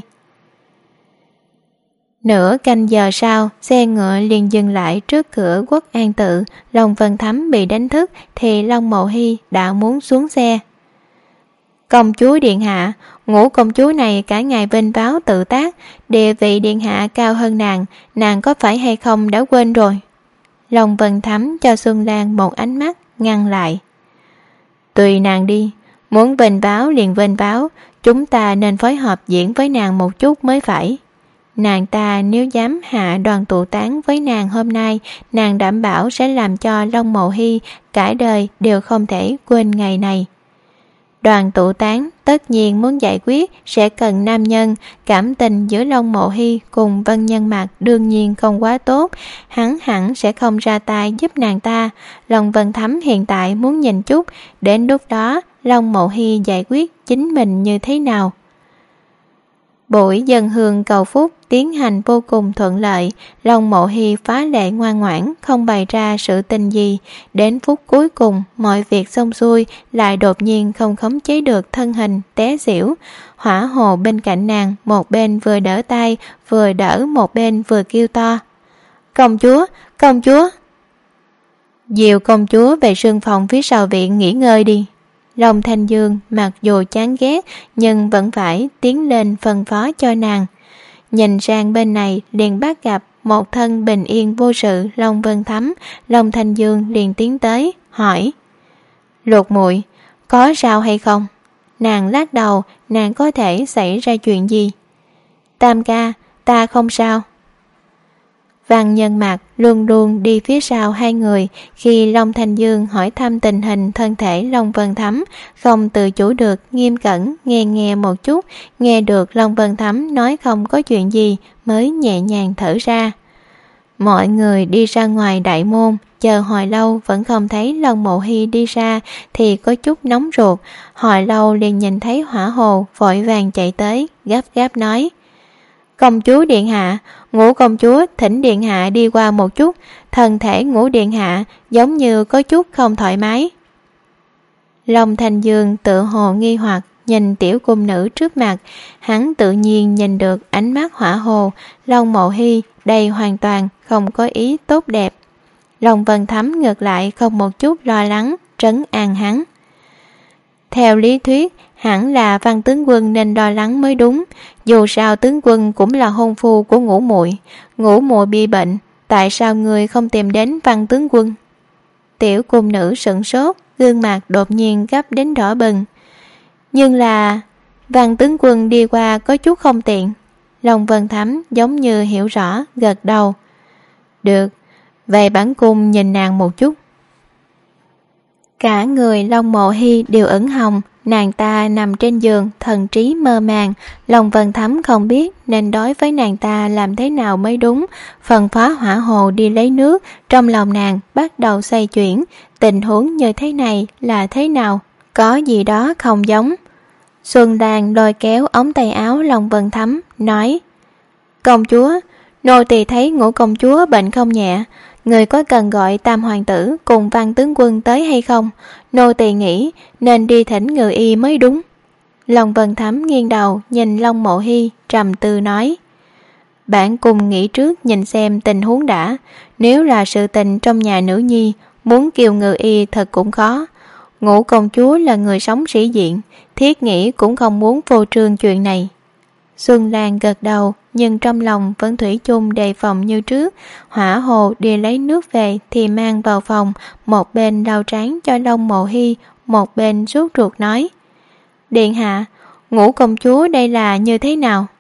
Nửa canh giờ sau, xe ngựa liền dừng lại trước cửa Quốc An Tự. Long Vân Thắm bị đánh thức thì Long Mộ Hy đã muốn xuống xe. Công chúa điện hạ, ngũ công chúa này cả ngày vênh váo tự tác, địa vị điện hạ cao hơn nàng có phải hay không đã quên rồi? Long Vân Thắm cho Xuân Lan một ánh mắt ngăn lại. Tùy nàng đi, muốn vênh váo liền vênh váo, chúng ta nên phối hợp diễn với nàng một chút mới phải. Nàng ta nếu dám hạ đoàn tụ tán với nàng hôm nay, nàng đảm bảo sẽ làm cho Long Mộ Hy cả đời đều không thể quên ngày này. Đoàn tụ tán tất nhiên muốn giải quyết sẽ cần nam nhân, cảm tình giữa Long Mộ Hy cùng Vân Nhân Mạc đương nhiên không quá tốt, hắn hẳn sẽ không ra tay giúp nàng ta. Long Vân Thắm hiện tại muốn nhìn chút, đến lúc đó Long Mộ Hy giải quyết chính mình như thế nào. Buổi dân hương cầu phúc tiến hành vô cùng thuận lợi, Long Mộ Hy phá lệ ngoan ngoãn, không bày ra sự tình gì. Đến phút cuối cùng, mọi việc xong xuôi, lại đột nhiên không khống chế được thân hình, té xỉu. Hỏa Hồ bên cạnh nàng, một bên vừa đỡ tay, vừa đỡ một bên vừa kêu to. Công chúa, công chúa! Dìu công chúa về sương phòng phía sau viện nghỉ ngơi đi. Long Thanh Dương mặc dù chán ghét nhưng vẫn phải tiến lên phân phó cho nàng. Nhìn sang bên này liền bắt gặp một thân bình yên vô sự Long Vân Thắm. Long Thanh Dương liền tiến tới hỏi: Lục muội có sao hay không? Nàng lắc đầu, nàng có thể xảy ra chuyện gì? Tam ca, ta không sao. Văn Nhân Mạc luôn luôn đi phía sau hai người. Khi Long Thanh Dương hỏi thăm tình hình thân thể Long Vân Thắm, không tự chủ được nghiêm cẩn nghe một chút, nghe được Long Vân Thắm nói không có chuyện gì mới nhẹ nhàng thở ra. Mọi người đi ra ngoài đại môn, chờ hồi lâu vẫn không thấy Long Mộ Hy đi ra thì có chút nóng ruột. Hồi lâu liền nhìn thấy Hỏa Hồ vội vàng chạy tới, gấp gáp nói: Công chúa điện hạ, ngũ công chúa thỉnh điện hạ đi qua một chút, thân thể ngũ điện hạ giống như có chút không thoải mái. Long Thanh Dương tự hồ nghi hoặc nhìn tiểu cung nữ trước mặt, hắn tự nhiên nhìn được ánh mắt Hỏa Hồ. Long Mộ Hy đây hoàn toàn không có ý tốt đẹp. Long Vân Thắm ngược lại không một chút lo lắng, trấn an hắn. Theo lý thuyết hẳn là Văn tướng quân nên lo lắng mới đúng, dù sao tướng quân cũng là hôn phu của ngũ muội. Ngũ muội bị bệnh, tại sao người không tìm đến Văn tướng quân? Tiểu cung nữ sửng sốt, gương mặt đột nhiên gấp đến đỏ bừng. Nhưng là Văn tướng quân đi qua có chút không tiện. Long Vân Thắm giống như hiểu rõ, gật đầu. Được, vậy bản cung nhìn nàng một chút. Cả người Long Mộ Hy đều ửng hồng, nàng ta nằm trên giường, thần trí mơ màng. Long Vân Thắm không biết nên đối với nàng ta làm thế nào mới đúng. Phân phó Hỏa Hồ đi lấy nước, trong lòng nàng bắt đầu xoay chuyển. Tình huống như thế này là thế nào? Có gì đó không giống. Xuân Lan lôi kéo ống tay áo Long Vân Thắm, nói: Công chúa, nô tỳ thấy ngũ công chúa bệnh không nhẹ, người có cần gọi Tam hoàng tử cùng Văn tướng quân tới hay không? Nô tỳ nghĩ nên đi thỉnh ngự y mới đúng. Long Vân Thắm nghiêng đầu nhìn Long Mộ Hy, trầm tư nói: Bản cung nghĩ trước nhìn xem tình huống đã. Nếu là sự tình trong nhà nữ nhi, muốn kêu ngự y thật cũng khó. Ngũ công chúa là người sống sĩ diện, thiết nghĩ cũng không muốn phô trương chuyện này. Xuân Lan gật đầu, nhưng trong lòng vẫn thủy chung đề phòng như trước. Hỏa Hồ đi lấy nước về thì mang vào phòng, một bên lau trán cho Long Mộ Hy, một bên sốt ruột nói: Điện hạ, ngũ công chúa đây là như thế nào?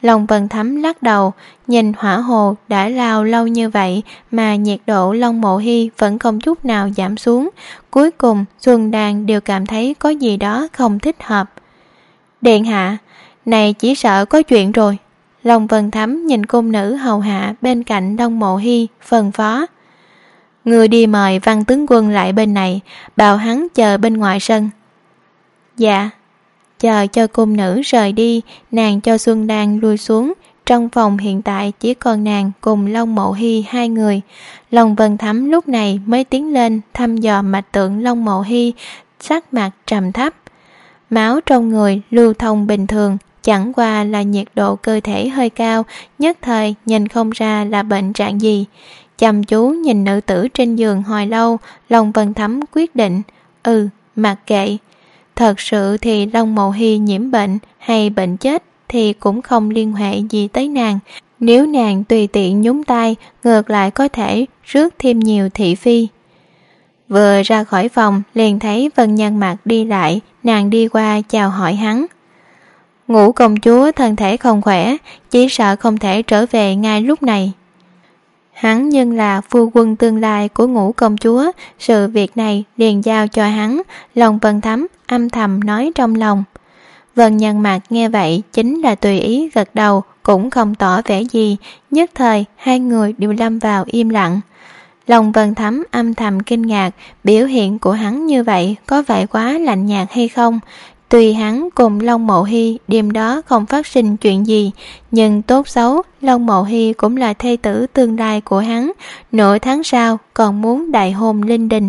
Long Vân Thắm lắc đầu, nhìn hỏa hồ đã lao lâu như vậy mà nhiệt độ Long Mộ Hy vẫn không chút nào giảm xuống. Cuối cùng Xuân Đan đều cảm thấy có gì đó không thích hợp. Điện hạ, này chỉ sợ có chuyện rồi. Long Vân Thắm nhìn cung nữ hầu hạ bên cạnh Long Mộ Hy phân phó. Người đi mời Văn tướng quân lại bên này, bảo hắn chờ bên ngoài sân. Dạ. Chờ cho cung nữ rời đi, nàng cho Xuân Đan lui xuống. Trong phòng hiện tại chỉ còn nàng cùng Long Mộ Hy hai người. Long Vân Thắm lúc này mới tiến lên thăm dò mạch tượng Long Mộ Hy, sắc mặt trầm thấp. Máu trong người lưu thông bình thường, chẳng qua là nhiệt độ cơ thể hơi cao, nhất thời nhìn không ra là bệnh trạng gì. Chăm chú nhìn nữ tử trên giường hồi lâu, Long Vân Thắm quyết định, mặc kệ. Thật sự thì Long Mộ Hy nhiễm bệnh hay bệnh chết thì cũng không liên hệ gì tới nàng. Nếu nàng tùy tiện nhúng tay, ngược lại có thể rước thêm nhiều thị phi. Vừa ra khỏi phòng liền thấy Vân Nhan Mặt đi lại, nàng đi qua chào hỏi hắn. Ngũ công chúa thân thể không khỏe, chỉ sợ không thể trở về ngay lúc này. Hắn nhưng là phu quân tương lai của Ngũ công chúa, sự việc này liền giao cho hắn. Long Vân Thắm âm thầm nói trong lòng. Vân Nhan Mặt nghe vậy chính là tùy ý gật đầu, cũng không tỏ vẻ gì. Nhất thời hai người đều lâm vào im lặng. Long Vân Thắm âm thầm kinh ngạc, biểu hiện của hắn như vậy có vẻ quá lạnh nhạt hay không. Tuy hắn cùng Long Mộ Hy đêm đó không phát sinh chuyện gì, nhưng tốt xấu Long Mộ Hy cũng là thê tử tương lai của hắn, nửa tháng sau còn muốn đại hôn linh đình.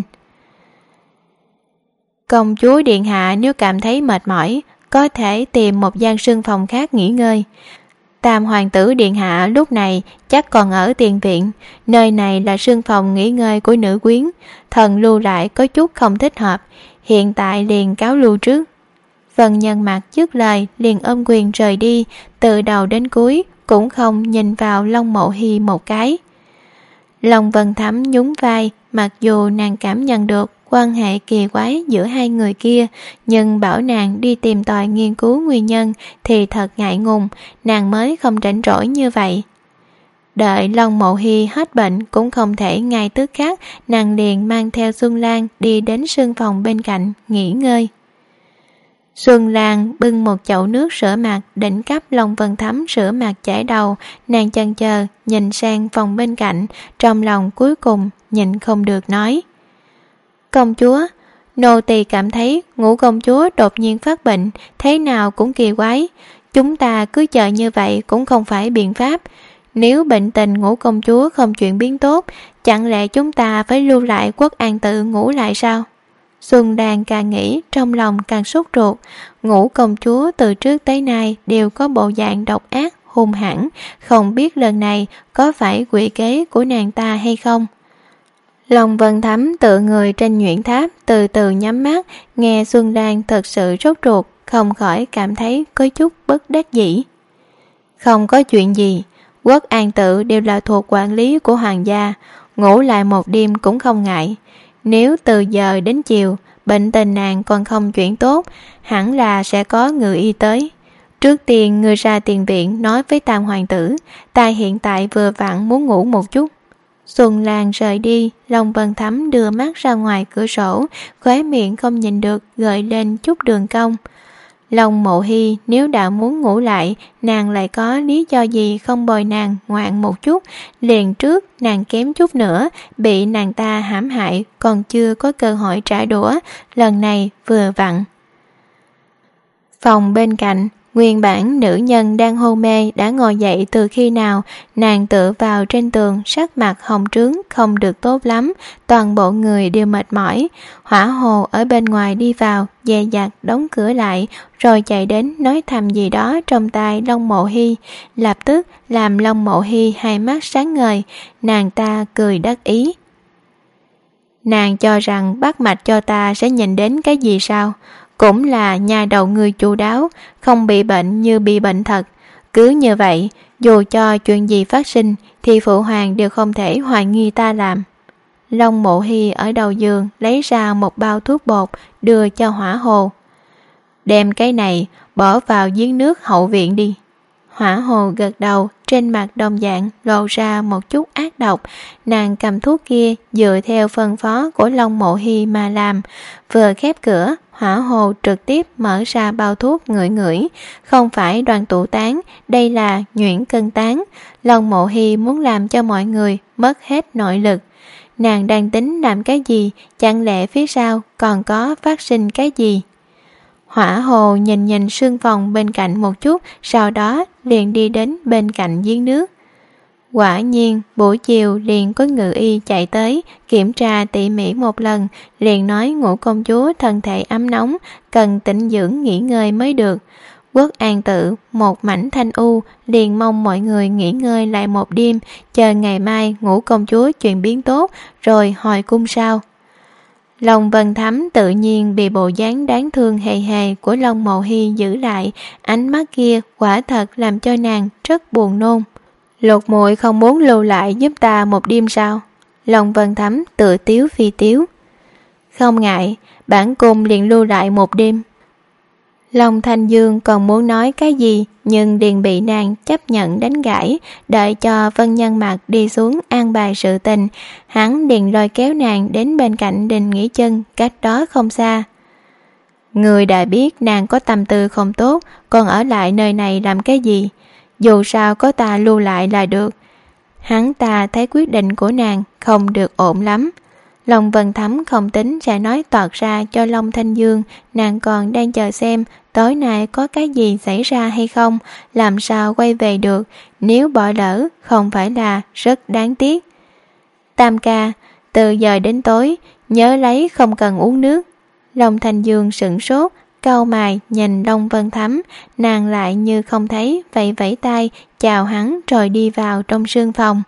Công chúa điện hạ nếu cảm thấy mệt mỏi, có thể tìm một gian sương phòng khác nghỉ ngơi. Tam hoàng tử điện hạ lúc này chắc còn ở tiền viện, nơi này là sương phòng nghỉ ngơi của nữ quyến, thần lưu lại có chút không thích hợp, hiện tại liền cáo lưu trước. Vân Nhan Mặt dứt lời liền ôm quyền rời đi, từ đầu đến cuối cũng không nhìn vào Long Mộ Hy một cái. Long Vân Thắm nhún vai, mặc dù nàng cảm nhận được quan hệ kỳ quái giữa hai người kia, nhưng bảo nàng đi tìm tòi nghiên cứu nguyên nhân thì thật ngại ngùng, nàng mới không rảnh rỗi như vậy. Đợi Long Mộ Hy hết bệnh cũng không thể ngay tức khắc, nàng liền mang theo Xuân Lan đi đến sương phòng bên cạnh nghỉ ngơi. Xuân Lan bưng một chậu nước rửa mặt định cấp Long Vân Thắm rửa mặt chải đầu, nàng chần chờ nhìn sang phòng bên cạnh, trong lòng cuối cùng nhịn không được nói. Công chúa, nô tỳ cảm thấy Ngũ công chúa đột nhiên phát bệnh, thế nào cũng kỳ quái, chúng ta cứ chờ như vậy cũng không phải biện pháp. Nếu bệnh tình Ngũ công chúa không chuyển biến tốt, chẳng lẽ chúng ta phải lưu lại Quốc An Tự ngủ lại sao? Xuân Đan càng nghĩ trong lòng càng sốt ruột. Ngũ công chúa từ trước tới nay đều có bộ dạng độc ác hung hãn, không biết lần này có phải quỷ kế của nàng ta hay không. Long Vân Thắm tựa người trên nhuyễn tháp, từ từ nhắm mắt, nghe Xuân Đan thật sự sốt ruột, không khỏi cảm thấy có chút bất đắc dĩ. Không có chuyện gì, Quốc An Tự đều là thuộc quản lý của hoàng gia, ngủ lại một đêm cũng không ngại. Nếu từ giờ đến chiều bệnh tình nàng còn không chuyển tốt, hẳn là sẽ có người y tới. Trước tiên người ra tiền viện nói với Tam hoàng tử, ta hiện tại vừa vặn muốn ngủ một chút. Xuân Lan rời đi, Long Vân Thắm đưa mắt ra ngoài cửa sổ, khóe miệng không nhìn được gợi lên chút đường cong. Long Mộ Hy nếu đã muốn ngủ lại, nàng lại có lý do gì không bồi nàng ngoạn một chút. Liền trước nàng kém chút nữa bị nàng ta hãm hại, còn chưa có cơ hội trả đũa, lần này vừa vặn. Phòng bên cạnh, nguyên bản nữ nhân đang hôn mê đã ngồi dậy từ khi nào, nàng tựa vào trên tường, sắc mặt hồng trướng không được tốt lắm, toàn bộ người đều mệt mỏi. Hỏa hồ ở bên ngoài đi vào, dè dặt đóng cửa lại, rồi chạy đến nói thầm gì đó trong tai Long Mộ Hy, lập tức làm Long Mộ Hy hai mắt sáng ngời, nàng ta cười đắc ý. Nàng cho rằng bắt mạch cho ta sẽ nhìn đến cái gì sao? Cũng là nhà đầu người chu đáo, không bị bệnh như bị bệnh thật. Cứ như vậy, dù cho chuyện gì phát sinh thì phụ hoàng đều không thể hoài nghi ta làm. Long Mộ Hy ở đầu giường lấy ra một bao thuốc bột đưa cho Hỏa Hồ. Đem cái này bỏ vào giếng nước hậu viện đi. Hỏa Hồ gật đầu, trên mặt đồng dạng lộ ra một chút ác độc. Nàng cầm thuốc kia dựa theo phân phó của Long Mộ Hy mà làm. Vừa khép cửa, Hỏa Hồ trực tiếp mở ra bao thuốc ngửi ngửi. Không phải Đoàn Tụ Tán, đây là nhuyễn cân tán. Long Mộ Hy muốn làm cho mọi người mất hết nội lực. Nàng đang tính làm cái gì, chẳng lẽ phía sau còn có phát sinh cái gì? Hỏa Hồ nhìn sương phòng bên cạnh một chút, sau đó liền đi đến bên cạnh giếng nước. Quả nhiên buổi chiều liền có ngự y chạy tới, kiểm tra tỉ mỉ một lần, liền nói Ngũ công chúa thân thể ấm nóng, cần tĩnh dưỡng nghỉ ngơi mới được. Quốc An Tự một mảnh thanh u, liền mong mọi người nghỉ ngơi lại một đêm, chờ ngày mai Ngũ công chúa chuyển biến tốt rồi hồi cung sau. Long Vân Thắm tự nhiên bị bộ dáng đáng thương hề hề của Long Mộ Hy giữ lại, ánh mắt kia quả thật làm cho nàng rất buồn nôn. Lục muội không muốn lưu lại giúp ta một đêm sao? Long Vân Thắm tự tiếu phi tiếu. Không ngại, bản cung liền lưu lại một đêm. Long Thanh Dương còn muốn nói cái gì, nhưng liền bị nàng chấp nhận đánh gãy. Đợi cho Vân Nhân Mặt đi xuống an bài sự tình, hắn liền lôi kéo nàng đến bên cạnh đình nghỉ chân, cách đó không xa. Người đã biết nàng có tâm tư không tốt, còn ở lại nơi này làm cái gì? Dù sao có ta lưu lại là được. Hắn ta thấy quyết định của nàng không được ổn lắm. Long Vân Thắm không tính sẽ nói toạc ra cho Long Thanh Dương, nàng còn đang chờ xem tối nay có cái gì xảy ra hay không, làm sao quay về được, nếu bỏ lỡ không phải là rất đáng tiếc. Tam ca, từ giờ đến tối, nhớ lấy không cần uống nước. Long Thanh Dương sửng sốt, cau mày nhìn Long Vân Thắm, nàng lại như không thấy, vẫy vẫy tay chào hắn rồi đi vào trong sương phòng.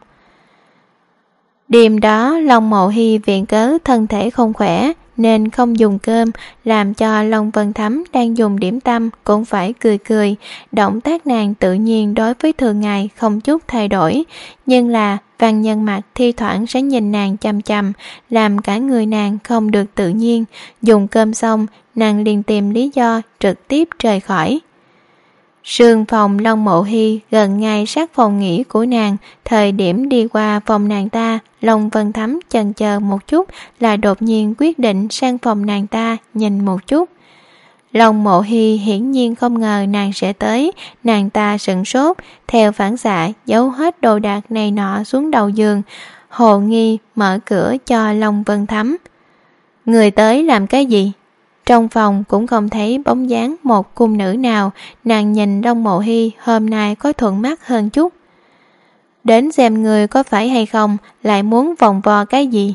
Đêm đó Long Mộ Hy viện cớ thân thể không khỏe nên không dùng cơm, làm cho Long Vân Thắm đang dùng điểm tâm cũng phải cười cười. Động tác nàng tự nhiên đối với thường ngày không chút thay đổi, nhưng là Văn Nhân Mặt thi thoảng sẽ nhìn nàng chằm chằm, làm cả người nàng không được tự nhiên. Dùng cơm xong, nàng liền tìm lý do trực tiếp rời khỏi. Sương phòng Long Mộ Hy gần ngay sát phòng nghỉ của nàng. Thời điểm đi qua phòng nàng ta, Long Vân Thắm chần chờ một chút là đột nhiên quyết định sang phòng nàng ta nhìn một chút. Long Mộ Hy hiển nhiên không ngờ nàng sẽ tới, nàng ta sửng sốt, theo phản xạ giấu hết đồ đạc này nọ xuống đầu giường, hồ nghi mở cửa cho Long Vân Thắm. Người tới làm cái gì? Trong phòng cũng không thấy bóng dáng một cung nữ nào, nàng nhìn Long Mộ Hy hôm nay có thuận mắt hơn chút. Đến xem người có phải hay không, lại muốn vòng vo cái gì?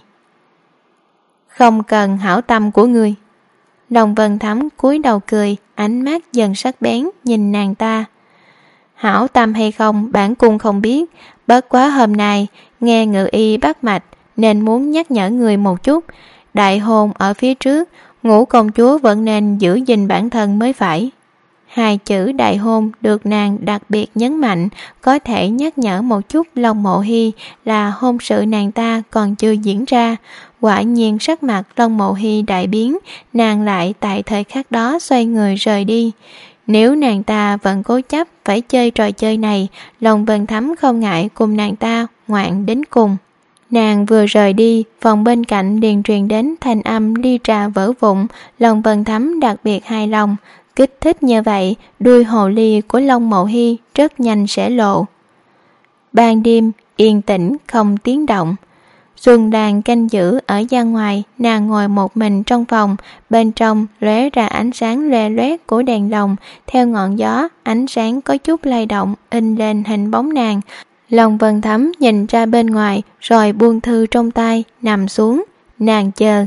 Không cần hảo tâm của người. Long Vân Thắm cúi đầu cười, ánh mắt dần sắc bén nhìn nàng ta. Hảo tâm hay không bản cung không biết, bất quá hôm nay nghe ngự y bắt mạch nên muốn nhắc nhở người một chút. Đại hôn ở phía trước, Ngũ công chúa vẫn nên giữ gìn bản thân mới phải. Hai chữ đại hôn được nàng đặc biệt nhấn mạnh, có thể nhắc nhở một chút Long Mộ Hy là hôn sự nàng ta còn chưa diễn ra. Quả nhiên sắc mặt Long Mộ Hy đại biến, nàng lại tại thời khắc đó xoay người rời đi. Nếu nàng ta vẫn cố chấp phải chơi trò chơi này, Long Vân Thắm không ngại cùng nàng ta ngoạn đến cùng. Nàng vừa rời đi, phòng bên cạnh liền truyền đến thanh âm ly trà vỡ vụn. Long Vân Thắm đặc biệt hài lòng, kích thích như vậy, đuôi hồ ly của Long Mộ Hy rất nhanh sẽ lộ. Ban đêm yên tĩnh không tiếng động. Xuân Đàn canh giữ ở gian ngoài, nàng ngồi một mình trong phòng, bên trong lóe ra ánh sáng loè loét của đèn lồng, theo ngọn gió, ánh sáng có chút lay động, in lên hình bóng nàng. Long Vân Thắm nhìn ra bên ngoài, rồi buông thư trong tay, nằm xuống, nàng chờ.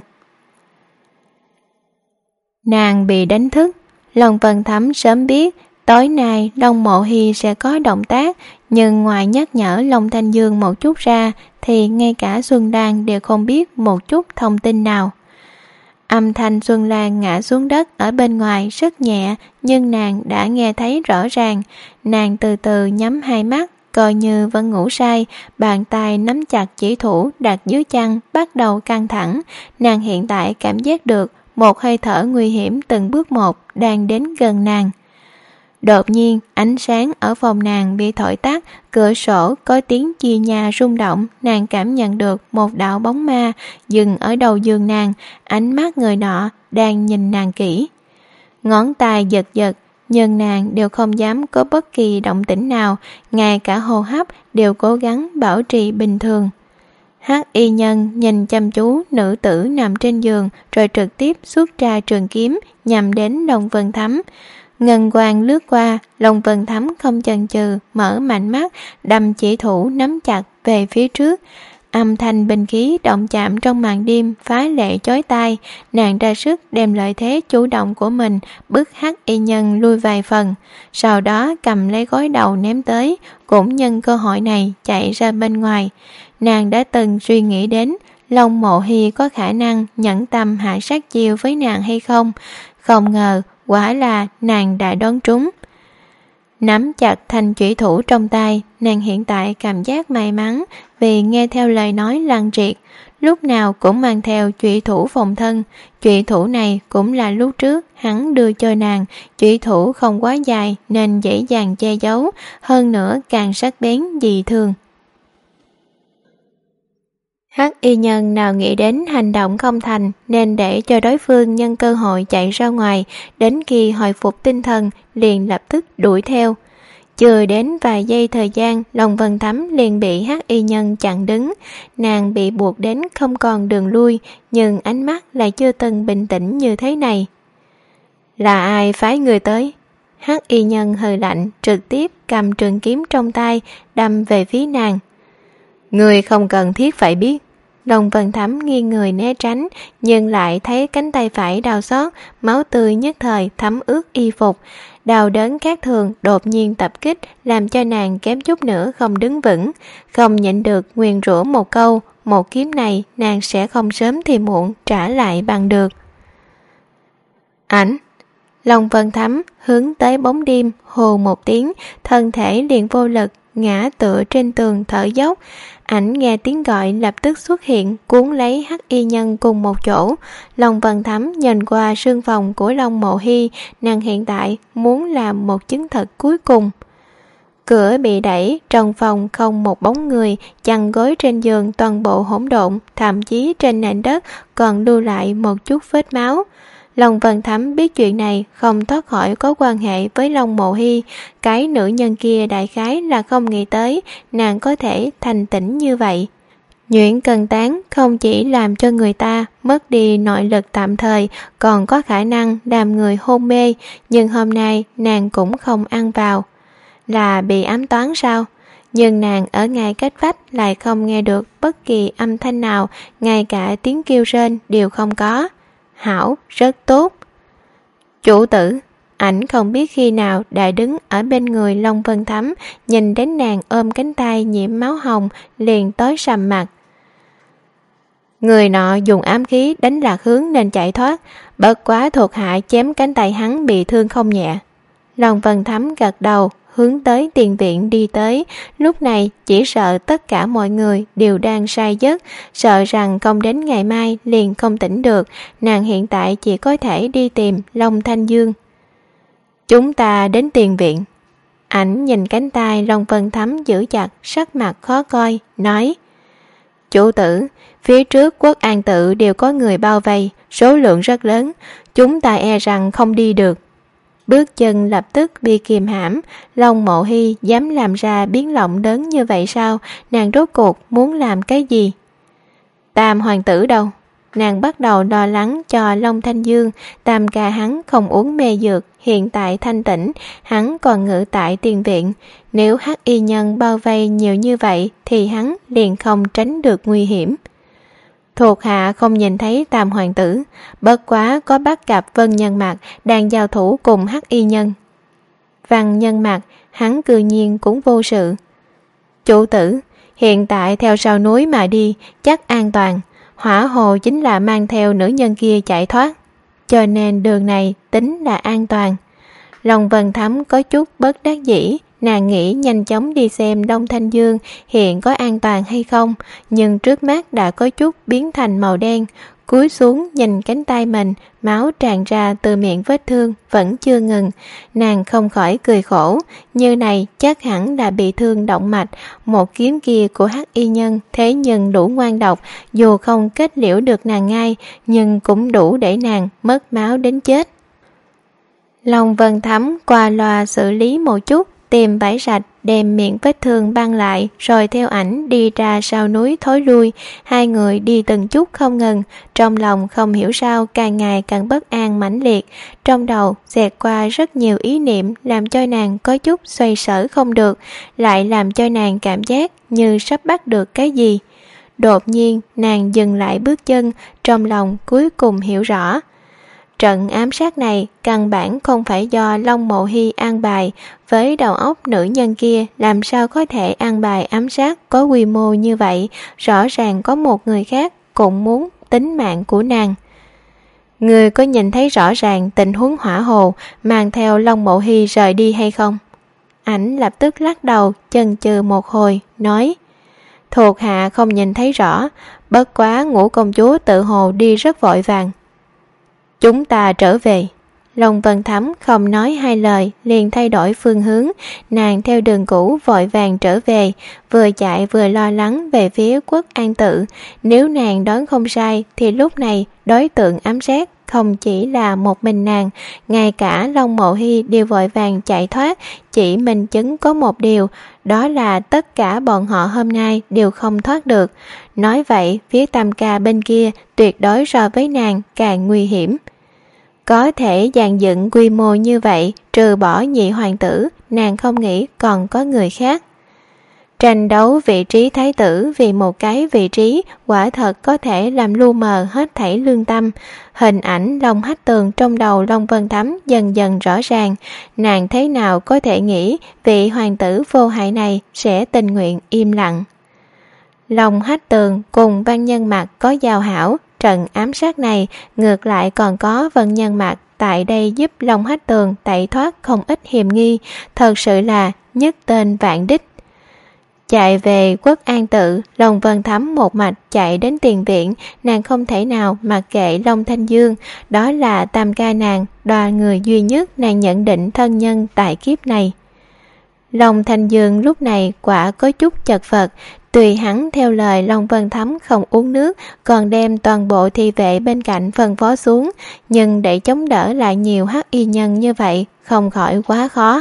Nàng bị đánh thức. Long Vân Thắm sớm biết tối nay Long Mộ Hy sẽ có động tác, nhưng ngoài nhắc nhở Long Thanh Dương một chút ra thì ngay cả Xuân Lan đều không biết một chút thông tin nào. Âm thanh Xuân Lan ngã xuống đất ở bên ngoài rất nhẹ, nhưng nàng đã nghe thấy rõ ràng. Nàng từ từ nhắm hai mắt, coi như vẫn ngủ say, bàn tay nắm chặt chỉ thủ đặt dưới chân bắt đầu căng thẳng. Nàng hiện tại cảm giác được một hơi thở nguy hiểm từng bước một đang đến gần nàng. Đột nhiên ánh sáng ở phòng nàng bị thổi tắt, cửa sổ có tiếng chia nhà rung động. Nàng cảm nhận được một đạo bóng ma dừng ở đầu giường nàng, ánh mắt người nọ đang nhìn nàng kỹ. Ngón tay giật giật, nhưng nàng đều không dám có bất kỳ động tĩnh nào, ngay cả hô hấp đều cố gắng bảo trì bình thường. Hắc y nhân nhìn chăm chú nữ tử nằm trên giường, rồi trực tiếp xuất ra trường kiếm nhằm đến Long Vân Thắm. Ngân quang lướt qua, Long Vân Thắm không chần chừ mở mạnh mắt, đâm chỉ thủ nắm chặt về phía trước. Âm thanh binh khí động chạm trong màn đêm phá lệ chói tai. Nàng ra sức đem lợi thế chủ động của mình bức Hắc y nhân lui vài phần, sau đó cầm lấy gối đầu ném tới, cũng nhân cơ hội này chạy ra bên ngoài. Nàng đã từng suy nghĩ đến Long Mộ Hy có khả năng nhẫn tâm hạ sát chiêu với nàng hay không, không ngờ quả là nàng đã đoán trúng. Nắm chặt thanh chủy thủ trong tay, nàng hiện tại cảm giác may mắn vì nghe theo lời nói Lăng Triệt, lúc nào cũng mang theo chủy thủ phòng thân. Chủy thủ này cũng là lúc trước hắn đưa cho nàng, chủy thủ không quá dài nên dễ dàng che giấu, hơn nữa càng sắc bén dị thường. Hắc y nhân nào nghĩ đến hành động không thành nên để cho đối phương nhân cơ hội chạy ra ngoài, đến khi hồi phục tinh thần liền lập tức đuổi theo. Chưa đến vài giây thời gian, Long Vân Thắm liền bị Hắc y nhân chặn đứng. Nàng bị buộc đến không còn đường lui, nhưng ánh mắt lại chưa từng bình tĩnh như thế này. Là ai phái người tới? Hắc y nhân hừ lạnh, trực tiếp cầm trường kiếm trong tay đâm về phía nàng. Người không cần thiết phải biết. Long Vân Thắm nghiêng người né tránh, nhưng lại thấy cánh tay phải đau xót, máu tươi nhất thời thấm ướt y phục. Đau đớn khác thường đột nhiên tập kích, làm cho nàng kém chút nữa không đứng vững, không nhịn được nguyền rủa một câu, một kiếm này nàng sẽ không sớm thì muộn trả lại bằng được. Ảnh! Long Vân Thắm hướng tới bóng đêm hô một tiếng, thân thể liền vô lực ngã tựa trên tường thở dốc. Ảnh nghe tiếng gọi lập tức xuất hiện, cuốn lấy Hắc y nhân cùng một chỗ. Long Vân Thắm nhìn qua sương phòng của Long Mộ Hy, nàng hiện tại muốn làm một chứng thực cuối cùng. Cửa bị đẩy, trong phòng không một bóng người, chăn gối trên giường toàn bộ hỗn độn, thậm chí trên nền đất còn lưu lại một chút vết máu. Long Vân Thắm biết chuyện này không thoát khỏi có quan hệ với Long Mộ Hy, cái nữ nhân kia đại khái là không nghĩ tới nàng có thể thành tỉnh như vậy. Nhuyễn Cân Tán không chỉ làm cho người ta mất đi nội lực tạm thời, còn có khả năng làm người hôn mê, nhưng hôm nay nàng cũng không ăn vào. Là bị ám toán sao? Nhưng nàng ở ngay cách vách lại không nghe được bất kỳ âm thanh nào, ngay cả tiếng kêu rên đều không có. Hảo, rất tốt. Chủ tử! Ảnh không biết khi nào đã đứng ở bên người Long Vân Thắm, nhìn đến nàng ôm cánh tay nhiễm máu hồng liền tối sầm mặt. Người nọ dùng ám khí đánh lạc hướng nên chạy thoát, bất quá thuộc hạ chém cánh tay hắn bị thương không nhẹ. Long Vân Thắm gật đầu, hướng tới tiền viện đi tới. Lúc này chỉ sợ tất cả mọi người đều đang say giấc, sợ rằng không đến ngày mai liền không tỉnh được. Nàng hiện tại chỉ có thể đi tìm Long Thanh Dương. Chúng ta đến tiền viện. Ảnh nhìn cánh tay Long Vân Thắm giữ chặt, sắc mặt khó coi, nói: Chủ tử, phía trước Quốc An tự đều có người bao vây, số lượng rất lớn, chúng ta e rằng không đi được. Bước chân lập tức bị kìm hãm. Long Mộ Hy dám làm ra biến động lớn như vậy sao? Nàng rốt cuộc muốn làm cái gì? Tam hoàng tử đâu? Nàng bắt đầu lo lắng cho Long Thanh Dương. Tam ca hắn không uống mê dược, hiện tại thanh tỉnh, hắn còn ngự tại tiền viện. Nếu Hắc y nhân bao vây nhiều như vậy thì hắn liền không tránh được nguy hiểm. Thuộc hạ không nhìn thấy Tam hoàng tử, bất quá có bắt gặp Vân Nhân Mạc đang giao thủ cùng Hắc y nhân. Văn Nhân Mạc, hắn cư nhiên cũng vô sự. Chủ tử, hiện tại theo sau núi mà đi chắc an toàn. Hỏa hồ chính là mang theo nữ nhân kia chạy thoát, cho nên đường này tính là an toàn. Long Vân Thắm có chút bất đắc dĩ. Nàng nghĩ nhanh chóng đi xem Long Thanh Dương hiện có an toàn hay không, nhưng trước mắt đã có chút biến thành màu đen. cúi xuống nhìn cánh tay mình, máu tràn ra từ miệng vết thương vẫn chưa ngừng. Nàng không khỏi cười khổ, như này chắc hẳn là bị thương động mạch. Một kiếm kia của Hắc Y Nhân thế nhưng đủ ngoan độc, dù không kết liễu được nàng ngay, nhưng cũng đủ để nàng mất máu đến chết. Long Vân Thắm qua loa xử lý một chút, tìm vải sạch đem miệng vết thương băng lại, rồi theo ảnh đi ra sau núi thối lui. Hai người đi từng chút không ngừng, trong lòng không hiểu sao càng ngày càng bất an mãnh liệt. Trong đầu xẹt qua rất nhiều ý niệm làm cho nàng có chút xoay sở không được, lại làm cho nàng cảm giác như sắp bắt được cái gì. Đột nhiên nàng dừng lại bước chân, trong lòng cuối cùng hiểu rõ. Trận ám sát này căn bản không phải do Long Mộ Hy an bài, với đầu óc nữ nhân kia làm sao có thể an bài ám sát có quy mô như vậy, rõ ràng có một người khác cũng muốn tính mạng của nàng. Người có nhìn thấy rõ ràng tình huống hỏa hồ mang theo Long Mộ Hy rời đi hay không? Ảnh lập tức lắc đầu, chần chừ một hồi, nói: Thuộc hạ không nhìn thấy rõ, bất quá Ngũ công chúa tự hồ đi rất vội vàng. Chúng ta trở về. Long Vân Thắm không nói hai lời, liền thay đổi phương hướng. Nàng theo đường cũ vội vàng trở về, vừa chạy vừa lo lắng về phía Quốc An Tự. Nếu nàng đoán không sai thì lúc này đối tượng ám sát không chỉ là một mình nàng, ngay cả Long Mộ Hy đều vội vàng chạy thoát. Chỉ minh chứng có một điều, đó là tất cả bọn họ hôm nay đều không thoát được. Nói vậy phía Tam Ca bên kia tuyệt đối so với nàng càng nguy hiểm. Có thể dàn dựng quy mô như vậy, trừ bỏ nhị hoàng tử, nàng không nghĩ còn có người khác. Tranh đấu vị trí thái tử vì một cái vị trí quả thật có thể làm lu mờ hết thảy lương tâm. Hình ảnh Long Hách Tường trong đầu Long Vân Thắm dần dần rõ ràng. Nàng thế nào có thể nghĩ vị hoàng tử vô hại này sẽ tình nguyện im lặng. Long Hách Tường cùng Văn Nhân Mạc có giao hảo, trận ám sát này ngược lại còn có Văn Nhân Mạc tại đây giúp Long Hách Tường tẩy thoát không ít hiểm nghi, thật sự là nhất tên vạn đích. Chạy về Quốc An Tự, Long Vân Thắm một mạch chạy đến tiền viện. Nàng không thể nào mặc kệ Long Thanh Dương, đó là Tam Ca nàng, đoàn người duy nhất nàng nhận định thân nhân tại kiếp này. Long Thanh Dương lúc này quả có chút chật vật. Tùy hắn theo lời Long Vân Thắm không uống nước, còn đem toàn bộ thi vệ bên cạnh phân phó xuống, nhưng để chống đỡ lại nhiều hắc y nhân như vậy không khỏi quá khó.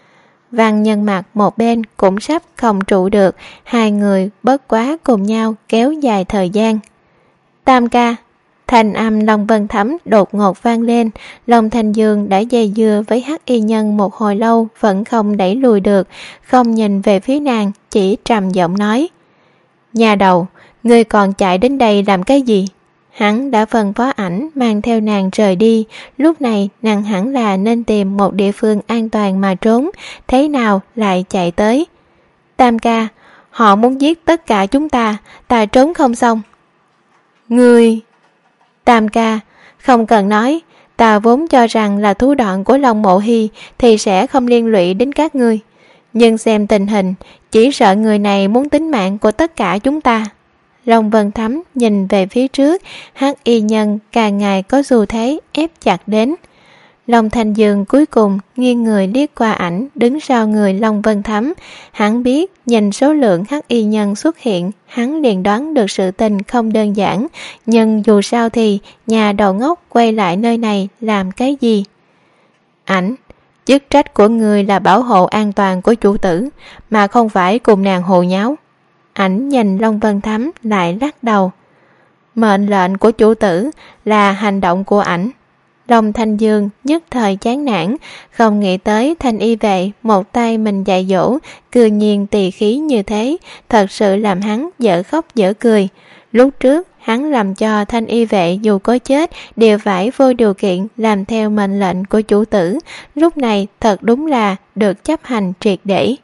Văn Nhân Mạc một bên cũng sắp không trụ được, hai người bất quá cùng nhau kéo dài thời gian. Tam Ca. Thanh âm Long Vân Thắm đột ngột vang lên. Long Thanh Dương đã dây dưa với hắc y nhân một hồi lâu vẫn không đẩy lùi được, không nhìn về phía nàng, chỉ trầm giọng nói: Nhà đầu, ngươi còn chạy đến đây làm cái gì? Hắn đã phân phó ảnh mang theo nàng rời đi, lúc này nàng hẳn là nên tìm một địa phương an toàn mà trốn, thế nào lại chạy tới? Tam Ca, họ muốn giết tất cả chúng ta trốn không xong. Ngươi... Tam Ca, không cần nói, ta vốn cho rằng là thủ đoạn của Long Mộ Hy thì sẽ không liên lụy đến các ngươi. Nhưng xem tình hình, chỉ sợ người này muốn tính mạng của tất cả chúng ta. Long Vân Thắm nhìn về phía trước, hắc y nhân càng ngày có xu thế ép chặt đến. Long Thanh Dương cuối cùng nghiêng người liếc qua ảnh đứng sau người Long Vân Thắm. Hắn biết nhìn số lượng hắc y nhân xuất hiện, hắn liền đoán được sự tình không đơn giản. Nhưng dù sao thì nhà đầu ngốc quay lại nơi này làm cái gì? Ảnh, chức trách của người là bảo hộ an toàn của chủ tử, mà không phải cùng nàng hồ nháo. Ảnh nhìn Long Vân Thắm lại lắc đầu. Mệnh lệnh của chủ tử là hành động của ảnh. Long Thanh Dương nhất thời chán nản, không nghĩ tới Thanh y vệ một tay mình dạy dỗ, cư nhiên tỳ khí như thế, thật sự làm hắn dở khóc dở cười. Lúc trước hắn làm cho Thanh y vệ dù có chết đều phải vô điều kiện làm theo mệnh lệnh của chủ tử, lúc này thật đúng là được chấp hành triệt để.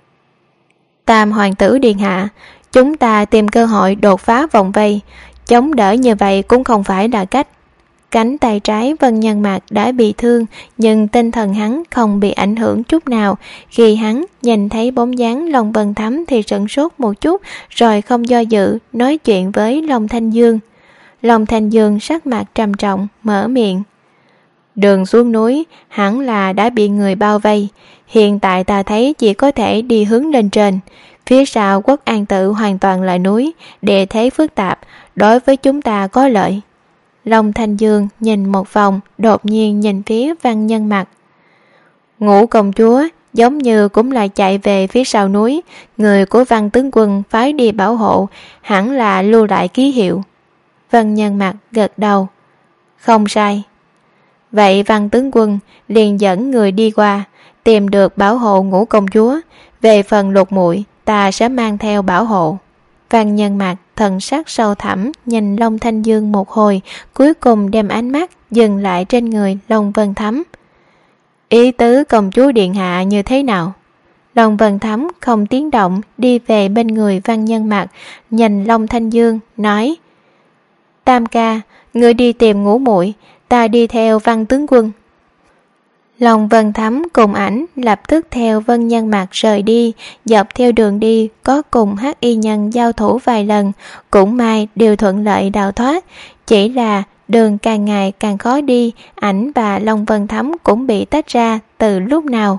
Tam hoàng tử điện hạ, chúng ta tìm cơ hội đột phá vòng vây, chống đỡ như vậy cũng không phải là cách. Cánh tay trái Vân Nhân Mạc đã bị thương, nhưng tinh thần hắn không bị ảnh hưởng chút nào. Khi hắn nhìn thấy bóng dáng Long Vân Thắm thì sửng sốt một chút, rồi không do dự nói chuyện với Long Thanh Dương. Long Thanh Dương sắc mặt trầm trọng mở miệng. Đường xuống núi hẳn là đã bị người bao vây, hiện tại ta thấy chỉ có thể đi hướng lên trên. Phía sau Quốc An Tự hoàn toàn là núi, địa thế phức tạp, đối với chúng ta có lợi. Long Thanh Dương nhìn một vòng, đột nhiên nhìn phía Văn Nhân Mặc. Ngũ công chúa giống như cũng là chạy về phía sau núi, người của Văn tướng quân phái đi bảo hộ, hẳn là lưu lại ký hiệu. Văn Nhân Mặc gật đầu. Không sai. Vậy Văn tướng quân liền dẫn người đi qua, tìm được bảo hộ Ngũ công chúa. Về phần Lục muội, ta sẽ mang theo bảo hộ. Văn Nhân Mặc thần sắc sâu thẳm nhìn Long Thanh Dương một hồi, cuối cùng đem ánh mắt dừng lại trên người Long Vân Thắm. Ý tứ công chúa điện hạ như thế nào? Long Vân Thắm không tiếng động đi về bên người Văn Nhân Mặc, nhìn Long Thanh Dương nói: Tam ca, ngươi đi tìm Ngũ muội, ta đi theo Văn tướng quân. Long Vân Thắm cùng ảnh lập tức theo Vân Nhân Mặc rời đi, dọc theo đường đi có cùng Hắc Y Nhân giao thủ vài lần, cũng may đều thuận lợi đào thoát. Chỉ là đường càng ngày càng khó đi, ảnh và Long Vân Thắm cũng bị tách ra từ lúc nào.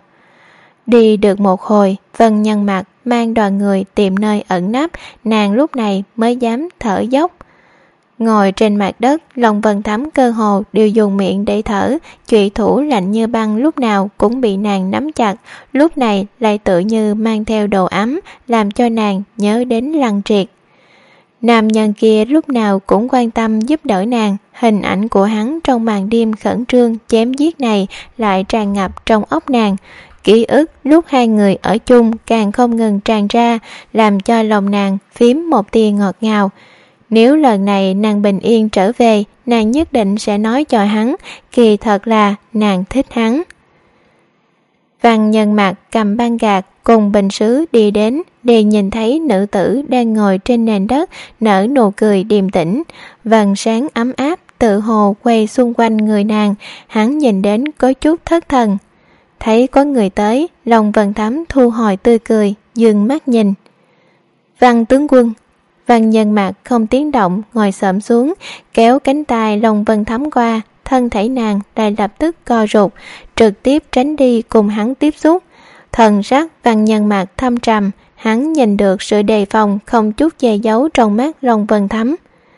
Đi được một hồi, Vân Nhân Mặc mang đoàn người tìm nơi ẩn nấp, nàng lúc này mới dám thở dốc. Ngồi trên mặt đất, Long Vân Thắm cơ hồ đều dùng miệng để thở, trụy thủ lạnh như băng lúc nào cũng bị nàng nắm chặt, lúc này lại tự như mang theo đồ ấm, làm cho nàng nhớ đến Lăng Triệt. Nam nhân kia lúc nào cũng quan tâm giúp đỡ nàng, hình ảnh của hắn trong màn đêm khẩn trương chém giết này lại tràn ngập trong óc nàng. Ký ức lúc hai người ở chung càng không ngừng tràn ra, làm cho lòng nàng phím một tia ngọt ngào. Nếu lần này nàng bình yên trở về, nàng nhất định sẽ nói cho hắn, kỳ thật là nàng thích hắn. Văn Nhân Mặc cầm băng gạc cùng bình sứ đi đến, liền nhìn thấy nữ tử đang ngồi trên nền đất, nở nụ cười điềm tĩnh, vầng sáng ấm áp tự hồ quay xung quanh người nàng, hắn nhìn đến có chút thất thần. Thấy có người tới, Long Vân Thắm thu hồi tươi cười, dừng mắt nhìn. Văn tướng quân. Văn Nhân Mặc không tiếng động ngồi xổm xuống, kéo cánh tay Long Vân Thắm qua, thân thể nàng lại lập tức co rụt, trực tiếp tránh đi cùng hắn tiếp xúc. Thần sắc Văn Nhân Mặc thâm trầm, hắn nhìn được sự đề phòng không chút che giấu trong mắt Long Vân Thắm.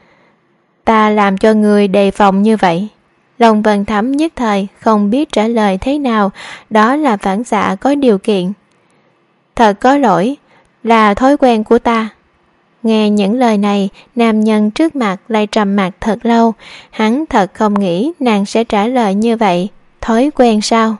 Ta làm cho người đề phòng như vậy. Long Vân Thắm nhất thời không biết trả lời thế nào, đó là phản xạ có điều kiện. Thật có lỗi, là thói quen của ta. Nghe những lời này, nam nhân trước mặt lại trầm mặc thật lâu, hắn thật không nghĩ nàng sẽ trả lời như vậy. Thói quen sao?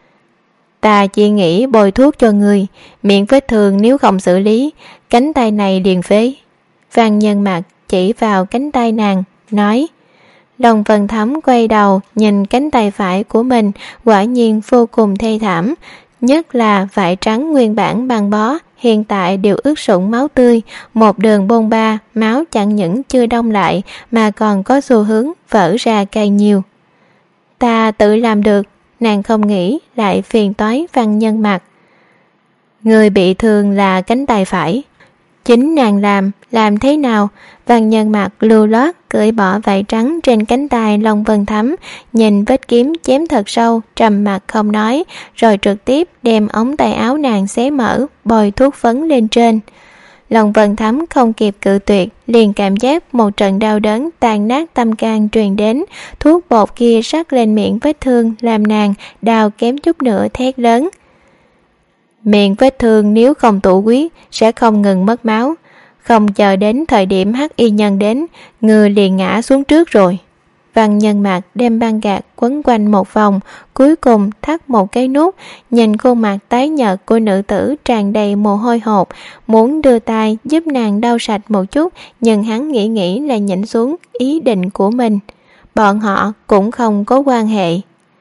Ta chỉ nghĩ bôi thuốc cho người, miệng vết thương nếu không xử lý, cánh tay này liền phế. Văn Nhân Mặc chỉ vào cánh tay nàng, nói. Long Vân Thắm quay đầu nhìn cánh tay phải của mình, quả nhiên vô cùng thê thảm, nhất là vải trắng nguyên bản băng bó, hiện tại đều ướt sũng máu tươi, một đường bôn ba, máu chẳng những chưa đông lại mà còn có xu hướng vỡ ra càng nhiều. Ta tự làm được, nàng không nghĩ lại phiền toái Văn Nhân Mặc. Người bị thương là cánh tay phải. Chính nàng làm thế nào? Văn Nhân Mặc lưu loát cởi bỏ vải trắng trên cánh tay Long Vân Thắm, nhìn vết kiếm chém thật sâu, trầm mặc không nói, rồi trực tiếp đem ống tay áo nàng xé mở, bôi thuốc phấn lên trên. Long Vân Thắm không kịp cự tuyệt, liền cảm giác một trận đau đớn tan nát tâm can truyền đến, thuốc bột kia sắc lên miệng vết thương làm nàng đau kém chút nữa thét lớn. Miệng vết thương nếu không tụ huyết sẽ không ngừng mất máu, không chờ đến thời điểm Hắc Y Nhân đến, người liền ngã xuống trước rồi. Văn Nhân Mặc đem băng gạc quấn quanh một vòng, cuối cùng thắt một cái nút, nhìn khuôn mặt tái nhợt của nữ tử tràn đầy mồ hôi hột, muốn đưa tay giúp nàng lau sạch một chút, nhưng hắn nghĩ là nhịn xuống ý định của mình. Bọn họ cũng không có quan hệ.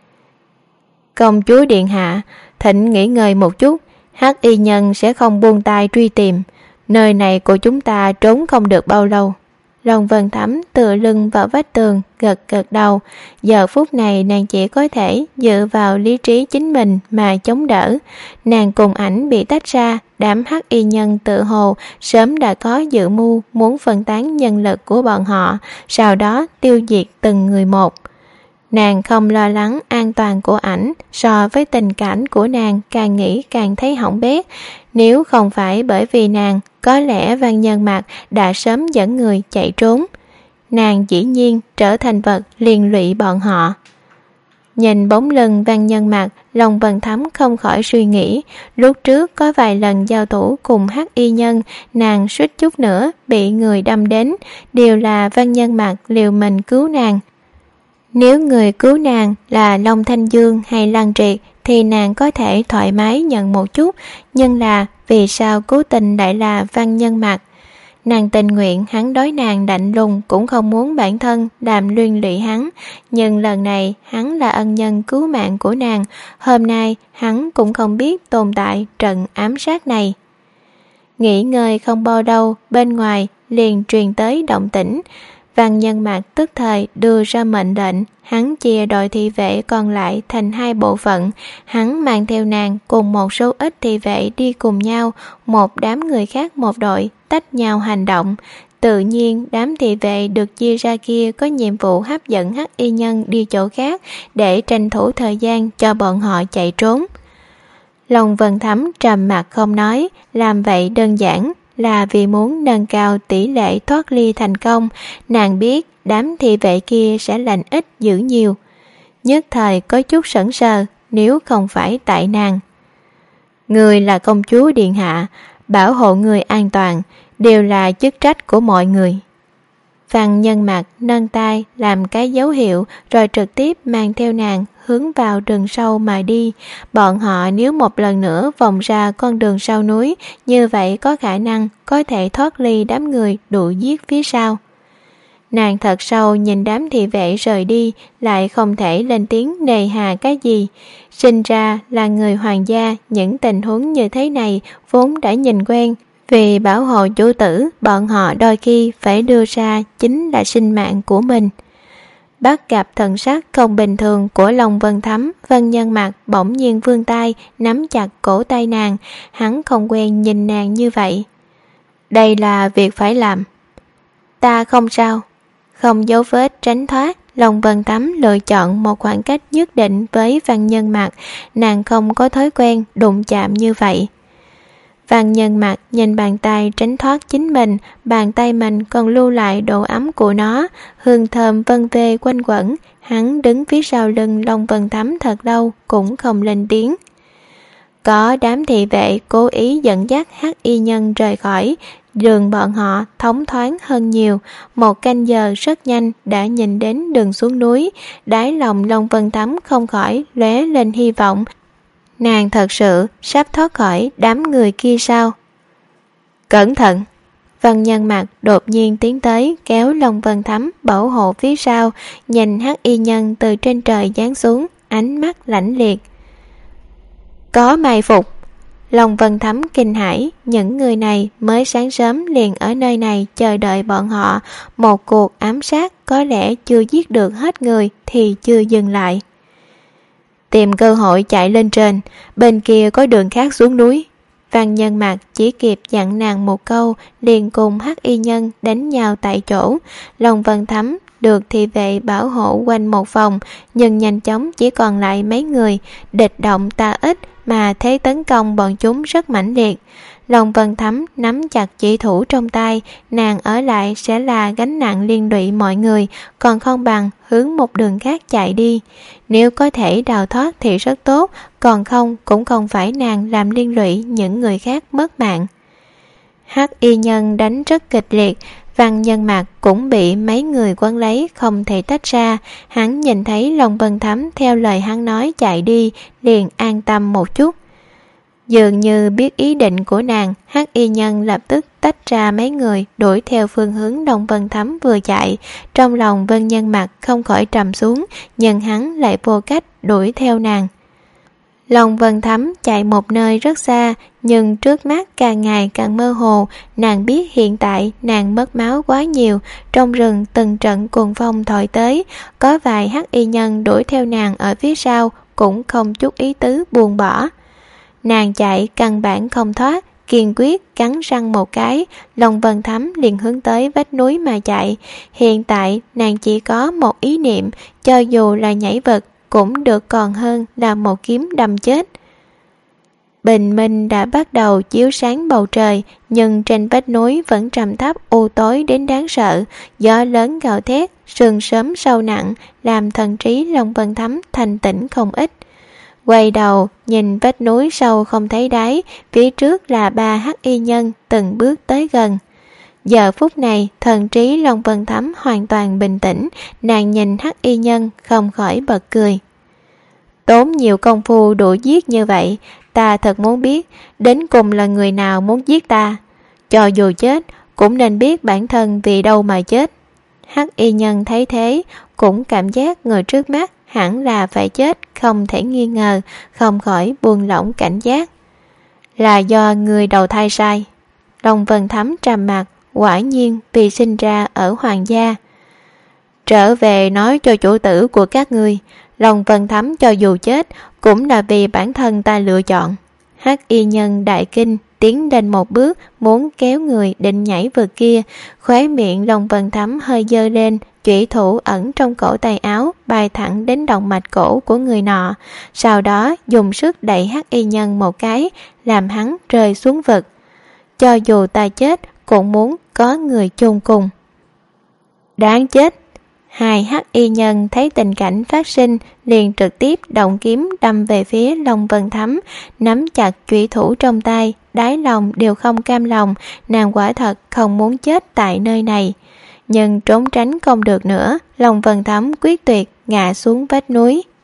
Công chúa điện hạ, thỉnh nghỉ ngơi một chút, Hắc Y Nhân sẽ không buông tay truy tìm, nơi này của chúng ta trốn không được bao lâu. Long Vân Thắm tựa lưng vào vách tường, gật gật đầu. Giờ phút này nàng chỉ có thể dựa vào lý trí chính mình mà chống đỡ. Nàng cùng ảnh bị tách ra, đám hắc y nhân tự hồ sớm đã có dự mưu muốn phân tán nhân lực của bọn họ, sau đó tiêu diệt từng người một. Nàng không lo lắng an toàn của ảnh, so với tình cảnh của nàng càng nghĩ càng thấy hỏng bét. Nếu không phải bởi vì nàng, có lẽ Văn Nhân Mặc đã sớm dẫn người chạy trốn. Nàng dĩ nhiên trở thành vật liên lụy bọn họ. Nhìn bóng lưng Văn Nhân Mặc, Long Vân Thắm không khỏi suy nghĩ. Lúc trước có vài lần giao thủ cùng hắc y nhân, nàng suýt chút nữa bị người đâm đến, đều là Văn Nhân Mặc liều mình cứu nàng. Nếu người cứu nàng là Long Thanh Dương hay Lăng Triệt thì nàng có thể thoải mái nhận một chút, nhưng là vì sao cố tình lại là Văn Nhân Mặc? Nàng tình nguyện hắn đối nàng lạnh lùng, cũng không muốn bản thân làm liên lụy hắn, nhưng lần này hắn là ân nhân cứu mạng của nàng, hôm nay hắn cũng không biết tồn tại trận ám sát này. Nghỉ ngơi không bao lâu, bên ngoài liền truyền tới động tĩnh. Văn Nhân Mặc tức thời đưa ra mệnh lệnh, hắn chia đội thị vệ còn lại thành hai bộ phận, hắn mang theo nàng cùng một số ít thị vệ đi cùng nhau, một đám người khác một đội, tách nhau hành động. Tự nhiên đám thị vệ được chia ra kia có nhiệm vụ hấp dẫn hắc y nhân đi chỗ khác để tranh thủ thời gian cho bọn họ chạy trốn. Long Vân Thắm trầm mặc không nói, làm vậy đơn giản là vì muốn nâng cao tỷ lệ thoát ly thành công. Nàng biết đám thị vệ kia sẽ lành ít dữ nhiều. Nhất thời có chút sững sờ, nếu không phải tại nàng. Người là công chúa điện hạ, bảo hộ người an toàn đều là chức trách của mọi người. Văn Nhân Mặc nâng tay làm cái dấu hiệu rồi trực tiếp mang theo nàng hướng vào rừng sâu mà đi. Bọn họ nếu một lần nữa vòng ra con đường sau núi, như vậy có khả năng có thể thoát ly đám người đuổi giết phía sau. Nàng thật sâu nhìn đám thị vệ rời đi, lại không thể lên tiếng nề hà cái gì. Sinh ra là người hoàng gia, những tình huống như thế này vốn đã nhìn quen. Vì bảo hộ chủ tử, bọn họ đôi khi phải đưa ra chính là sinh mạng của mình. Bắt gặp thần sắc không bình thường của Long Vân Thắm, Văn Nhân Mặc bỗng nhiên vươn tay nắm chặt cổ tay nàng, hắn không quen nhìn nàng như vậy. Đây là việc phải làm. Ta không sao. Không dấu vết tránh thoát, Long Vân Thắm lựa chọn một khoảng cách nhất định với Văn Nhân Mặc, nàng không có thói quen đụng chạm như vậy. Văn Nhân Mặc nhìn bàn tay tránh thoát chính mình, bàn tay mình còn lưu lại độ ấm của nó, hương thơm vân vê quanh quẩn. Hắn đứng phía sau lưng Long Vân Thắm thật lâu cũng không lên tiếng. Có đám thị vệ cố ý dẫn dắt hắc y nhân rời khỏi, đường bọn họ thống thoáng hơn nhiều. Một canh giờ rất nhanh đã nhìn đến đường xuống núi, đáy lòng Long Vân Thắm không khỏi lóe lên hy vọng. Nàng thật sự sắp thoát khỏi đám người kia sao? Cẩn thận! Văn Nhân Mặc đột nhiên tiến tới kéo Long Vân Thắm bảo hộ phía sau, nhìn hắc y nhân từ trên trời giáng xuống, ánh mắt lãnh liệt. Có mai phục! Long Vân Thắm kinh hãi, những người này mới sáng sớm liền ở nơi này chờ đợi bọn họ. Một cuộc ám sát có lẽ chưa giết được hết người thì chưa dừng lại. Tìm cơ hội chạy lên trên, bên kia có đường khác xuống núi. Văn Nhân Mặc chỉ kịp dặn nàng một câu, liền cùng hắc y nhân đánh nhau tại chỗ. Long Vân Thắm được thị vệ bảo hộ quanh một vòng, nhưng nhanh chóng chỉ còn lại mấy người. Địch động ta ít mà thế tấn công bọn chúng rất mãnh liệt. Long Vân Thắm nắm chặt chỉ thủ trong tay, nàng ở lại sẽ là gánh nặng liên lụy mọi người, còn không bằng hướng một đường khác chạy đi. Nếu có thể đào thoát thì rất tốt, còn không cũng không phải nàng làm liên lụy những người khác mất mạng. Hắc y nhân đánh rất kịch liệt, Văn Nhân Mặc cũng bị mấy người quấn lấy không thể tách ra. Hắn nhìn thấy Long Vân Thắm theo lời hắn nói chạy đi, liền an tâm một chút. Dường như biết ý định của nàng, hắc y nhân lập tức tách ra mấy người, đuổi theo phương hướng Long Vân Thắm vừa chạy. Trong lòng Văn Nhân Mặc không khỏi trầm xuống, nhưng hắn lại vô cách đuổi theo nàng. Lòng Vân Thắm chạy một nơi rất xa, nhưng trước mắt càng ngày càng mơ hồ. Nàng biết hiện tại nàng mất máu quá nhiều. Trong rừng từng trận cuồng phong thổi tới, có vài hắc y nhân đuổi theo nàng ở phía sau, cũng không chút ý tứ buông bỏ. Nàng chạy căn bản không thoát, kiên quyết cắn răng một cái, Lòng Vân Thắm liền hướng tới vách núi mà chạy. Hiện tại nàng chỉ có một ý niệm, cho dù là nhảy vực cũng được còn hơn là một kiếm đâm chết. Bình minh đã bắt đầu chiếu sáng bầu trời, nhưng trên vách núi vẫn trầm thấp u tối đến đáng sợ. Gió lớn gào thét, sương sớm sâu nặng, làm thần trí Lòng Vân Thắm thanh tĩnh không ít. Quay đầu nhìn vách núi sâu không thấy đáy, phía trước là 3 hắc y nhân từng bước tới gần. Giờ phút này thần trí Lòng Vân Thắm hoàn toàn bình tĩnh, nàng nhìn hắc y nhân không khỏi bật cười. Tốn nhiều công phu đuổi giết như vậy, ta thật muốn biết đến cùng là người nào muốn giết ta. Cho dù chết cũng nên biết bản thân vì đâu mà chết. Hắc y nhân thấy thế cũng cảm giác người trước mắt hẳn là phải chết không thể nghi ngờ, không khỏi buông lỏng cảnh giác. Là do người đầu thai sai. Lòng Vân Thắm trầm mặt, quả nhiên vì sinh ra ở hoàng gia. Trở về nói cho chủ tử của các ngươi, Lòng Vân Thắm cho dù chết cũng là vì bản thân ta lựa chọn. Hắc y nhân đại kinh tiến lên một bước, muốn kéo người định nhảy vực kia. Khóe miệng Lòng Vân Thắm hơi dơ lên, chủy thủ ẩn trong cổ tay áo bay thẳng đến động mạch cổ của người nọ, sau đó dùng sức đẩy hắc y nhân một cái, làm hắn rơi xuống vực. Cho dù ta chết cũng muốn có người chôn cùng. Đáng chết! Hai hắc y nhân thấy tình cảnh phát sinh liền trực tiếp động kiếm đâm về phía Lòng Vân Thắm, nắm chặt chủy thủ trong tay, đáy lòng đều không cam lòng. Nàng quả thật không muốn chết tại nơi này, nhưng trốn tránh không được nữa. Lòng Vân Thắm quyết tuyệt ngã xuống vách núi.